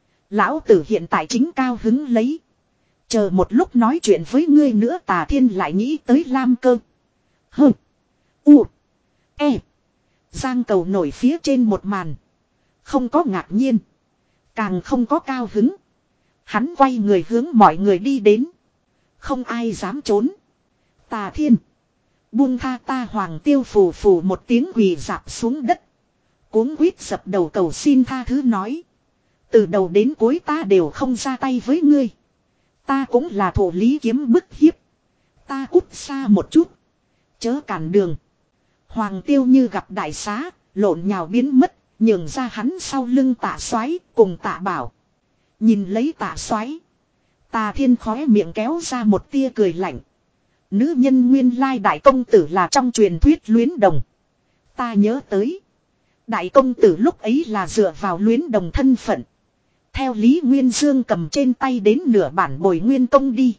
Lão tử hiện tại chính cao hứng lấy. Chờ một lúc nói chuyện với ngươi nữa Tà Thiên lại nghĩ tới Lam Cơ. Hơ. U. E. Giang cầu nổi phía trên một màn. Không có ngạc nhiên. Càng không có cao hứng. Hắn quay người hướng mọi người đi đến. Không ai dám trốn. Tà Thiên. Buông tha ta Hoàng Tiêu phù phù một tiếng quỳ dạp xuống đất. Cuống quýt dập đầu cầu xin tha thứ nói. Từ đầu đến cuối ta đều không ra tay với ngươi. Ta cũng là thổ Lý Kiếm bức hiếp. Ta cút xa một chút. Chớ cản đường. Hoàng Tiêu như gặp đại xá, lộn nhào biến mất, nhường ra hắn sau lưng Tạ Soái cùng Tạ Bảo. Nhìn lấy Tạ Soái, Tà Thiên khóe miệng kéo ra một tia cười lạnh. Nữ nhân nguyên lai đại công tử là trong truyền thuyết luyến đồng. Ta nhớ tới. Đại công tử lúc ấy là dựa vào luyến đồng thân phận. Theo Lý Nguyên Dương cầm trên tay đến nửa bản bồi nguyên công đi.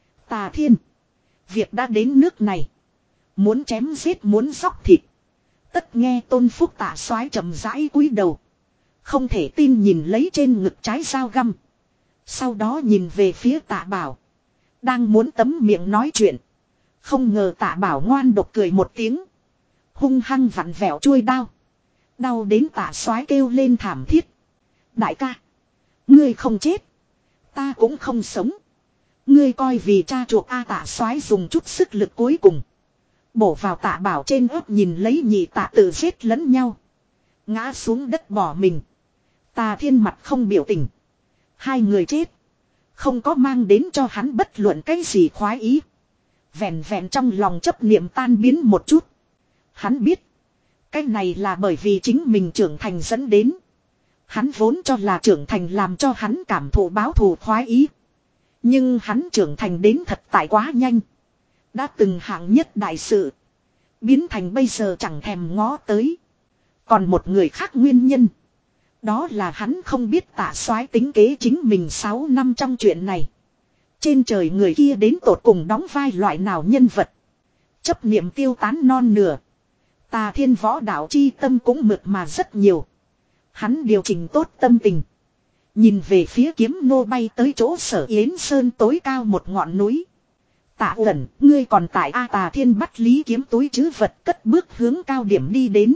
Tà Thiên. Việc đã đến nước này. Muốn chém giết muốn dóc thịt. Tất nghe Tôn Phúc Tạ Soái chậm rãi cúi đầu. Không thể tin nhìn lấy trên ngực trái dao găm. Sau đó nhìn về phía Tạ Bảo. Đang muốn tấm miệng nói chuyện. Không ngờ Tạ Bảo ngoan độc cười một tiếng. Hung hăng vặn vẹo chuôi đao. Đau đến Tạ Soái kêu lên thảm thiết. Đại ca. Ngươi không chết. Ta cũng không sống. Ngươi coi vì cha chuộc A. Tạ Soái dùng chút sức lực cuối cùng. Bổ vào Tạ Bảo trên ớt nhìn lấy nhị Tạ tự giết lẫn nhau. Ngã xuống đất bỏ mình. Tà Thiên mặt không biểu tình. Hai người chết. Không có mang đến cho hắn bất luận cái gì khoái ý. Vẹn vẹn trong lòng chấp niệm tan biến một chút. Hắn biết. Cái này là bởi vì chính mình trưởng thành dẫn đến. Hắn vốn cho là trưởng thành làm cho hắn cảm thụ báo thù khoái ý. Nhưng hắn trưởng thành đến thật tại quá nhanh. Đã từng hạng nhất đại sự. Biến thành bây giờ chẳng thèm ngó tới. Còn một người khác nguyên nhân. Đó là hắn không biết Tạ Soái tính kế chính mình sáu năm trong chuyện này. Trên trời người kia đến tột cùng đóng vai loại nào nhân vật. Chấp niệm tiêu tán non nửa. Tà Thiên võ đạo chi tâm cũng mượt mà rất nhiều. Hắn điều chỉnh tốt tâm tình. Nhìn về phía kiếm nô bay tới chỗ Sở Yến Sơn tối cao một ngọn núi. Tạ Ẩn, ngươi còn tại A. Tà Thiên bắt Lý Kiếm túi trữ vật cất bước hướng cao điểm đi đến.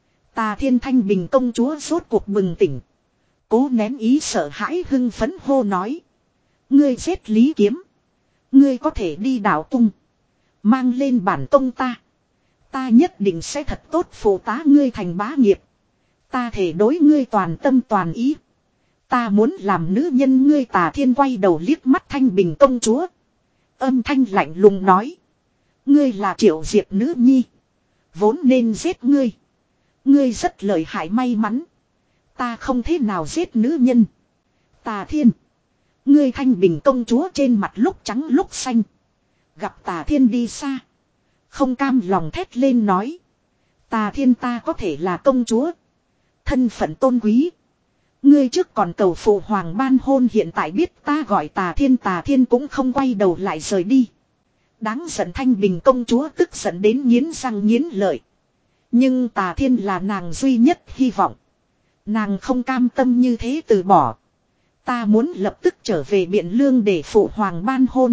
Tà Thiên Thanh Bình công chúa rốt cuộc bừng tỉnh. Cố nén ý sợ hãi hưng phấn hô nói. Ngươi giết Lý Kiếm. Ngươi có thể đi đảo tung. Mang lên bản công ta. Ta nhất định sẽ thật tốt phụ tá ngươi thành bá nghiệp. Ta thể đối ngươi toàn tâm toàn ý. Ta muốn làm nữ nhân ngươi. Tà Thiên quay đầu liếc mắt Thanh Bình công chúa. Âm thanh lạnh lùng nói. Ngươi là Triệu Diệp nữ nhi. Vốn nên giết ngươi. Ngươi rất lợi hại may mắn. Ta không thế nào giết nữ nhân. Tà Thiên. Ngươi Thanh Bình công chúa trên mặt lúc trắng lúc xanh. Gặp Tà Thiên đi xa. Không cam lòng thét lên nói. Tà Thiên ta có thể là công chúa. Thân phận tôn quý. Ngươi trước còn cầu phụ hoàng ban hôn hiện tại biết ta gọi Tà Thiên. Tà Thiên cũng không quay đầu lại rời đi. Đáng giận Thanh Bình công chúa tức giận đến nghiến răng nghiến lợi. Nhưng Tà Thiên là nàng duy nhất hy vọng. Nàng không cam tâm như thế từ bỏ. Ta muốn lập tức trở về Biện Lương để phụ hoàng ban hôn.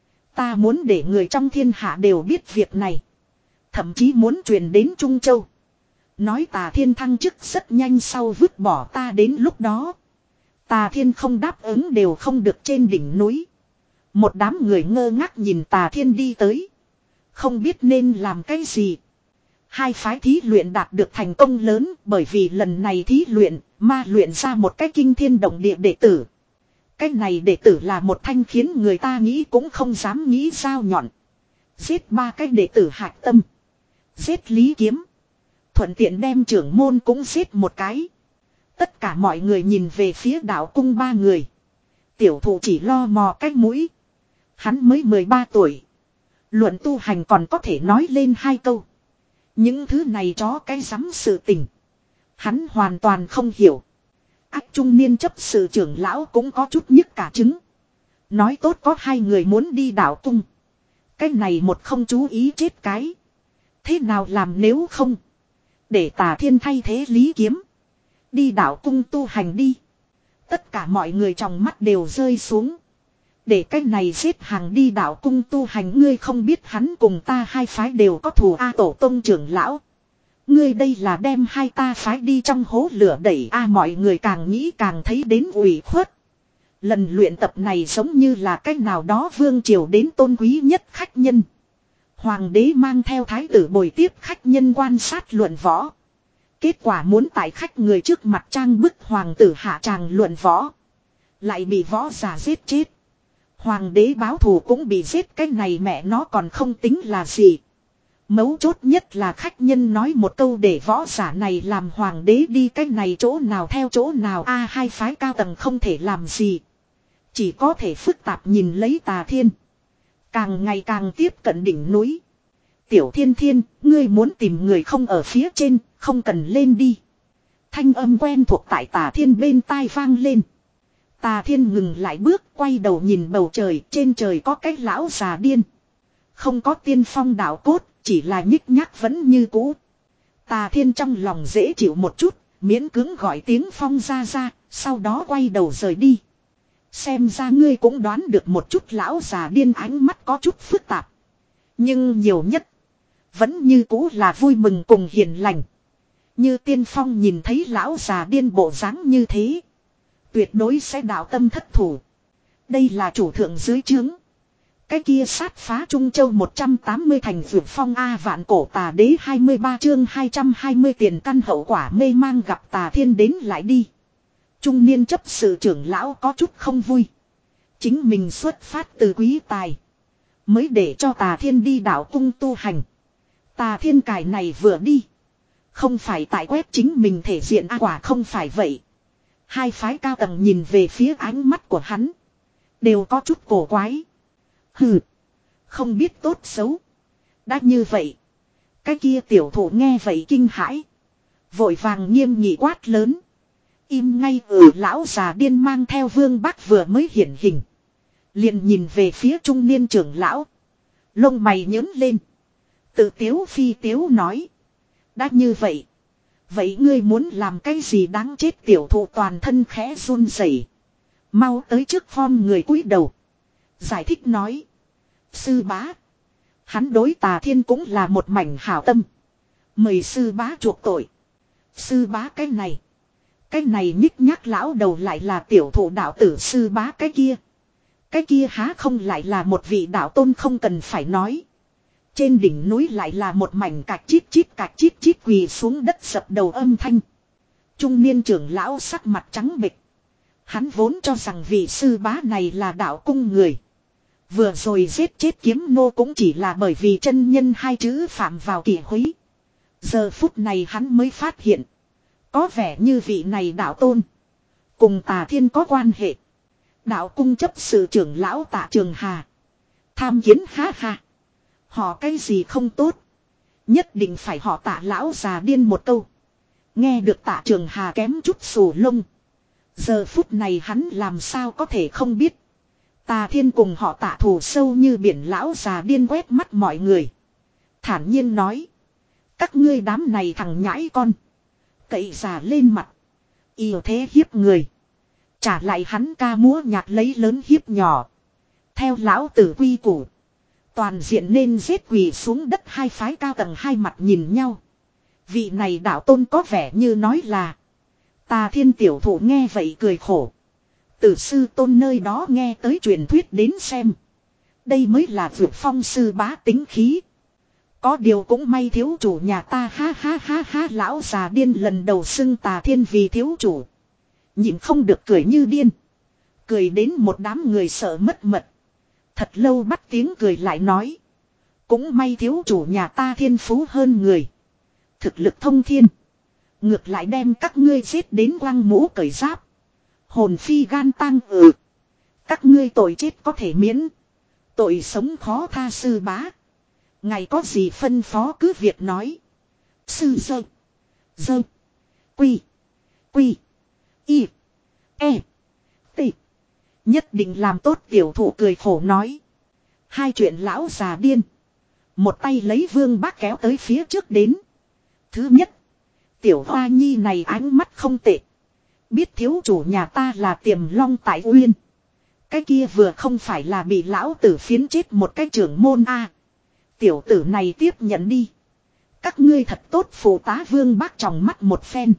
Ta muốn để người trong thiên hạ đều biết việc này. Thậm chí muốn truyền đến Trung Châu. Nói Tà Thiên thăng chức rất nhanh sau vứt bỏ ta đến lúc đó. Tà Thiên không đáp ứng đều không được trên đỉnh núi. Một đám người ngơ ngác nhìn Tà Thiên đi tới. Không biết nên làm cái gì. Hai phái thí luyện đạt được thành công lớn bởi vì lần này thí luyện ma luyện ra một cái kinh thiên động địa đệ tử. Cái này đệ tử là một thanh khiến người ta nghĩ cũng không dám nghĩ dao nhọn. Giết ba cái đệ tử hạch tâm. Giết Lý Kiếm. Thuận tiện đem trưởng môn cũng giết một cái. Tất cả mọi người nhìn về phía đạo cung ba người. Tiểu thụ chỉ lo mò cái mũi. Hắn mới mười ba tuổi. Luận tu hành còn có thể nói lên hai câu. Những thứ này chó cái rắm sự tình. Hắn hoàn toàn không hiểu. Ác trung niên chấp sự trưởng lão cũng có chút nhức cả trứng. Nói tốt có hai người muốn đi đảo cung. Cái này một không chú ý chết cái. Thế nào làm nếu không. Để Tà Thiên thay thế Lý Kiếm. Đi đảo cung tu hành đi. Tất cả mọi người trong mắt đều rơi xuống. Để cái này xếp hàng đi đảo cung tu hành. Ngươi không biết hắn cùng ta hai phái đều có thù A tổ tông trưởng lão. Ngươi đây là đem hai ta phái đi trong hố lửa đẩy A. Mọi người càng nghĩ càng thấy đến ủy khuất. Lần luyện tập này giống như là cách nào đó vương triều đến tôn quý nhất khách nhân. Hoàng đế mang theo thái tử bồi tiếp khách nhân quan sát luận võ. Kết quả muốn tại khách người trước mặt trang bức hoàng tử hạ tràng luận võ. Lại bị võ giả giết chết. Hoàng đế báo thù cũng bị giết, cái này mẹ nó còn không tính là gì. Mấu chốt nhất là khách nhân nói một câu để võ giả này làm hoàng đế đi cái này chỗ nào theo chỗ nào. A hai phái cao tầng không thể làm gì. Chỉ có thể phức tạp nhìn lấy Tà Thiên. Càng ngày càng tiếp cận đỉnh núi. Tiểu Thiên Thiên, ngươi muốn tìm người không ở phía trên, không cần lên đi. Thanh âm quen thuộc tại Tà Thiên bên tai vang lên. Tà Thiên ngừng lại bước, quay đầu nhìn bầu trời, trên trời có cái lão già điên. Không có tiên phong đạo cốt, chỉ là nhích nhác vẫn như cũ. Tà Thiên trong lòng dễ chịu một chút, miễn cưỡng gọi tiếng Phong ra ra, sau đó quay đầu rời đi. Xem ra ngươi cũng đoán được một chút lão già điên ánh mắt có chút phức tạp. Nhưng nhiều nhất, Vẫn như cũ là vui mừng cùng hiền lành. Như Tiên Phong nhìn thấy lão già điên bộ dáng như thế. Tuyệt đối sẽ đạo tâm thất thủ. Đây là chủ thượng dưới trướng. Cái kia sát phá Trung Châu một trăm tám mươi thành vượt phong A vạn cổ tà đế hai mươi ba chương hai trăm hai mươi tiền căn hậu quả mê mang gặp tà thiên đến lại đi. Trung niên chấp sự trưởng lão có chút không vui. Chính mình xuất phát từ quý tài. Mới để cho tà thiên đi đạo cung tu hành. Tà thiên cải này vừa đi. Không phải tại quét chính mình thể diện a quả không phải vậy. Hai phái cao tầng nhìn về phía ánh mắt của hắn. Đều có chút cổ quái. Hừ. Không biết tốt xấu. Đã như vậy. Cái kia tiểu thủ nghe vậy kinh hãi. Vội vàng nghiêm nghị quát lớn. Im ngay ở lão già điên mang theo Vương Bắc vừa mới hiển hình. Liền nhìn về phía trung niên trưởng lão. Lông mày nhớn lên. Tự tiếu phi tiếu nói. Đã như vậy. Vậy ngươi muốn làm cái gì đáng chết tiểu thụ toàn thân khẽ run rẩy. Mau tới trước form người cúi đầu. Giải thích nói. Sư bá. Hắn đối tà thiên cũng là một mảnh hảo tâm. Mời sư bá chuộc tội. Sư bá cái này. Cái này nhích nhác lão đầu lại là tiểu thụ đạo tử sư bá cái kia. Cái kia há không lại là một vị đạo tôn không cần phải nói. Trên đỉnh núi lại là một mảnh cạch chít chít cạch chít chít quỳ xuống đất sập đầu âm thanh. Trung niên trưởng lão sắc mặt trắng bệch. Hắn vốn cho rằng vị sư bá này là đạo cung người. Vừa rồi giết chết kiếm nô cũng chỉ là bởi vì chân nhân hai chữ phạm vào kỷ húy. Giờ phút này hắn mới phát hiện. Có vẻ như vị này đạo tôn. Cùng tà thiên có quan hệ. Đạo cung chấp sự trưởng lão Tạ Trường Hà. Tham kiến ha ha. Họ cái gì không tốt. Nhất định phải họ Tạ lão già điên một câu. Nghe được Tạ Trường Hà kém chút sù lông. Giờ phút này hắn làm sao có thể không biết. Tà thiên cùng họ Tạ thù sâu như biển lão già điên quét mắt mọi người. Thản nhiên nói. Các ngươi đám này thằng nhãi con. Cậy già lên mặt. Yêu thế hiếp người. Trả lại hắn ca múa nhạc lấy lớn hiếp nhỏ. Theo lão tử quy củ. Toàn diện nên giết quỳ xuống đất hai phái cao tầng hai mặt nhìn nhau. Vị này đạo tôn có vẻ như nói là. Tà thiên tiểu thủ nghe vậy cười khổ. Từ sư tôn nơi đó nghe tới truyền thuyết đến xem. Đây mới là vượt phong sư bá tính khí. Có điều cũng may thiếu chủ nhà ta ha ha ha ha lão già điên lần đầu xưng tà thiên vì thiếu chủ. Nhịn không được cười như điên. Cười đến một đám người sợ mất mật. Thật lâu bắt tiếng cười lại nói. Cũng may thiếu chủ nhà ta thiên phú hơn người. Thực lực thông thiên. Ngược lại đem các ngươi giết đến quăng mũ cởi giáp. Hồn phi gan tang ừ. Các ngươi tội chết có thể miễn. Tội sống khó tha sư bá. Ngày có gì phân phó cứ việc nói. Sư dơ. Dơ. Quy. Quy. Y. E. T. Nhất định làm tốt tiểu thụ cười khổ nói. Hai chuyện lão già điên. Một tay lấy Vương Bác kéo tới phía trước đến. Thứ nhất. Tiểu hoa nhi này ánh mắt không tệ. Biết thiếu chủ nhà ta là Tiềm Long tại Uyên. Cái kia vừa không phải là bị lão tử phiến chết một cái trưởng môn a. Tiểu tử này tiếp nhận đi. Các ngươi thật tốt phụ tá Vương Bác tròng mắt một phen.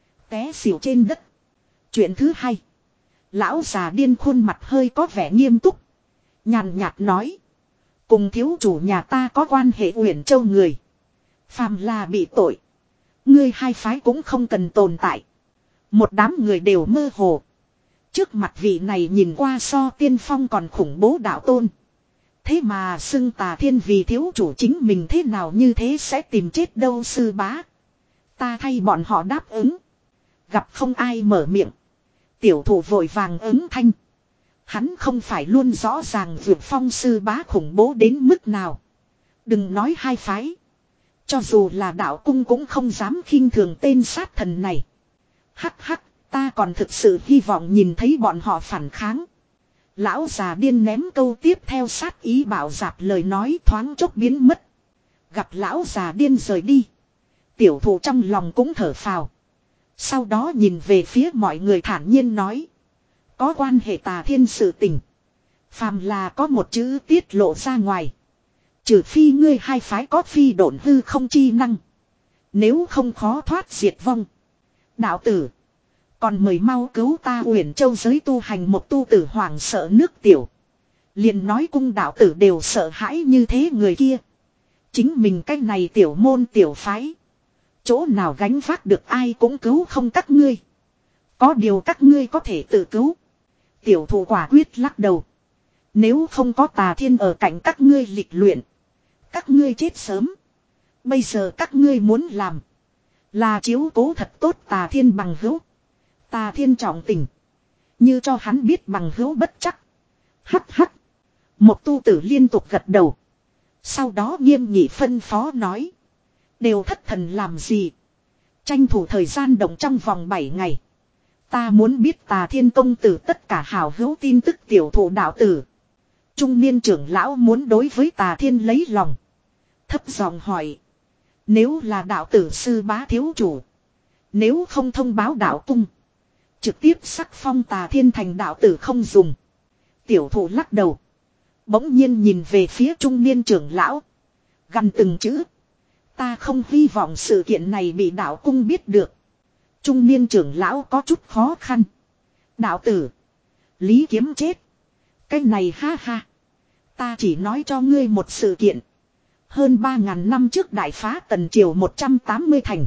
Té xỉu trên đất. Chuyện thứ hai. Lão già điên khuôn mặt hơi có vẻ nghiêm túc. Nhàn nhạt nói. Cùng thiếu chủ nhà ta có quan hệ Uyển Châu người. Phàm là bị tội. Ngươi hai phái cũng không cần tồn tại. Một đám người đều mơ hồ. Trước mặt vị này nhìn qua so tiên phong còn khủng bố đạo tôn. Thế mà xưng tà thiên vì thiếu chủ chính mình thế nào như thế sẽ tìm chết đâu sư bá. Ta thay bọn họ đáp ứng. Gặp không ai mở miệng. Tiểu thủ vội vàng ứng thanh. Hắn không phải luôn rõ ràng vượt phong sư bá khủng bố đến mức nào. Đừng nói hai phái. Cho dù là đạo cung cũng không dám khinh thường tên sát thần này. Hắc hắc, ta còn thực sự hy vọng nhìn thấy bọn họ phản kháng. Lão già điên ném câu tiếp theo sát ý bảo dạp lời nói thoáng chốc biến mất. Gặp lão già điên rời đi. Tiểu thủ trong lòng cũng thở phào. Sau đó nhìn về phía mọi người thản nhiên nói. Có quan hệ tà thiên sự tình. Phàm là có một chữ tiết lộ ra ngoài. Trừ phi ngươi hai phái có phi độn hư không chi năng. Nếu không khó thoát diệt vong. Đạo tử. Còn mời mau cứu ta Uyển Châu giới tu hành một tu tử hoảng sợ nước tiểu. Liền nói cung đạo tử đều sợ hãi như thế người kia. Chính mình cái này tiểu môn tiểu phái. Chỗ nào gánh vác được ai cũng cứu không các ngươi. Có điều các ngươi có thể tự cứu. Tiểu thủ quả quyết lắc đầu. Nếu không có Tà Thiên ở cạnh các ngươi lịch luyện. Các ngươi chết sớm. Bây giờ các ngươi muốn làm. Là chiếu cố thật tốt Tà Thiên bằng hữu. Tà Thiên trọng tình. Như cho hắn biết bằng hữu bất chắc. Hắc hắc. Một tu tử liên tục gật đầu. Sau đó nghiêm nghị phân phó nói. Đều thất thần làm gì. Tranh thủ thời gian động trong vòng bảy ngày. Ta muốn biết Tà Thiên công tử tất cả hào hữu tin tức tiểu thủ đạo tử. Trung niên trưởng lão muốn đối với Tà Thiên lấy lòng. Thấp giọng hỏi. Nếu là đạo tử sư bá thiếu chủ. Nếu không thông báo đạo cung. Trực tiếp sắc phong Tà Thiên thành đạo tử không dùng. Tiểu thủ lắc đầu. Bỗng nhiên nhìn về phía trung niên trưởng lão. Gần từng chữ. Ta không hy vọng sự kiện này bị đạo cung biết được. Trung niên trưởng lão có chút khó khăn. Đạo tử. Lý Kiếm chết. Cái này ha ha. Ta chỉ nói cho ngươi một sự kiện. Hơn ba ngàn năm trước đại phá tần triều một trăm tám mươi thành.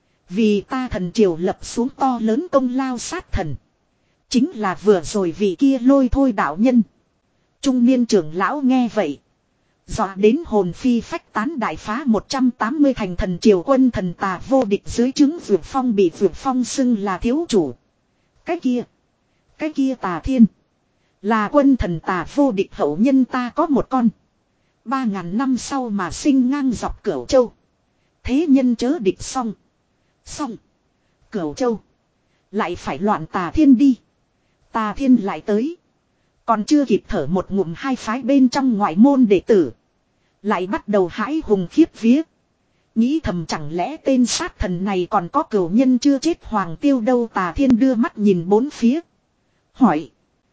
Vì ta thần triều lập xuống to lớn công lao sát thần. Chính là vừa rồi vị kia lôi thôi đạo nhân. Trung niên trưởng lão nghe vậy. Dọa đến hồn phi phách tán đại phá một trăm tám mươi thành thần triều quân thần tà vô địch dưới chứng Vượt Phong bị Vượt Phong xưng là thiếu chủ. Cái kia. Cái kia Tà Thiên. Là quân thần tà vô địch hậu nhân ta có một con. Ba ngàn năm sau mà sinh ngang dọc Cửu Châu. Thế nhân chớ địch xong. Xong. Cửu Châu. Lại phải loạn Tà Thiên đi. Tà Thiên lại tới. Còn chưa kịp thở một ngụm hai phái bên trong ngoại môn đệ tử. Lại bắt đầu hãi hùng khiếp vía. Nghĩ thầm chẳng lẽ tên sát thần này còn có cửu nhân chưa chết Hoàng Tiêu đâu. Tà Thiên đưa mắt nhìn bốn phía. Hỏi.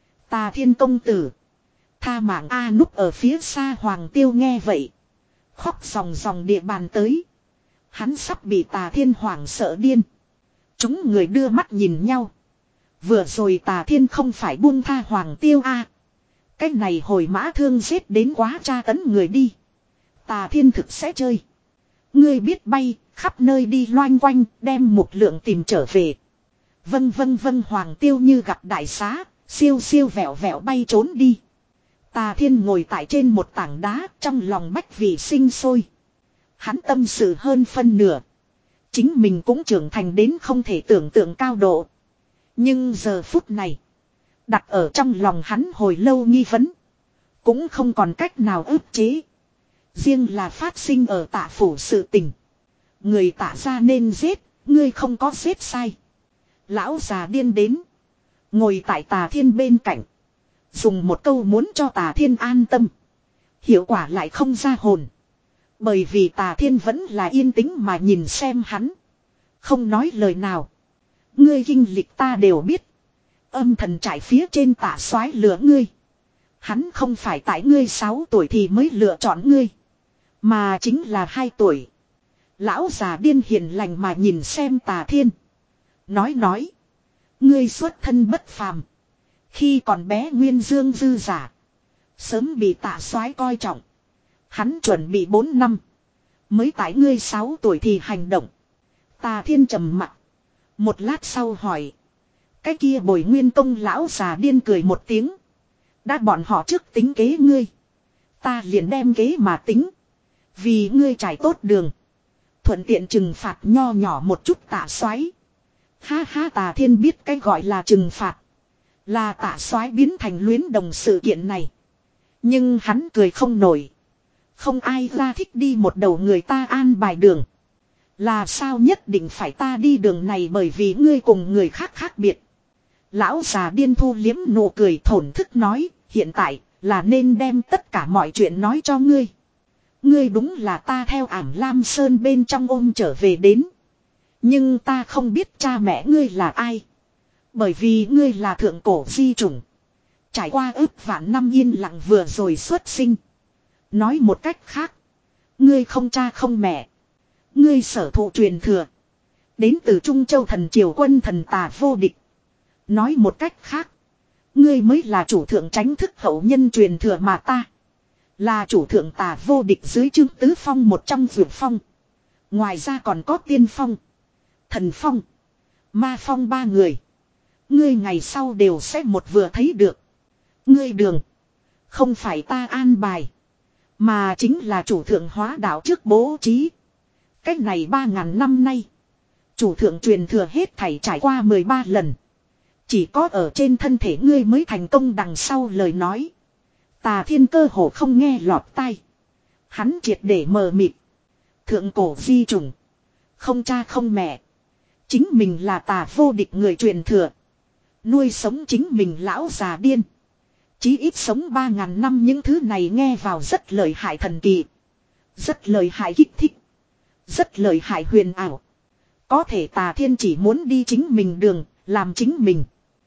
Tà Thiên công tử. Tha mạng A núp ở phía xa Hoàng Tiêu nghe vậy. Khóc ròng ròng địa bàn tới. Hắn sắp bị Tà Thiên hoảng sợ điên. Chúng người đưa mắt nhìn nhau. Vừa rồi Tà Thiên không phải buông tha Hoàng Tiêu a. Cái này hồi mã thương giết đến quá tra tấn người đi. Tà Thiên thực sẽ chơi. Ngươi biết bay, khắp nơi đi loanh quanh, đem một lượng tìm trở về. Vâng vâng vâng Hoàng Tiêu như gặp đại xá, siêu siêu vẹo vẹo bay trốn đi. Tà Thiên ngồi tại trên một tảng đá, trong lòng bách vị sinh sôi. Hắn tâm sự hơn phân nửa. Chính mình cũng trưởng thành đến không thể tưởng tượng cao độ. Nhưng giờ phút này. Đặt ở trong lòng hắn hồi lâu nghi vấn. Cũng không còn cách nào ức chế. Riêng là phát sinh ở Tạ phủ sự tình. Người Tạ ra nên giết. Ngươi không có giết sai. Lão già điên đến. Ngồi tại Tà Thiên bên cạnh. Dùng một câu muốn cho Tà Thiên an tâm. Hiệu quả lại không ra hồn. Bởi vì Tà Thiên vẫn là yên tĩnh mà nhìn xem hắn. Không nói lời nào. Ngươi kinh lịch ta đều biết. Âm thần trải phía trên Tạ soái lừa ngươi. Hắn không phải tại ngươi sáu tuổi thì mới lựa chọn ngươi. Mà chính là hai tuổi. Lão già điên hiền lành mà nhìn xem Tà Thiên. Nói nói. Ngươi xuất thân bất phàm. Khi còn bé nguyên dương dư giả. Sớm bị Tạ soái coi trọng. Hắn chuẩn bị bốn năm. Mới tại ngươi sáu tuổi thì hành động. Tà Thiên trầm mặt. Một lát sau hỏi. Cái kia Bồi Nguyên Công lão già điên cười một tiếng. Đã bọn họ trước tính kế ngươi. Ta liền đem kế mà tính. Vì ngươi trải tốt đường. Thuận tiện trừng phạt nho nhỏ một chút Tạ soái. Ha ha Tà Thiên biết cái gọi là trừng phạt. Là Tạ soái biến thành luyến đồng sự kiện này. Nhưng hắn cười không nổi. Không ai ra thích đi một đầu người ta an bài đường. Là sao nhất định phải ta đi đường này bởi vì ngươi cùng người khác khác biệt. Lão già điên thu liếm nụ cười thổn thức nói. Hiện tại là nên đem tất cả mọi chuyện nói cho ngươi. Ngươi đúng là ta theo ảm Lam Sơn bên trong ôm trở về đến. Nhưng ta không biết cha mẹ ngươi là ai. Bởi vì ngươi là thượng cổ di chủng. Trải qua ước vạn năm yên lặng vừa rồi xuất sinh. Nói một cách khác. Ngươi không cha không mẹ. Ngươi sở thụ truyền thừa. Đến từ Trung Châu thần triều quân thần tà vô địch. Nói một cách khác. Ngươi mới là chủ thượng tránh thức hậu nhân truyền thừa mà ta. Là chủ thượng tà vô địch dưới chương tứ phong một trong vượt phong. Ngoài ra còn có tiên phong. Thần phong. Ma phong ba người. Ngươi ngày sau đều sẽ một vừa thấy được. Ngươi đường. Không phải ta an bài. Mà chính là chủ thượng hóa đạo trước bố trí. Cách này ba ngàn năm nay. Chủ thượng truyền thừa hết thảy trải qua mười ba lần. Chỉ có ở trên thân thể ngươi mới thành công đằng sau lời nói. Tà thiên cơ hồ không nghe lọt tai. Hắn triệt để mờ mịt. Thượng cổ di trùng. Không cha không mẹ. Chính mình là tà vô địch người truyền thừa. Nuôi sống chính mình lão già điên. Chí ít sống ba ngàn năm những thứ này nghe vào rất lợi hại thần kỳ. Rất lợi hại kích thích. Rất lợi hại huyền ảo. Có thể tà thiên chỉ muốn đi chính mình đường, làm chính mình.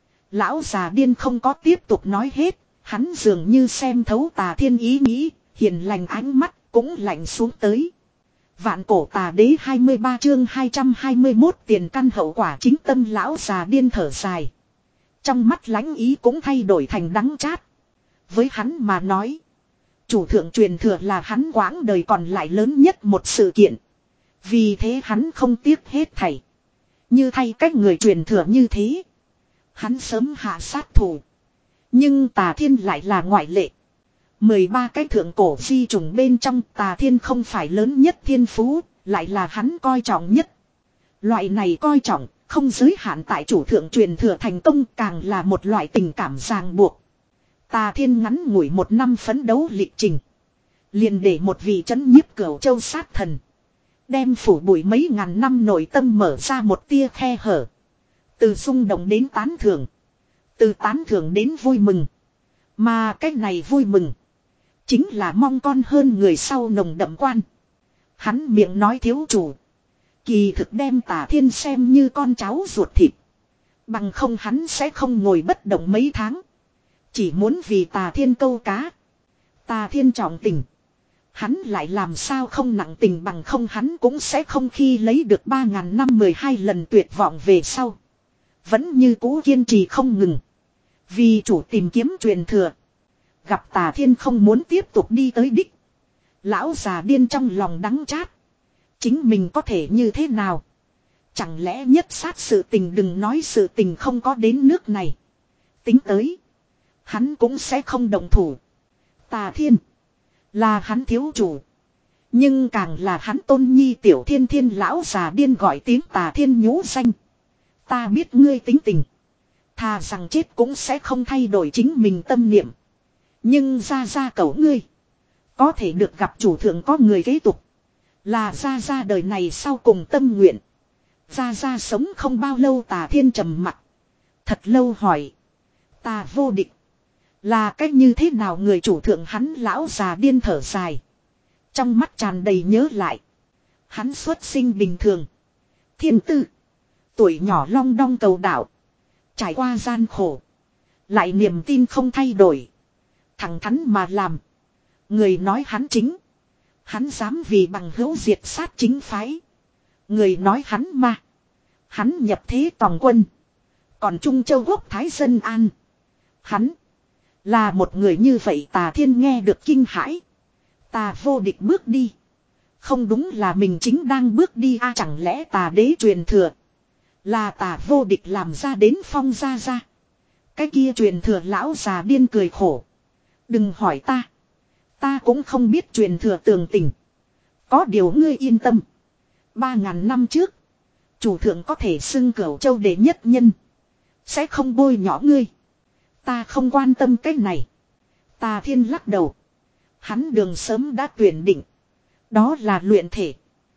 Lão già điên không có tiếp tục nói hết. Hắn dường như xem thấu tà thiên ý nghĩ, hiền lành ánh mắt cũng lạnh xuống tới. Vạn cổ tà đế hai mươi ba chương hai trăm hai mươi mốt tiền căn hậu quả chính tâm lão già điên thở dài. Trong mắt lãnh ý cũng thay đổi thành đắng chát. Với hắn mà nói. Chủ thượng truyền thừa là hắn quãng đời còn lại lớn nhất một sự kiện. Vì thế hắn không tiếc hết thảy. Như thay cách người truyền thừa như thế. Hắn sớm hạ sát thủ. Nhưng tà thiên lại là ngoại lệ. mười ba cái thượng cổ di trùng bên trong tà thiên không phải lớn nhất thiên phú. Lại là hắn coi trọng nhất. Loại này coi trọng không giới hạn tại chủ thượng truyền thừa thành công, càng là một loại tình cảm ràng buộc. Tà thiên ngắn ngủi một năm phấn đấu lịch trình. Liền để một vị trấn nhiếp cửu châu sát thần. Đem phủ bụi mấy ngàn năm nội tâm mở ra một tia khe hở. Từ xung động đến tán thưởng. Từ tán thưởng đến vui mừng. Mà cái này vui mừng. Chính là mong con hơn người sau nồng đậm quan. Hắn miệng nói thiếu chủ. Kỳ thực đem tà thiên xem như con cháu ruột thịt. Bằng không hắn sẽ không ngồi bất động mấy tháng. Chỉ muốn vì tà thiên câu cá. Tà thiên trọng tình. Hắn lại làm sao không nặng tình, bằng không hắn cũng sẽ không khi lấy được ba ngàn năm mười hai lần tuyệt vọng về sau. Vẫn như cũ kiên trì không ngừng. Vì chủ tìm kiếm truyền thừa. Gặp tà thiên không muốn tiếp tục đi tới đích. Lão già điên trong lòng đắng chát. Chính mình có thể như thế nào? Chẳng lẽ nhất sát sự tình, đừng nói sự tình không có đến nước này. Tính tới. Hắn cũng sẽ không động thủ. Tà thiên. Là hắn thiếu chủ. Nhưng càng là hắn tôn nhi tiểu thiên thiên, lão già điên gọi tiếng tà thiên nhũ danh. Ta biết ngươi tính tình. Thà rằng chết cũng sẽ không thay đổi chính mình tâm niệm. Nhưng ra ra cầu ngươi. Có thể được gặp chủ thượng có người kế tục. Là ra ra đời này sau cùng tâm nguyện. Ra ra sống không bao lâu. Tà thiên trầm mặt. Thật lâu hỏi. Ta vô địch. Là cách như thế nào người chủ thượng? Hắn lão già điên thở dài. Trong mắt tràn đầy nhớ lại. Hắn xuất sinh bình thường. Thiên tư. Tuổi nhỏ long đong cầu đạo. Trải qua gian khổ. Lại niềm tin không thay đổi. Thẳng thắn mà làm. Người nói hắn chính. Hắn dám vì bằng hữu diệt sát chính phái. Người nói hắn ma. Hắn nhập thế tòng quân. Còn Trung Châu quốc thái dân an. Hắn. Là một người như vậy. Tà thiên nghe được kinh hãi. Tà vô địch bước đi. Không đúng là mình chính đang bước đi à, chẳng lẽ tà đế truyền thừa. Là tà vô địch làm ra đến phong ra ra. Cái kia truyền thừa lão già điên cười khổ. Đừng hỏi ta. Ta cũng không biết truyền thừa tường tình. Có điều ngươi yên tâm. Ba ngàn năm trước. Chủ thượng có thể xưng Cửu Châu đệ nhất nhân. Sẽ không bôi nhỏ ngươi. Ta không quan tâm cái này. Tà thiên lắc đầu. Hắn đường sớm đã tuyển định. Đó là luyện thể.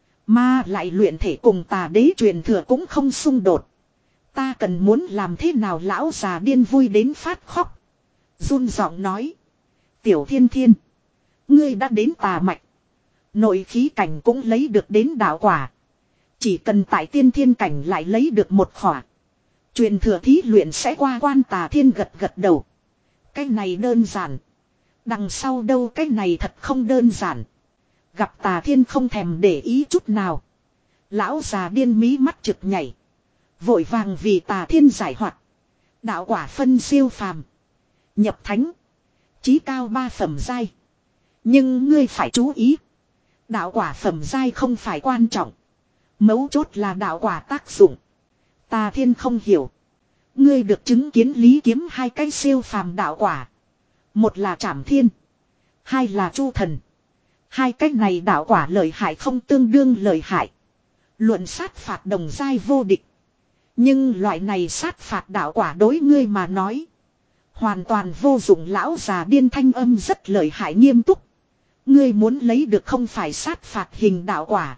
Mà lại luyện thể cùng tà đế truyền thừa cũng không xung đột. Ta cần muốn làm thế nào? Lão già điên vui đến phát khóc. Run giọng nói. Tiểu thiên thiên. Ngươi đã đến tà mạch. Nội khí cảnh cũng lấy được đến đạo quả. Chỉ cần tại tiên thiên cảnh lại lấy được một khỏa. Truyền thừa thí luyện sẽ qua quan. Tà thiên gật gật đầu. Cái này đơn giản. Đằng sau đâu cái này thật không đơn giản. Gặp Tà Thiên không thèm để ý chút nào. Lão già điên mí mắt trực nhảy. Vội vàng vì Tà Thiên giải hoạt. Đạo quả phân siêu phàm. Nhập thánh. Chí cao ba phẩm giai. Nhưng ngươi phải chú ý. Đạo quả phẩm giai không phải quan trọng. Mấu chốt là đạo quả tác dụng. Tà Thiên không hiểu. Ngươi được chứng kiến Lý Kiếm hai cái siêu phàm đạo quả. Một là Trảm Thiên. Hai là Chu Thần. Hai cái này đạo quả lợi hại không tương đương lợi hại. Luận sát phạt đồng giai vô địch. Nhưng loại này sát phạt đạo quả đối ngươi mà nói. Hoàn toàn vô dụng. Lão già điên thanh âm rất lợi hại nghiêm túc. Ngươi muốn lấy được không phải sát phạt hình đạo quả.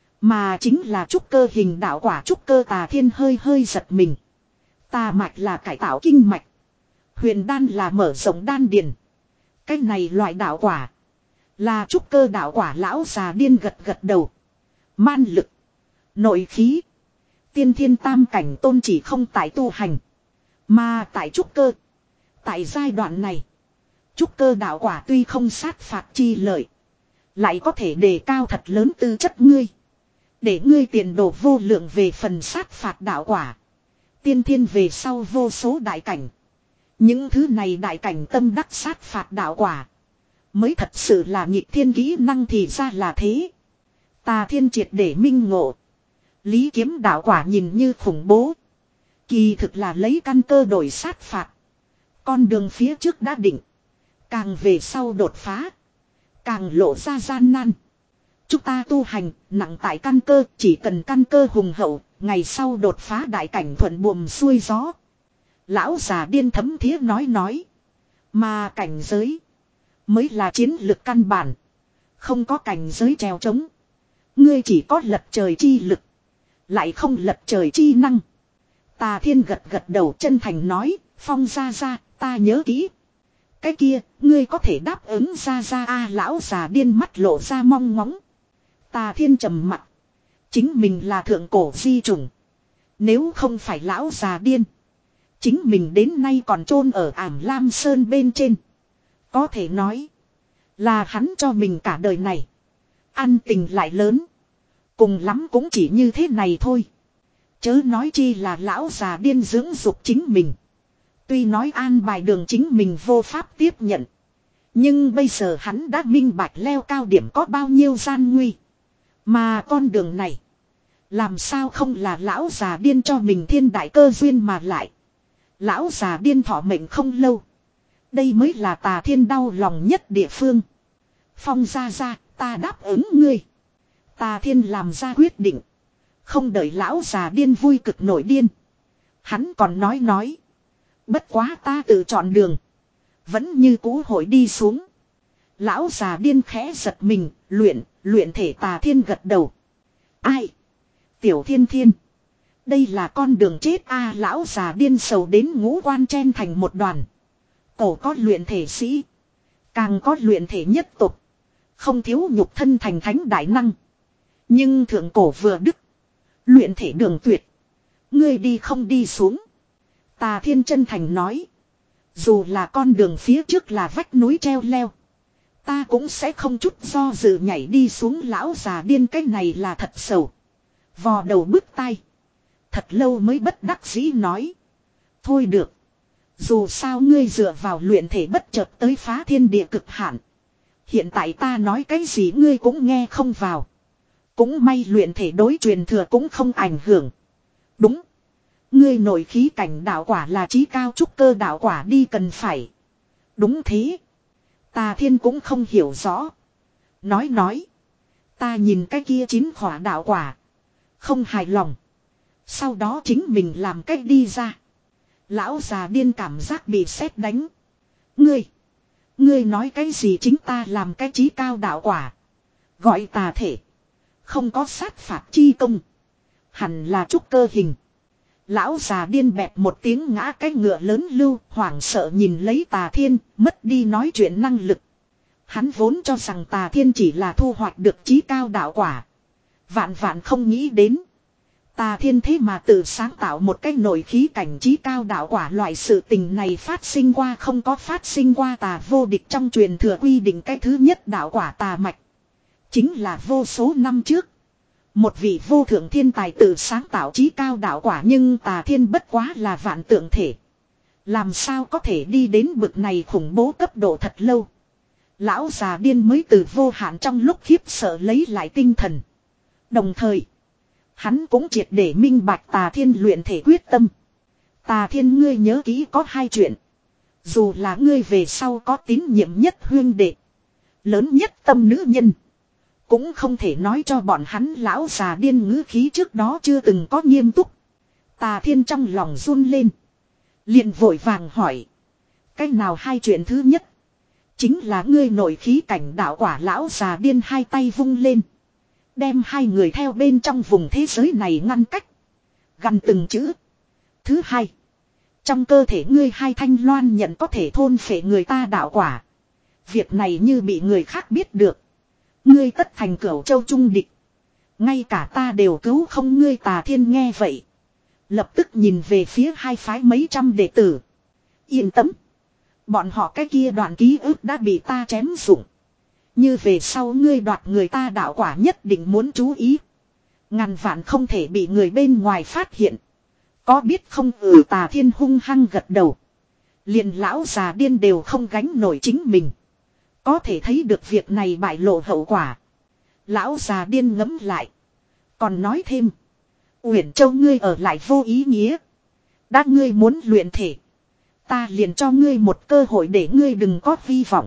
Mà chính là trúc cơ hình đạo quả. Trúc cơ Tà Thiên hơi hơi giật mình. Tà mạch là cải tạo kinh mạch. Huyền đan là mở rộng đan điền. Cái này loại đạo quả. Là trúc cơ đạo quả. Lão già điên gật gật đầu. Man lực. Nội khí. Tiên thiên tam cảnh tôn chỉ không tại tu hành. Mà tại trúc cơ. Tại giai đoạn này. Trúc cơ đạo quả tuy không sát phạt chi lợi. Lại có thể đề cao thật lớn tư chất ngươi. Để ngươi tiền đồ vô lượng về phần sát phạt đạo quả. Tiên thiên về sau vô số đại cảnh. Những thứ này đại cảnh tâm đắc sát phạt đạo quả. Mới thật sự là nghịch thiên kỹ năng thì ra là thế. Tà Thiên triệt để minh ngộ. Lý Kiếm đạo quả nhìn như khủng bố. Kỳ thực là lấy căn cơ đổi sát phạt. Con đường phía trước đã định. Càng về sau đột phá. Càng lộ ra gian nan. Chúng ta tu hành nặng tại căn cơ. Chỉ cần căn cơ hùng hậu. Ngày sau đột phá đại cảnh thuận buồm xuôi gió. Lão già điên thấm thía nói nói. Mà cảnh giới. Mới là chiến lược căn bản. Không có cảnh giới treo trống. Ngươi chỉ có lật trời chi lực. Lại không lật trời chi năng. Tà Thiên gật gật đầu chân thành nói. Phong ra ra ta nhớ kỹ. Cái kia ngươi có thể đáp ứng ra ra a lão già điên mắt lộ ra mong ngóng. Tà Thiên trầm mặt. Chính mình là thượng cổ di trùng. Nếu không phải lão già điên. Chính mình đến nay còn chôn ở Ảm Lam Sơn bên trên. Có thể nói. Là hắn cho mình cả đời này. Ăn tình lại lớn. Cùng lắm cũng chỉ như thế này thôi. Chớ nói chi là lão già điên dưỡng dục chính mình. Tuy nói an bài đường chính mình vô pháp tiếp nhận. Nhưng bây giờ hắn đã minh bạch leo cao điểm có bao nhiêu gian nguy. Mà con đường này. Làm sao không là lão già điên cho mình thiên đại cơ duyên mà lại. Lão già điên thọ mệnh không lâu. Đây mới là Tà Thiên đau lòng nhất địa phương. Phong ra ra ta đáp ứng ngươi. Tà Thiên làm ra quyết định. Không đợi lão già điên vui cực nổi điên. Hắn còn nói nói. Bất quá ta tự chọn đường. Vẫn như cũ hội đi xuống. Lão già điên khẽ giật mình. Luyện, luyện thể Tà Thiên gật đầu. Ai? Tiểu Thiên Thiên. Đây là con đường chết a lão già điên sầu đến ngũ quan chen thành một đoàn. Cổ có luyện thể sĩ. Càng có luyện thể nhất tục. Không thiếu nhục thân thành thánh đại năng. Nhưng thượng cổ vừa đức. Luyện thể đường tuyệt. Ngươi đi không đi xuống. Tà Thiên chân thành nói. Dù là con đường phía trước là vách núi treo leo. Ta cũng sẽ không chút do dự nhảy đi xuống. Lão già điên cái này là thật sầu. Vò đầu bứt tai. Thật lâu mới bất đắc dĩ nói. Thôi được. Dù sao ngươi dựa vào luyện thể bất chợt tới phá thiên địa cực hạn. Hiện tại ta nói cái gì ngươi cũng nghe không vào. Cũng may luyện thể đối truyền thừa cũng không ảnh hưởng. Đúng. Ngươi nội khí cảnh đạo quả là chí cao trúc cơ đạo quả đi cần phải. Đúng thế. Tà Thiên cũng không hiểu rõ. Nói nói. Ta nhìn cái kia chín khỏa đạo quả. Không hài lòng. Sau đó chính mình làm cách đi ra. Lão già điên cảm giác bị sét đánh. Ngươi. Ngươi nói cái gì chính ta làm cái chí cao đạo quả. Gọi tà thể. Không có sát phạt chi công. Hẳn là trúc cơ hình. Lão già điên bẹp một tiếng ngã cái ngựa lớn lưu. Hoảng sợ nhìn lấy Tà Thiên. Mất đi nói chuyện năng lực. Hắn vốn cho rằng Tà Thiên chỉ là thu hoạch được chí cao đạo quả. Vạn vạn không nghĩ đến. Tà Thiên thế mà tự sáng tạo một cái nội khí cảnh chí cao đạo quả. Loại sự tình này phát sinh qua không có phát sinh qua. Tà vô địch trong truyền thừa quy định cái thứ nhất đạo quả tà mạch. Chính là vô số năm trước. Một vị vô thượng thiên tài tự sáng tạo trí cao đạo quả, nhưng Tà Thiên bất quá là vạn tượng thể. Làm sao có thể đi đến bực này khủng bố cấp độ thật lâu. Lão già điên mới từ vô hạn trong lúc khiếp sợ lấy lại tinh thần. Đồng thời, hắn cũng triệt để minh bạch Tà Thiên luyện thể quyết tâm. Tà Thiên, ngươi nhớ kỹ có hai chuyện. Dù là ngươi về sau có tín nhiệm nhất huyên đệ, lớn nhất tâm nữ nhân, cũng không thể nói cho bọn hắn. Lão già điên ngữ khí trước đó chưa từng có nghiêm túc. Tà Thiên trong lòng run lên. Liền vội vàng hỏi. Cái nào hai chuyện? Thứ nhất, chính là ngươi nội khí cảnh đạo quả. Lão già điên hai tay vung lên, đem hai người theo bên trong vùng thế giới này ngăn cách. Gần từng chữ. Thứ hai, trong cơ thể ngươi hai thanh loan nhận có thể thôn phệ người ta đạo quả. Việc này như bị người khác biết được, ngươi tất thành Cửu Châu trung địch. Ngay cả ta đều cứu không ngươi. Tà Thiên nghe vậy, lập tức nhìn về phía hai phái mấy trăm đệ tử. Yên tâm, bọn họ cái kia đoạn ký ức đã bị ta chém dụng. Như về sau ngươi đoạt người ta đạo quả nhất định muốn chú ý. Ngàn vạn không thể bị người bên ngoài phát hiện. Có biết không? Ừ. Tà Thiên hung hăng gật đầu. Liền lão già điên đều không gánh nổi chính mình. Có thể thấy được việc này bại lộ hậu quả. Lão già điên ngẫm lại, còn nói thêm. Uyển Châu, ngươi ở lại vô ý nghĩa. Đã ngươi muốn luyện thể, ta liền cho ngươi một cơ hội để ngươi đừng có hy vọng.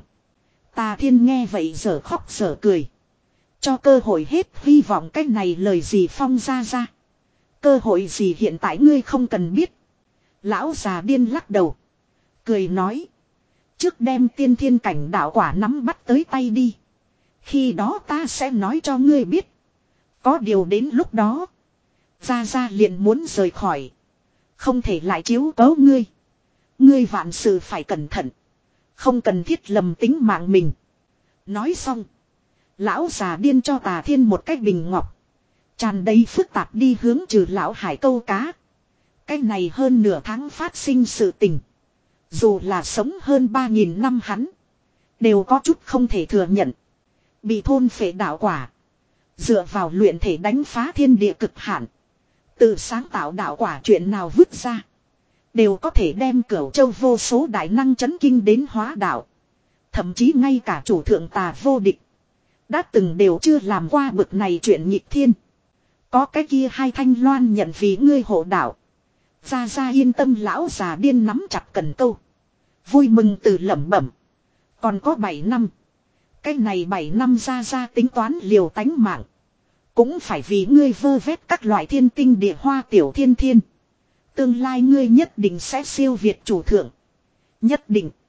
Tà Thiên nghe vậy giờ khóc giờ cười. Cho cơ hội hết hy vọng, cái này lời gì Phong ra ra. Cơ hội gì hiện tại ngươi không cần biết. Lão già điên lắc đầu, cười nói. Trước đem tiên thiên cảnh đạo quả nắm bắt tới tay đi. Khi đó ta sẽ nói cho ngươi biết. Có điều đến lúc đó, Gia Gia liền muốn rời khỏi, không thể lại chiếu cố ngươi. Ngươi vạn sự phải cẩn thận, không cần thiết lầm tính mạng mình. Nói xong, lão già điên cho Tà Thiên một cái bình ngọc, tràn đầy phức tạp đi hướng trừ lão hải câu cá. Cái này hơn nửa tháng phát sinh sự tình, dù là sống hơn ba nghìn năm hắn, đều có chút không thể thừa nhận. Bị thôn phệ đạo quả, dựa vào luyện thể đánh phá thiên địa cực hạn, tự sáng tạo đạo quả, chuyện nào vứt ra đều có thể đem Cửu Châu vô số đại năng chấn kinh đến hóa đạo. Thậm chí ngay cả chủ thượng Tà vô địch đã từng đều chưa làm qua bực này chuyện nghịch thiên. Có cái kia hai thanh loan nhận vì ngươi hộ đạo. Gia Gia yên tâm. Lão già điên nắm chặt cần câu, vui mừng từ lẩm bẩm. Còn có bảy năm. Cái này bảy năm Gia Gia tính toán liều tánh mạng, cũng phải vì ngươi vơ vét các loại thiên tinh địa hoa tiểu thiên thiên. Tương lai ngươi nhất định sẽ siêu việt chủ thượng. Nhất định.